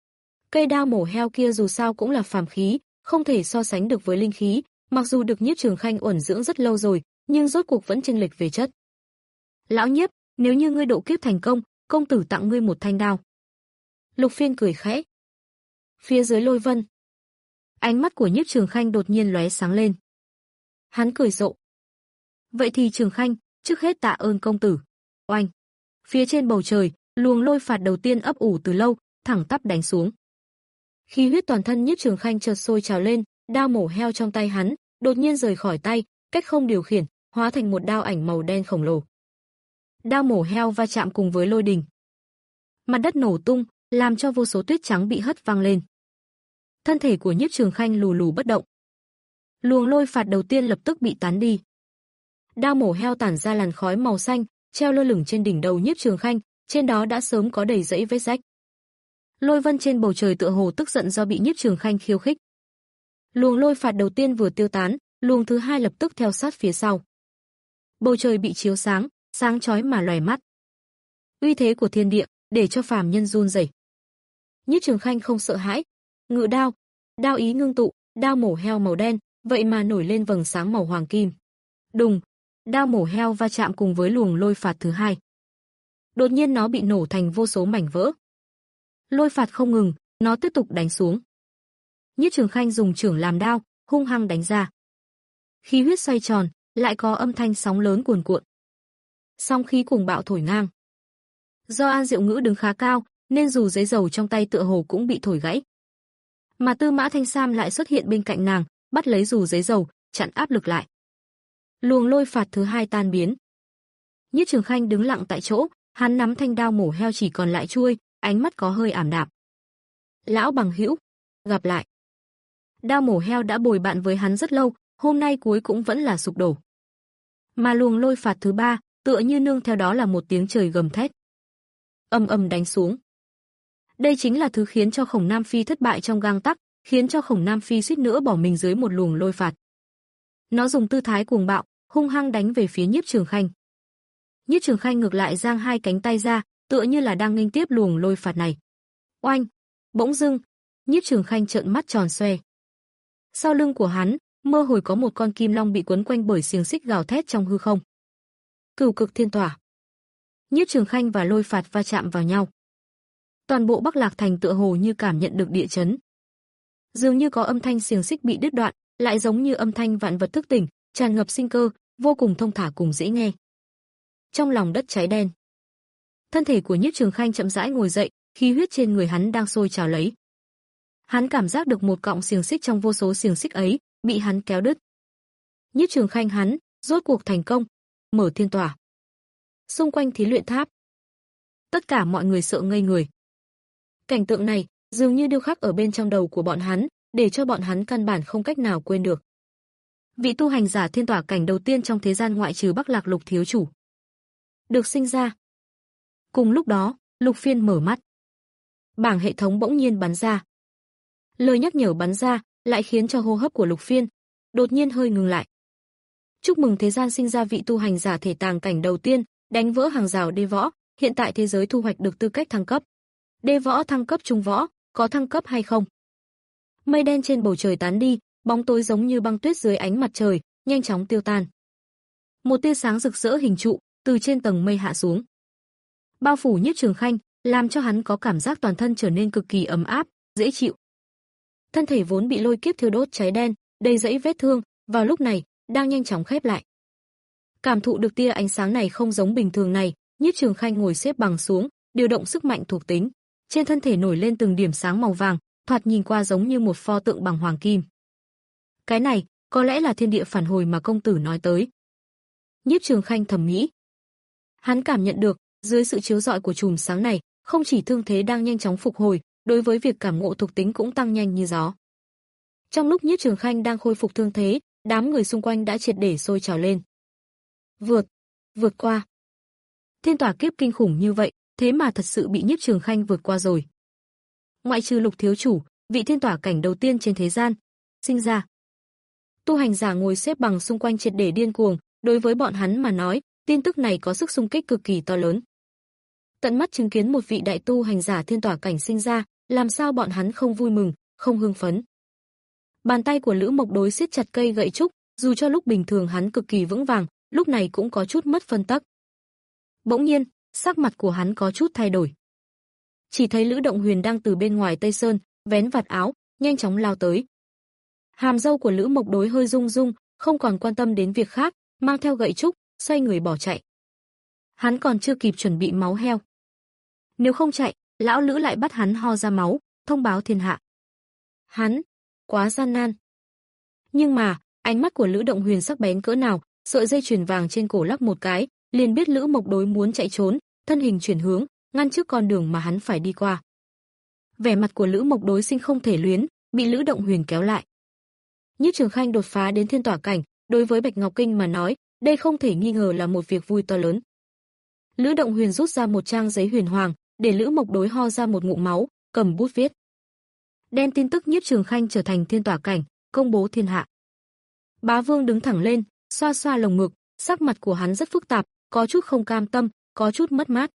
Cây đao mổ heo kia dù sao cũng là phàm khí, không thể so sánh được với linh khí, mặc dù được Nhiếp Trường Khanh uẩn dưỡng rất lâu rồi, nhưng rốt cuộc vẫn chênh lệch về chất. Lão Nhiếp, nếu như ngươi độ kiếp thành công, công tử tặng ngươi một thanh đao. Lục Phiên cười khẽ. Phía dưới lôi vân, ánh mắt của Nhiếp Trường Khanh đột nhiên lóe sáng lên. Hắn cười rộ. Vậy thì Trường Khanh, trước hết tạ ơn công tử. Oanh. Phía trên bầu trời, luồng lôi phạt đầu tiên ấp ủ từ lâu, thẳng tắp đánh xuống. Khí huyết toàn thân Nhiếp Trường Khanh chợt sôi trào lên, đao mổ heo trong tay hắn đột nhiên rời khỏi tay, cách không điều khiển, hóa thành một đao ảnh màu đen khổng lồ. Đao mổ heo va chạm cùng với lôi đình. Mặt đất nổ tung, làm cho vô số tuyết trắng bị hất văng lên. Thân thể của Nhiếp Trường Khanh lù lù bất động. Luồng lôi phạt đầu tiên lập tức bị tán đi. Đao mổ heo tản ra làn khói màu xanh, treo lơ lửng trên đỉnh đầu Nhiếp Trường Khanh, trên đó đã sớm có đầy rẫy vết rách. Lôi vân trên bầu trời tựa hồ tức giận do bị Nhiếp Trường Khanh khiêu khích. Luồng lôi phạt đầu tiên vừa tiêu tán, luồng thứ hai lập tức theo sát phía sau. Bầu trời bị chiếu sáng, sáng chói mà lòe mắt. Uy thế của thiên địa để cho phàm nhân run rẩy. Nhiếp Trường Khanh không sợ hãi, ngự đao, đao ý ngưng tụ, đao mổ heo màu đen, vậy mà nổi lên vầng sáng màu hoàng kim. Đùng, đao mổ heo va chạm cùng với luồng lôi phạt thứ hai. Đột nhiên nó bị nổ thành vô số mảnh vỡ. Lôi phạt không ngừng, nó tiếp tục đánh xuống. Nhiếp Trường Khanh dùng chưởng làm đao, hung hăng đánh ra. Khí huyết xoay tròn, lại có âm thanh sóng lớn cuồn cuộn. Sóng khí cuồng bạo thổi ngang. Do An Diệu Ngữ đứng khá cao, nên dù giấy dầu trong tay tựa hồ cũng bị thổi gãy. Mà Tư Mã Thanh Sam lại xuất hiện bên cạnh nàng, bắt lấy dù giấy dầu, chặn áp lực lại. Luồng lôi phạt thứ hai tan biến. Nhiếp Trường Khanh đứng lặng tại chỗ, hắn nắm thanh đao mổ heo chỉ còn lại chuôi, ánh mắt có hơi ảm đạm. Lão bằng hữu, gặp lại. Đao mổ heo đã bồi bạn với hắn rất lâu, hôm nay cuối cũng vẫn là sụp đổ. Mà luồng lôi phạt thứ ba, tựa như nương theo đó là một tiếng trời gầm thét. Ầm ầm đánh xuống. Đây chính là thứ khiến cho Khổng Nam Phi thất bại trong gang tắc, khiến cho Khổng Nam Phi suýt nữa bỏ mình dưới một luồng lôi phạt. Nó dùng tư thái cuồng bạo, hung hăng đánh về phía Nhiếp Trường Khanh. Nhiếp Trường Khanh ngược lại giang hai cánh tay ra, tựa như là đang nghênh tiếp luồng lôi phạt này. Oanh! Bỗng dưng, Nhiếp Trường Khanh trợn mắt tròn xoe. Sau lưng của hắn, mơ hồ có một con kim long bị quấn quanh bởi xiềng xích gào thét trong hư không. Cửu cực thiên tỏa. Nhiếp Trường Khanh và lôi phạt va chạm vào nhau. Toàn bộ Bắc Lạc Thành tựa hồ như cảm nhận được địa chấn. Dường như có âm thanh xiềng xích bị đứt đoạn, lại giống như âm thanh vạn vật thức tỉnh, tràn ngập sinh cơ, vô cùng thông thả cùng dễ nghe. Trong lòng đất cháy đen. Thân thể của Nhiếp Trường Khanh chậm rãi ngồi dậy, khí huyết trên người hắn đang sôi trào lấy. Hắn cảm giác được một cọng xiềng xích trong vô số xiềng xích ấy bị hắn kéo đứt. Nhiếp Trường Khanh hắn rốt cuộc thành công, mở thiên tỏa. Xung quanh thí luyện tháp, tất cả mọi người sợ ngây người. Cảnh tượng này dường như điêu khắc ở bên trong đầu của bọn hắn, để cho bọn hắn căn bản không cách nào quên được. Vị tu hành giả thiên tỏa cảnh đầu tiên trong thế gian ngoại trừ Bắc Lạc Lục thiếu chủ được sinh ra. Cùng lúc đó, Lục Phiên mở mắt. Bảng hệ thống bỗng nhiên bắn ra. Lời nhắc nhở bắn ra, lại khiến cho hô hấp của Lục Phiên đột nhiên hơi ngừng lại. Chúc mừng thế gian sinh ra vị tu hành giả thể tàng cảnh đầu tiên, đánh vỡ hàng rào đê võ, hiện tại thế giới thu hoạch được tư cách thăng cấp. Đê võ thăng cấp trung võ, có thăng cấp hay không? Mây đen trên bầu trời tán đi, bóng tối giống như băng tuyết dưới ánh mặt trời, nhanh chóng tiêu tan. Một tia sáng rực rỡ hình trụ từ trên tầng mây hạ xuống, bao phủ Nhiếp Trường Khanh, làm cho hắn có cảm giác toàn thân trở nên cực kỳ ấm áp, dễ chịu. Thân thể vốn bị lôi kiếp thiêu đốt cháy đen, đầy rẫy vết thương, vào lúc này đang nhanh chóng khép lại. Cảm thụ được tia ánh sáng này không giống bình thường này, Nhiếp Trường Khanh ngồi xếp bằng xuống, điều động sức mạnh thuộc tính, trên thân thể nổi lên từng điểm sáng màu vàng, thoạt nhìn qua giống như một pho tượng bằng hoàng kim. Cái này, có lẽ là thiên địa phản hồi mà công tử nói tới. Nhiếp Trường Khanh thầm nghĩ. Hắn cảm nhận được, dưới sự chiếu rọi của chùm sáng này, không chỉ thương thế đang nhanh chóng phục hồi, đối với việc cảm ngộ thuộc tính cũng tăng nhanh như gió. Trong lúc Nhiếp Trường Khanh đang khôi phục thương thế, đám người xung quanh đã triệt để sôi trào lên. Vượt, vượt qua. Thiên tỏa kiếp kinh khủng như vậy, thế mà thật sự bị Nhiếp Trường Khanh vượt qua rồi. Ngoại trừ Lục thiếu chủ, vị thiên tỏa cảnh đầu tiên trên thế gian sinh ra. Tu hành giả ngồi xếp bằng xung quanh triệt để điên cuồng, đối với bọn hắn mà nói, tin tức này có sức xung kích cực kỳ to lớn. Tận mắt chứng kiến một vị đại tu hành giả thiên tỏa cảnh sinh ra, làm sao bọn hắn không vui mừng, không hưng phấn. Bàn tay của Lữ Mộc Đối siết chặt cây gậy trúc, dù cho lúc bình thường hắn cực kỳ vững vàng, lúc này cũng có chút mất phân tắc. Bỗng nhiên, sắc mặt của hắn có chút thay đổi. Chỉ thấy Lữ Động Huyền đang từ bên ngoài Tây Sơn, vén vạt áo, nhanh chóng lao tới. Hàm râu của Lữ Mộc Đối hơi rung rung, không còn quan tâm đến việc khác, mang theo gậy trúc, xoay người bỏ chạy. Hắn còn chưa kịp chuẩn bị máu heo. Nếu không chạy, lão Lữ lại bắt hắn ho ra máu, thông báo thiên hạ. Hắn, quá gian nan. Nhưng mà, ánh mắt của Lữ Động Huyền sắc bén cỡ nào, sợi dây chuyền vàng trên cổ lắc một cái, liền biết Lữ Mộc Đối muốn chạy trốn, thân hình chuyển hướng, ngăn trước con đường mà hắn phải đi qua. Vẻ mặt của Lữ Mộc Đối sinh không thể luyến, bị Lữ Động Huyền kéo lại. Nhiếp Trường Khanh đột phá đến thiên tỏa cảnh, đối với Bạch Ngọc Kinh mà nói, đây không thể nghi ngờ là một việc vui to lớn. Lữ Động Huyền rút ra một trang giấy huyền hoàng, để Lữ Mộc Đối ho ra một ngụm máu, cầm bút viết. Đem tin tức Nhiếp Trường Khanh trở thành thiên tỏa cảnh, công bố thiên hạ. Bá Vương đứng thẳng lên, xoa xoa lồng ngực, sắc mặt của hắn rất phức tạp, có chút không cam tâm, có chút mất mát.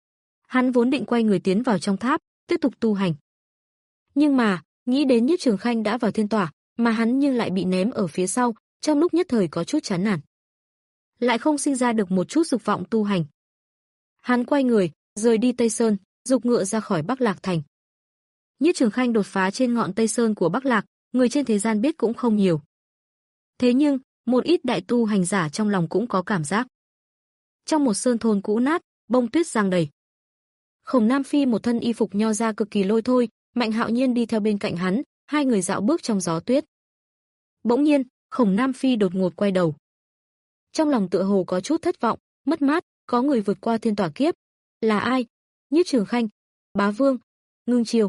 Hắn vốn định quay người tiến vào trong tháp, tiếp tục tu hành. Nhưng mà, nghĩ đến Nhiếp Trường Khanh đã vào thiên tỏa, mà hắn nhưng lại bị ném ở phía sau, trong lúc nhất thời có chút chán nản. Lại không sinh ra được một chút dục vọng tu hành. Hắn quay người, rời đi Tây Sơn, dục ngựa ra khỏi Bắc Lạc Thành. Nhiếp Trường Khanh đột phá trên ngọn Tây Sơn của Bắc Lạc, người trên thế gian biết cũng không nhiều. Thế nhưng, một ít đại tu hành giả trong lòng cũng có cảm giác. Trong một sơn thôn cũ nát, bông tuyết giăng đầy. Khổng Nam Phi một thân y phục nho ra cực kỳ lôi thôi, Mạnh Hạo Nhiên đi theo bên cạnh hắn, hai người dạo bước trong gió tuyết. Bỗng nhiên, Khổng Nam Phi đột ngột quay đầu. Trong lòng tựa hồ có chút thất vọng, mất mát, có người vượt qua thiên tỏa kiếp. Là ai? Nhiếp Trường Khanh, Bá Vương, Ngưng Chiêu.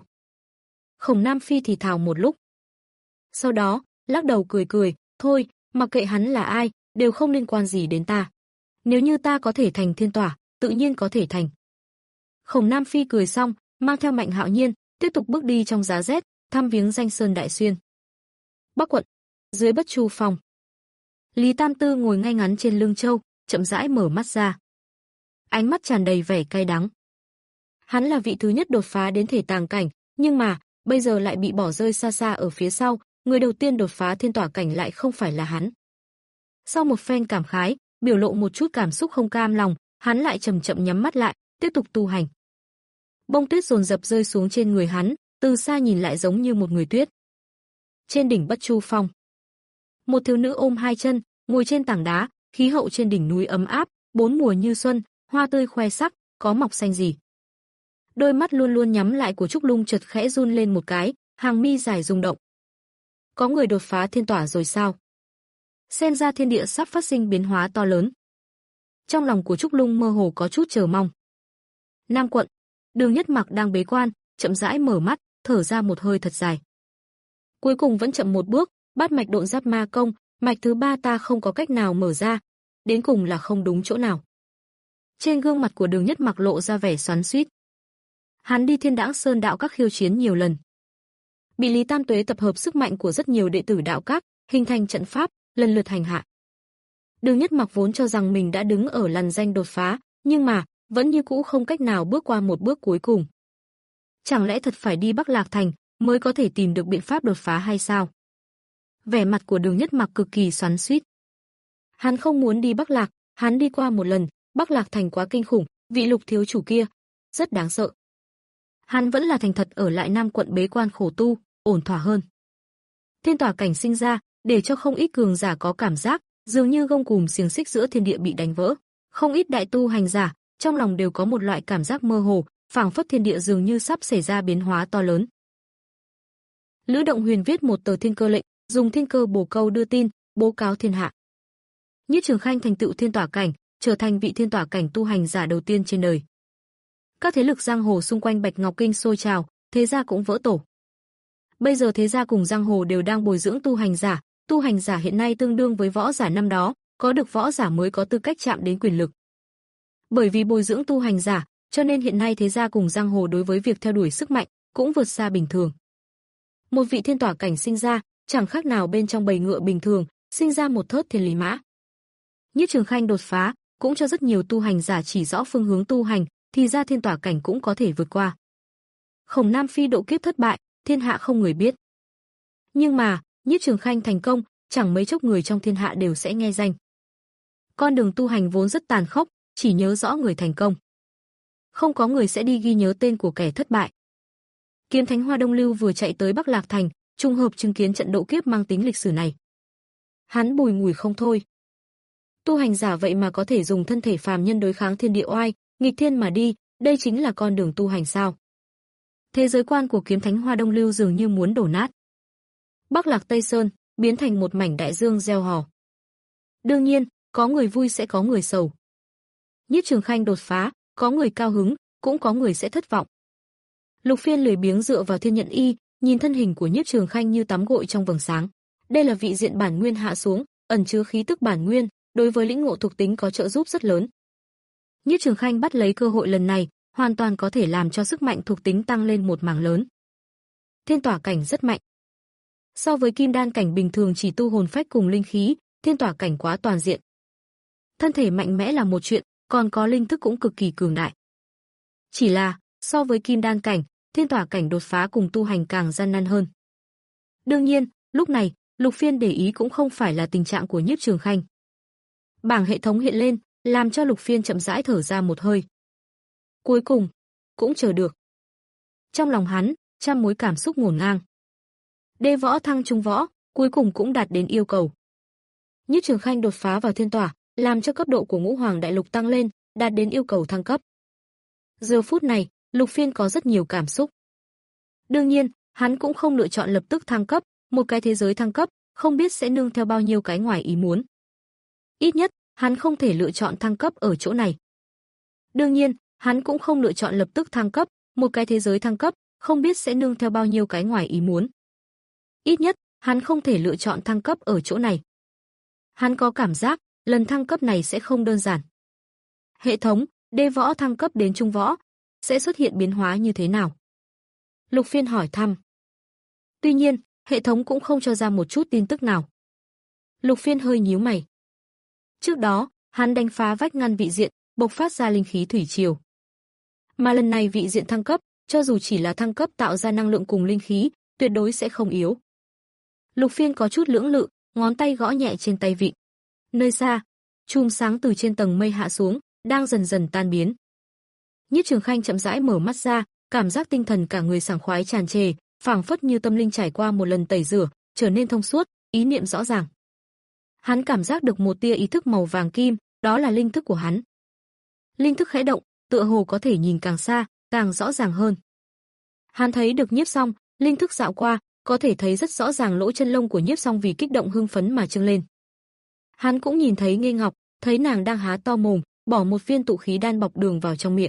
Khổng Nam Phi thì thào một lúc. Sau đó, lắc đầu cười cười, thôi, mặc kệ hắn là ai, đều không liên quan gì đến ta. Nếu như ta có thể thành thiên tỏa, tự nhiên có thể thành. Khổng Nam Phi cười xong, mang theo Mạnh Hạo Nhiên, tiếp tục bước đi trong giá rét, thăm viếng danh sơn đại xuyên. Bắc quận, dưới Bất Chu Phong. Lý Tam Tư ngồi ngay ngắn trên lưng châu, chậm rãi mở mắt ra. Ánh mắt tràn đầy vẻ cay đắng. Hắn là vị thứ nhất đột phá đến thể tàng cảnh, nhưng mà, bây giờ lại bị bỏ rơi xa xa ở phía sau, người đầu tiên đột phá thiên tỏa cảnh lại không phải là hắn. Sau một phen cảm khái, biểu lộ một chút cảm xúc không cam lòng, hắn lại chậm chậm nhắm mắt lại, tiếp tục tu hành. Bông tuyết dồn dập rơi xuống trên người hắn, từ xa nhìn lại giống như một người tuyết. Trên đỉnh Bất Chu Phong, một thiếu nữ ôm hai chân, ngồi trên tảng đá, khí hậu trên đỉnh núi ấm áp, bốn mùa như xuân, hoa tươi khoe sắc, có mọc xanh gì. Đôi mắt luôn luôn nhắm lại của Trúc Lung chợt khẽ run lên một cái, hàng mi dài rung động. Có người đột phá thiên tỏa rồi sao? Xem ra thiên địa sắp phát sinh biến hóa to lớn. Trong lòng của Trúc Lung mơ hồ có chút chờ mong. Nam quận, Đường Nhất Mặc đang bế quan, chậm rãi mở mắt, thở ra một hơi thật dài. Cuối cùng vẫn chậm một bước, bát mạch độn giáp ma công, mạch thứ ba ta không có cách nào mở ra, đến cùng là không đúng chỗ nào. Trên gương mặt của Đường Nhất Mặc lộ ra vẻ xoắn xuýt. Hắn đi Thiên Đãng Sơn đạo các khiêu chiến nhiều lần, bị Lý Tam Tuế tập hợp sức mạnh của rất nhiều đệ tử đạo các, hình thành trận pháp, lần lượt hành hạ. Đường Nhất Mặc vốn cho rằng mình đã đứng ở lằn ranh đột phá, nhưng mà vẫn như cũ không cách nào bước qua một bước cuối cùng. Chẳng lẽ thật phải đi Bắc Lạc Thành mới có thể tìm được biện pháp đột phá hay sao? Vẻ mặt của Đường Nhất Mặc cực kỳ xoắn xuýt. Hắn không muốn đi Bắc Lạc, hắn đi qua một lần, Bắc Lạc Thành quá kinh khủng, vị Lục thiếu chủ kia rất đáng sợ. Hắn vẫn là thành thật ở lại Nam quận bế quan khổ tu, ổn thỏa hơn. Thiên tỏa cảnh sinh ra, để cho không ít cường giả có cảm giác, dường như gông cùm xiềng xích giữa thiên địa bị đánh vỡ. Không ít đại tu hành giả, trong lòng đều có một loại cảm giác mơ hồ, phảng phất thiên địa dường như sắp xảy ra biến hóa to lớn. Lữ Động Huyền viết một tờ thiên cơ lệnh, dùng thiên cơ bổ câu đưa tin, bố cáo thiên hạ. Nhiếp Trường Khanh thành tựu thiên tỏa cảnh, trở thành vị thiên tỏa cảnh tu hành giả đầu tiên trên đời. Các thế lực giang hồ xung quanh Bạch Ngọc Kinh sôi trào, thế gia cũng vỡ tổ. Bây giờ thế gia cùng giang hồ đều đang bồi dưỡng tu hành giả, tu hành giả hiện nay tương đương với võ giả năm đó, có được võ giả mới có tư cách chạm đến quyền lực. Bởi vì bồi dưỡng tu hành giả, cho nên hiện nay thế gia cùng giang hồ đối với việc theo đuổi sức mạnh cũng vượt xa bình thường. Một vị thiên tỏa cảnh sinh ra, chẳng khác nào bên trong bầy ngựa bình thường, sinh ra một thớt thiên lý mã. Nhiếp Trường Khanh đột phá, cũng cho rất nhiều tu hành giả chỉ rõ phương hướng tu hành, thì ra thiên tỏa cảnh cũng có thể vượt qua. Khổng Nam Phi độ kiếp thất bại, thiên hạ không người biết. Nhưng mà, Nhiếp Trường Khanh thành công, chẳng mấy chốc người trong thiên hạ đều sẽ nghe danh. Con đường tu hành vốn rất tàn khốc, chỉ nhớ rõ người thành công. Không có người sẽ đi ghi nhớ tên của kẻ thất bại. Kiếm Thánh Hoa Đông Lưu vừa chạy tới Bắc Lạc Thành, trùng hợp chứng kiến trận độ kiếp mang tính lịch sử này. Hắn bùi ngùi không thôi. Tu hành giả vậy mà có thể dùng thân thể phàm nhân đối kháng thiên địa oai, nghịch thiên mà đi, đây chính là con đường tu hành sao? Thế giới quan của Kiếm Thánh Hoa Đông Lưu dường như muốn đổ nát. Bắc Lạc Tây Sơn biến thành một mảnh đại dương reo hò. Đương nhiên, có người vui sẽ có người sầu. Nhiếp Trường Khanh đột phá, có người cao hứng, cũng có người sẽ thất vọng. Lục Phiên lười biếng dựa vào Thiên Nhận Y, nhìn thân hình của Nhiếp Trường Khanh như tắm gội trong vầng sáng. Đây là vị diện bản nguyên hạ xuống, ẩn chứa khí tức bản nguyên, đối với lĩnh ngộ thuộc tính có trợ giúp rất lớn. Nhiếp Trường Khanh bắt lấy cơ hội lần này, hoàn toàn có thể làm cho sức mạnh thuộc tính tăng lên một mảng lớn. Thiên tỏa cảnh rất mạnh. So với kim đan cảnh bình thường chỉ tu hồn phách cùng linh khí, thiên tỏa cảnh quá toàn diện. Thân thể mạnh mẽ là một chuyện, còn có linh thức cũng cực kỳ cường đại. Chỉ là, so với kim đan cảnh, thiên tỏa cảnh đột phá cùng tu hành càng gian nan hơn. Đương nhiên, lúc này, Lục Phiên để ý cũng không phải là tình trạng của Nhiếp Trường Khanh. Bảng hệ thống hiện lên, làm cho Lục Phiên chậm rãi thở ra một hơi. Cuối cùng, cũng chờ được. Trong lòng hắn, trăm mối cảm xúc ngổn ngang. Đê võ thăng trung võ, cuối cùng cũng đạt đến yêu cầu. Nhiếp Trường Khanh đột phá vào thiên tỏa, làm cho cấp độ của Ngũ Hoàng Đại Lục tăng lên, đạt đến yêu cầu thăng cấp. Giờ phút này, Lục Phiên có rất nhiều cảm xúc. Đương nhiên, hắn cũng không lựa chọn lập tức thăng cấp, một cái thế giới thăng cấp, không biết sẽ nương theo bao nhiêu cái ngoài ý muốn. Ít nhất, hắn không thể lựa chọn thăng cấp ở chỗ này. Đương nhiên, hắn cũng không lựa chọn lập tức thăng cấp, một cái thế giới thăng cấp, không biết sẽ nương theo bao nhiêu cái ngoài ý muốn. Ít nhất, hắn không thể lựa chọn thăng cấp ở chỗ này. Hắn có cảm giác, lần thăng cấp này sẽ không đơn giản. Hệ thống, đê võ thăng cấp đến trung võ, sẽ xuất hiện biến hóa như thế nào? Lục Phiên hỏi thăm. Tuy nhiên, hệ thống cũng không cho ra một chút tin tức nào. Lục Phiên hơi nhíu mày. Trước đó, hắn đánh phá vách ngăn vị diện, bộc phát ra linh khí thủy triều. Mà lần này vị diện thăng cấp, cho dù chỉ là thăng cấp tạo ra năng lượng cùng linh khí, tuyệt đối sẽ không yếu. Lục Phiên có chút lưỡng lự, ngón tay gõ nhẹ trên tay vịn. Nơi xa, chùm sáng từ trên tầng mây hạ xuống, đang dần dần tan biến. Nhiếp Trường Khanh chậm rãi mở mắt ra, cảm giác tinh thần cả người sảng khoái tràn trề, phảng phất như tâm linh trải qua một lần tẩy rửa, trở nên thông suốt, ý niệm rõ ràng. Hắn cảm giác được một tia ý thức màu vàng kim, đó là linh thức của hắn. Linh thức khẽ động, tựa hồ có thể nhìn càng xa, càng rõ ràng hơn. Hắn thấy được Nhiếp Song, linh thức dạo qua, có thể thấy rất rõ ràng lỗ chân lông của Nhiếp Song vì kích động hưng phấn mà trưng lên. Hắn cũng nhìn thấy Nghê Ngọc, thấy nàng đang há to mồm, bỏ một viên tụ khí đan bọc đường vào trong miệng.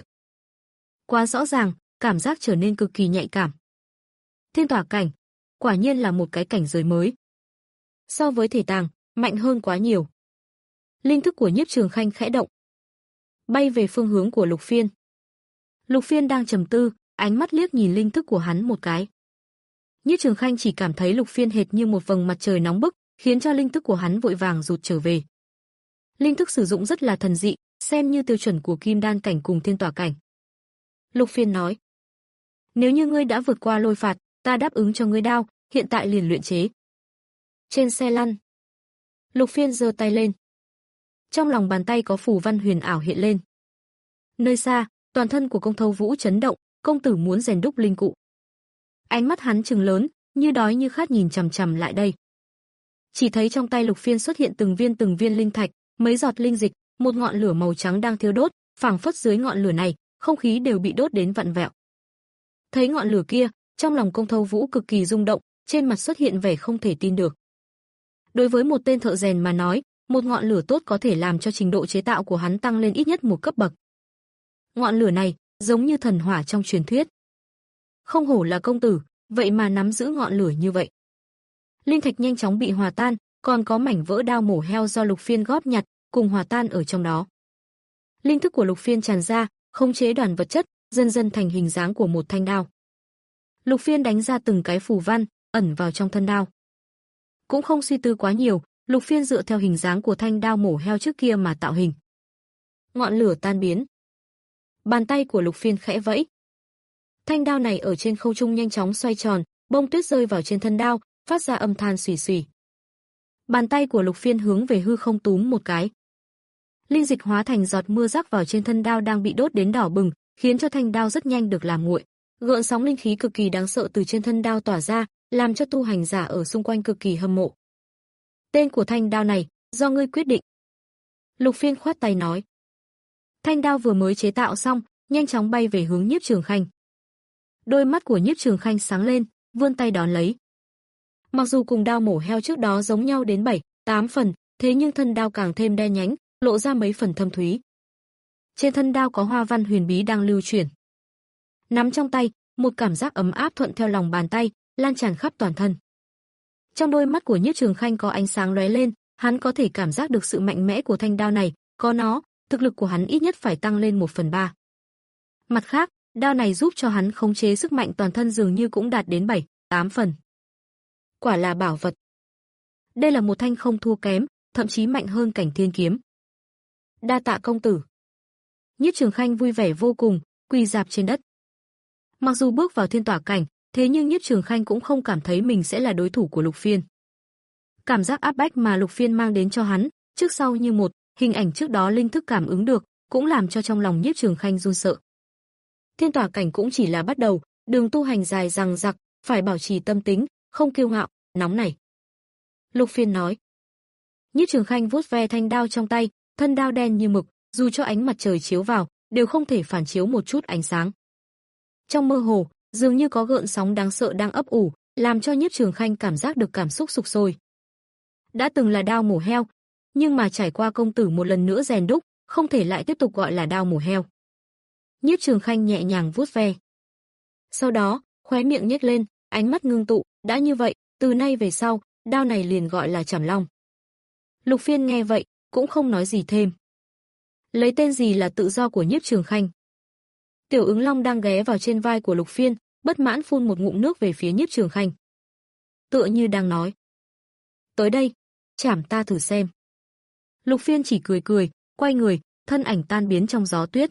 Quá rõ ràng, cảm giác trở nên cực kỳ nhạy cảm. Thiên tỏa cảnh, quả nhiên là một cái cảnh giới mới. So với thể tàng, mạnh hơn quá nhiều. Linh thức của Nhiếp Trường Khanh khẽ động, bay về phương hướng của Lục Phiên. Lục Phiên đang trầm tư, ánh mắt liếc nhìn linh thức của hắn một cái. Nhiếp Trường Khanh chỉ cảm thấy Lục Phiên hệt như một vầng mặt trời nóng bức, khiến cho linh thức của hắn vội vàng rụt trở về. Linh thức sử dụng rất là thần dị, xem như tiêu chuẩn của kim đan cảnh cùng thiên tỏa cảnh. Lục Phiên nói: "Nếu như ngươi đã vượt qua lôi phạt, ta đáp ứng cho ngươi đao, hiện tại liền luyện chế." Trên xe lăn, Lục Phiên giơ tay lên. Trong lòng bàn tay có phù văn huyền ảo hiện lên. Nơi xa, toàn thân của Công Thâu Vũ chấn động, công tử muốn rèn đúc linh cụ. Ánh mắt hắn trừng lớn, như đói như khát nhìn chằm chằm lại đây. Chỉ thấy trong tay Lục Phiên xuất hiện từng viên từng viên linh thạch, mấy giọt linh dịch, một ngọn lửa màu trắng đang thiêu đốt, phảng phất dưới ngọn lửa này, không khí đều bị đốt đến vặn vẹo. Thấy ngọn lửa kia, trong lòng Công Thâu Vũ cực kỳ rung động, trên mặt xuất hiện vẻ không thể tin được. Đối với một tên thợ rèn mà nói, một ngọn lửa tốt có thể làm cho trình độ chế tạo của hắn tăng lên ít nhất một cấp bậc. Ngọn lửa này giống như thần hỏa trong truyền thuyết. Không hổ là công tử, vậy mà nắm giữ ngọn lửa như vậy. Linh thạch nhanh chóng bị hòa tan, còn có mảnh vỡ đao mổ heo do Lục Phiên góp nhặt, cùng hòa tan ở trong đó. Linh thức của Lục Phiên tràn ra, khống chế đoàn vật chất, dần dần thành hình dáng của một thanh đao. Lục Phiên đánh ra từng cái phù văn, ẩn vào trong thân đao. Cũng không suy tư quá nhiều, Lục Phiên dựa theo hình dáng của thanh đao mổ heo trước kia mà tạo hình. Ngọn lửa tan biến. Bàn tay của Lục Phiên khẽ vẫy. Thanh đao này ở trên không trung nhanh chóng xoay tròn, bông tuyết rơi vào trên thân đao, phát ra âm than xùy xùy. Bàn tay của Lục Phiên hướng về hư không túm một cái. Linh dịch hóa thành giọt mưa rắc vào trên thân đao đang bị đốt đến đỏ bừng, khiến cho thanh đao rất nhanh được làm nguội. Gợn sóng linh khí cực kỳ đáng sợ từ trên thân đao tỏa ra, làm cho tu hành giả ở xung quanh cực kỳ hâm mộ. Tên của thanh đao này, do ngươi quyết định. Lục Phiên khoát tay nói. Thanh đao vừa mới chế tạo xong, nhanh chóng bay về hướng Nhiếp Trường Khanh. Đôi mắt của Nhiếp Trường Khanh sáng lên, vươn tay đón lấy. Mặc dù cùng đao mổ heo trước đó giống nhau đến bảy, tám phần, thế nhưng thân đao càng thêm đen nhánh, lộ ra mấy phần thâm thúy. Trên thân đao có hoa văn huyền bí đang lưu chuyển. Nắm trong tay, một cảm giác ấm áp thuận theo lòng bàn tay, lan tràn khắp toàn thân. Trong đôi mắt của Nhiếp Trường Khanh có ánh sáng lóe lên, hắn có thể cảm giác được sự mạnh mẽ của thanh đao này, có nó, thực lực của hắn ít nhất phải tăng lên một phần ba. Mặt khác, đao này giúp cho hắn khống chế sức mạnh toàn thân dường như cũng đạt đến bảy, tám phần. Quả là bảo vật. Đây là một thanh không thua kém, thậm chí mạnh hơn cảnh thiên kiếm. Đa tạ công tử. Nhiếp Trường Khanh vui vẻ vô cùng, quỳ rạp trên đất. Mặc dù bước vào thiên tỏa cảnh, thế nhưng Nhiếp Trường Khanh cũng không cảm thấy mình sẽ là đối thủ của Lục Phiên. Cảm giác áp bách mà Lục Phiên mang đến cho hắn, trước sau như một, hình ảnh trước đó linh thức cảm ứng được, cũng làm cho trong lòng Nhiếp Trường Khanh run sợ. Thiên tỏa cảnh cũng chỉ là bắt đầu, đường tu hành dài dằng dặc, phải bảo trì tâm tính, không kiêu ngạo, nóng nảy. Lục Phiên nói. Nhiếp Trường Khanh vuốt ve thanh đao trong tay, thân đao đen như mực, dù cho ánh mặt trời chiếu vào, đều không thể phản chiếu một chút ánh sáng. Trong mơ hồ, dường như có gợn sóng đáng sợ đang ấp ủ, làm cho Nhiếp Trường Khanh cảm giác được cảm xúc sục sôi. Đã từng là đao mổ heo, nhưng mà trải qua công tử một lần nữa rèn đúc, không thể lại tiếp tục gọi là đao mổ heo. Nhiếp Trường Khanh nhẹ nhàng vuốt ve. Sau đó, khóe miệng nhếch lên, ánh mắt ngưng tụ, đã như vậy, từ nay về sau, đao này liền gọi là Trảm Long. Lục Phiên nghe vậy, cũng không nói gì thêm. Lấy tên gì là tự do của Nhiếp Trường Khanh. Tiểu Ứng Long đang ghé vào trên vai của Lục Phiên, bất mãn phun một ngụm nước về phía Nhiếp Trường Khanh. Tựa như đang nói. Tới đây, chảm ta thử xem. Lục Phiên chỉ cười cười, quay người, thân ảnh tan biến trong gió tuyết.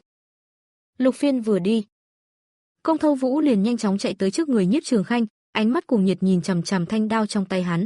Lục Phiên vừa đi, Công Thâu Vũ liền nhanh chóng chạy tới trước người Nhiếp Trường Khanh, ánh mắt cuồng nhiệt nhìn chằm chằm thanh đao trong tay hắn.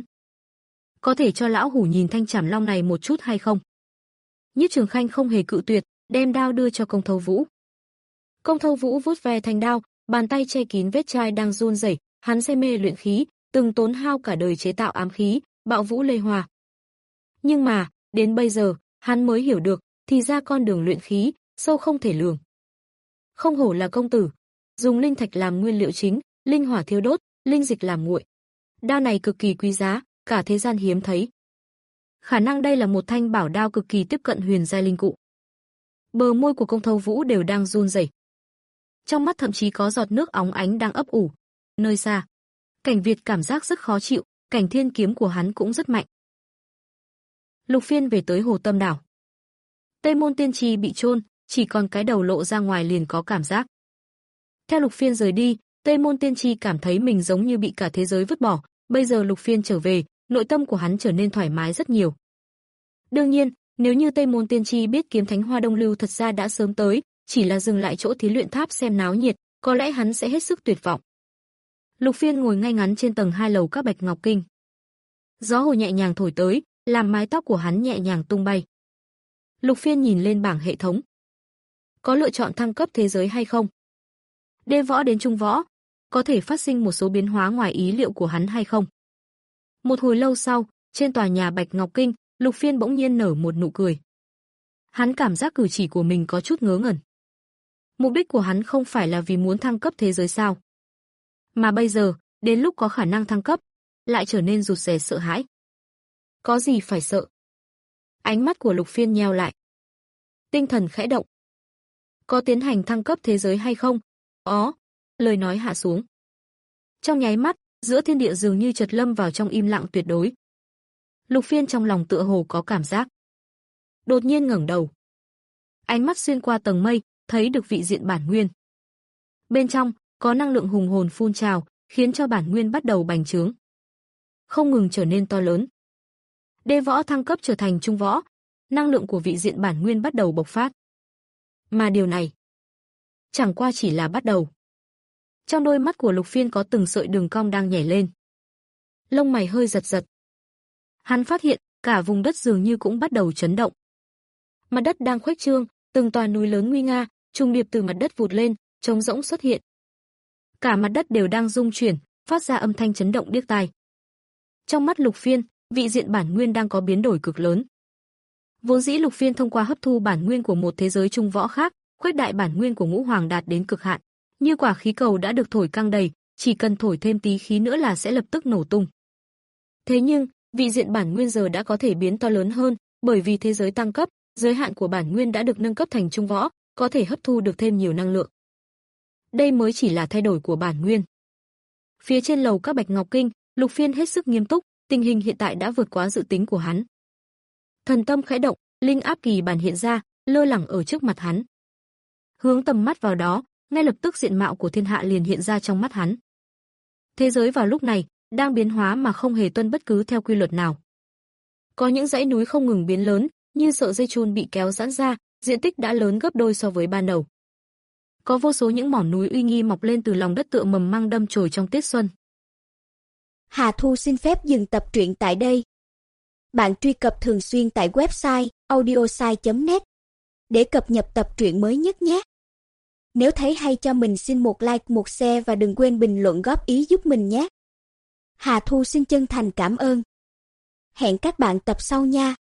Có thể cho lão hủ nhìn thanh Trảm Long này một chút hay không? Nhiếp Trường Khanh không hề cự tuyệt, đem đao đưa cho Công Thâu Vũ. Công Thâu Vũ vuốt ve thanh đao, bàn tay che kín vết chai đang run rẩy, hắn say mê luyện khí, từng tốn hao cả đời chế tạo ám khí, Bạo Vũ Lê Hòa. Nhưng mà, đến bây giờ, hắn mới hiểu được, thì ra con đường luyện khí, sâu không thể lường. Không hổ là công tử, dùng linh thạch làm nguyên liệu chính, linh hỏa thiêu đốt, linh dịch làm nguội. Đao này cực kỳ quý giá, cả thế gian hiếm thấy. Khả năng đây là một thanh bảo đao cực kỳ tiếp cận huyền giai linh cụ. Bờ môi của Công Thâu Vũ đều đang run rẩy. Trong mắt thậm chí có giọt nước óng ánh đang ấp ủ. Nơi xa, Cảnh Việt cảm giác rất khó chịu, cảnh thiên kiếm của hắn cũng rất mạnh. Lục Phiên về tới Hồ Tâm Đảo. Tây Môn Tiên Tri bị chôn, chỉ còn cái đầu lộ ra ngoài liền có cảm giác. Theo Lục Phiên rời đi, Tây Môn Tiên Tri cảm thấy mình giống như bị cả thế giới vứt bỏ, bây giờ Lục Phiên trở về, nội tâm của hắn trở nên thoải mái rất nhiều. Đương nhiên, nếu như Tây Môn Tiên Tri biết Kiếm Thánh Hoa Đông Lưu thật ra đã sớm tới, chỉ là dừng lại chỗ thí luyện tháp xem náo nhiệt, có lẽ hắn sẽ hết sức tuyệt vọng. Lục Phiên ngồi ngay ngắn trên tầng hai lầu các Bạch Ngọc Kinh. Gió hồ nhẹ nhàng thổi tới, làm mái tóc của hắn nhẹ nhàng tung bay. Lục Phiên nhìn lên bảng hệ thống. Có lựa chọn thăng cấp thế giới hay không? Đê võ đến trung võ, có thể phát sinh một số biến hóa ngoài ý liệu của hắn hay không? Một hồi lâu sau, trên tòa nhà Bạch Ngọc Kinh, Lục Phiên bỗng nhiên nở một nụ cười. Hắn cảm giác cử chỉ của mình có chút ngớ ngẩn. Mục đích của hắn không phải là vì muốn thăng cấp thế giới sao? Mà bây giờ, đến lúc có khả năng thăng cấp, lại trở nên rụt rè sợ hãi. Có gì phải sợ? Ánh mắt của Lục Phiên nheo lại. Tinh thần khẽ động. Có tiến hành thăng cấp thế giới hay không? Ó, lời nói hạ xuống. Trong nháy mắt, giữa thiên địa dường như chợt lâm vào trong im lặng tuyệt đối. Lục Phiên trong lòng tựa hồ có cảm giác. Đột nhiên ngẩng đầu. Ánh mắt xuyên qua tầng mây, thấy được vị diện bản nguyên. Bên trong, có năng lượng hùng hồn phun trào, khiến cho bản nguyên bắt đầu bành trướng. Không ngừng trở nên to lớn. Đế võ thăng cấp trở thành trung võ, năng lượng của vị diện bản nguyên bắt đầu bộc phát. Mà điều này, chẳng qua chỉ là bắt đầu. Trong đôi mắt của Lục Phiên có từng sợi đường cong đang nhảy lên. Lông mày hơi giật giật. Hắn phát hiện, cả vùng đất dường như cũng bắt đầu chấn động. Mặt đất đang khuếch trương, từng tòa núi lớn nguy nga, trùng điệp từ mặt đất vụt lên, trống rỗng xuất hiện. Cả mặt đất đều đang rung chuyển, phát ra âm thanh chấn động điếc tai. Trong mắt Lục Phiên, vị diện bản nguyên đang có biến đổi cực lớn. Vốn dĩ Lục Phiên thông qua hấp thu bản nguyên của một thế giới trung võ khác, khuếch đại bản nguyên của ngũ hoàng đạt đến cực hạn. Như quả khí cầu đã được thổi căng đầy, chỉ cần thổi thêm tí khí nữa là sẽ lập tức nổ tung. Thế nhưng, vị diện bản nguyên giờ đã có thể biến to lớn hơn, bởi vì thế giới tăng cấp, giới hạn của bản nguyên đã được nâng cấp thành trung võ, có thể hấp thu được thêm nhiều năng lượng. Đây mới chỉ là thay đổi của bản nguyên. Phía trên lầu các Bạch Ngọc Kinh, Lục Phiên hết sức nghiêm túc, tình hình hiện tại đã vượt quá dự tính của hắn. Thần tâm khẽ động, linh áp kỳ bản hiện ra, lơ lửng ở trước mặt hắn. Hướng tầm mắt vào đó, ngay lập tức diện mạo của thiên hạ liền hiện ra trong mắt hắn. Thế giới vào lúc này đang biến hóa mà không hề tuân bất cứ theo quy luật nào. Có những dãy núi không ngừng biến lớn, như sợi dây chun bị kéo giãn ra, diện tích đã lớn gấp đôi so với ban đầu. Có vô số những mỏm núi uy nghi mọc lên từ lòng đất tựa mầm măng đâm chồi trong tiết xuân. Hà Thu xin phép dừng tập truyện tại đây. Bạn truy cập thường xuyên tại website audiosai chấm net để cập nhật tập truyện mới nhất nhé. Nếu thấy hay cho mình xin một like, một share và đừng quên bình luận góp ý giúp mình nhé. Hà Thu xin chân thành cảm ơn. Hẹn các bạn tập sau nha.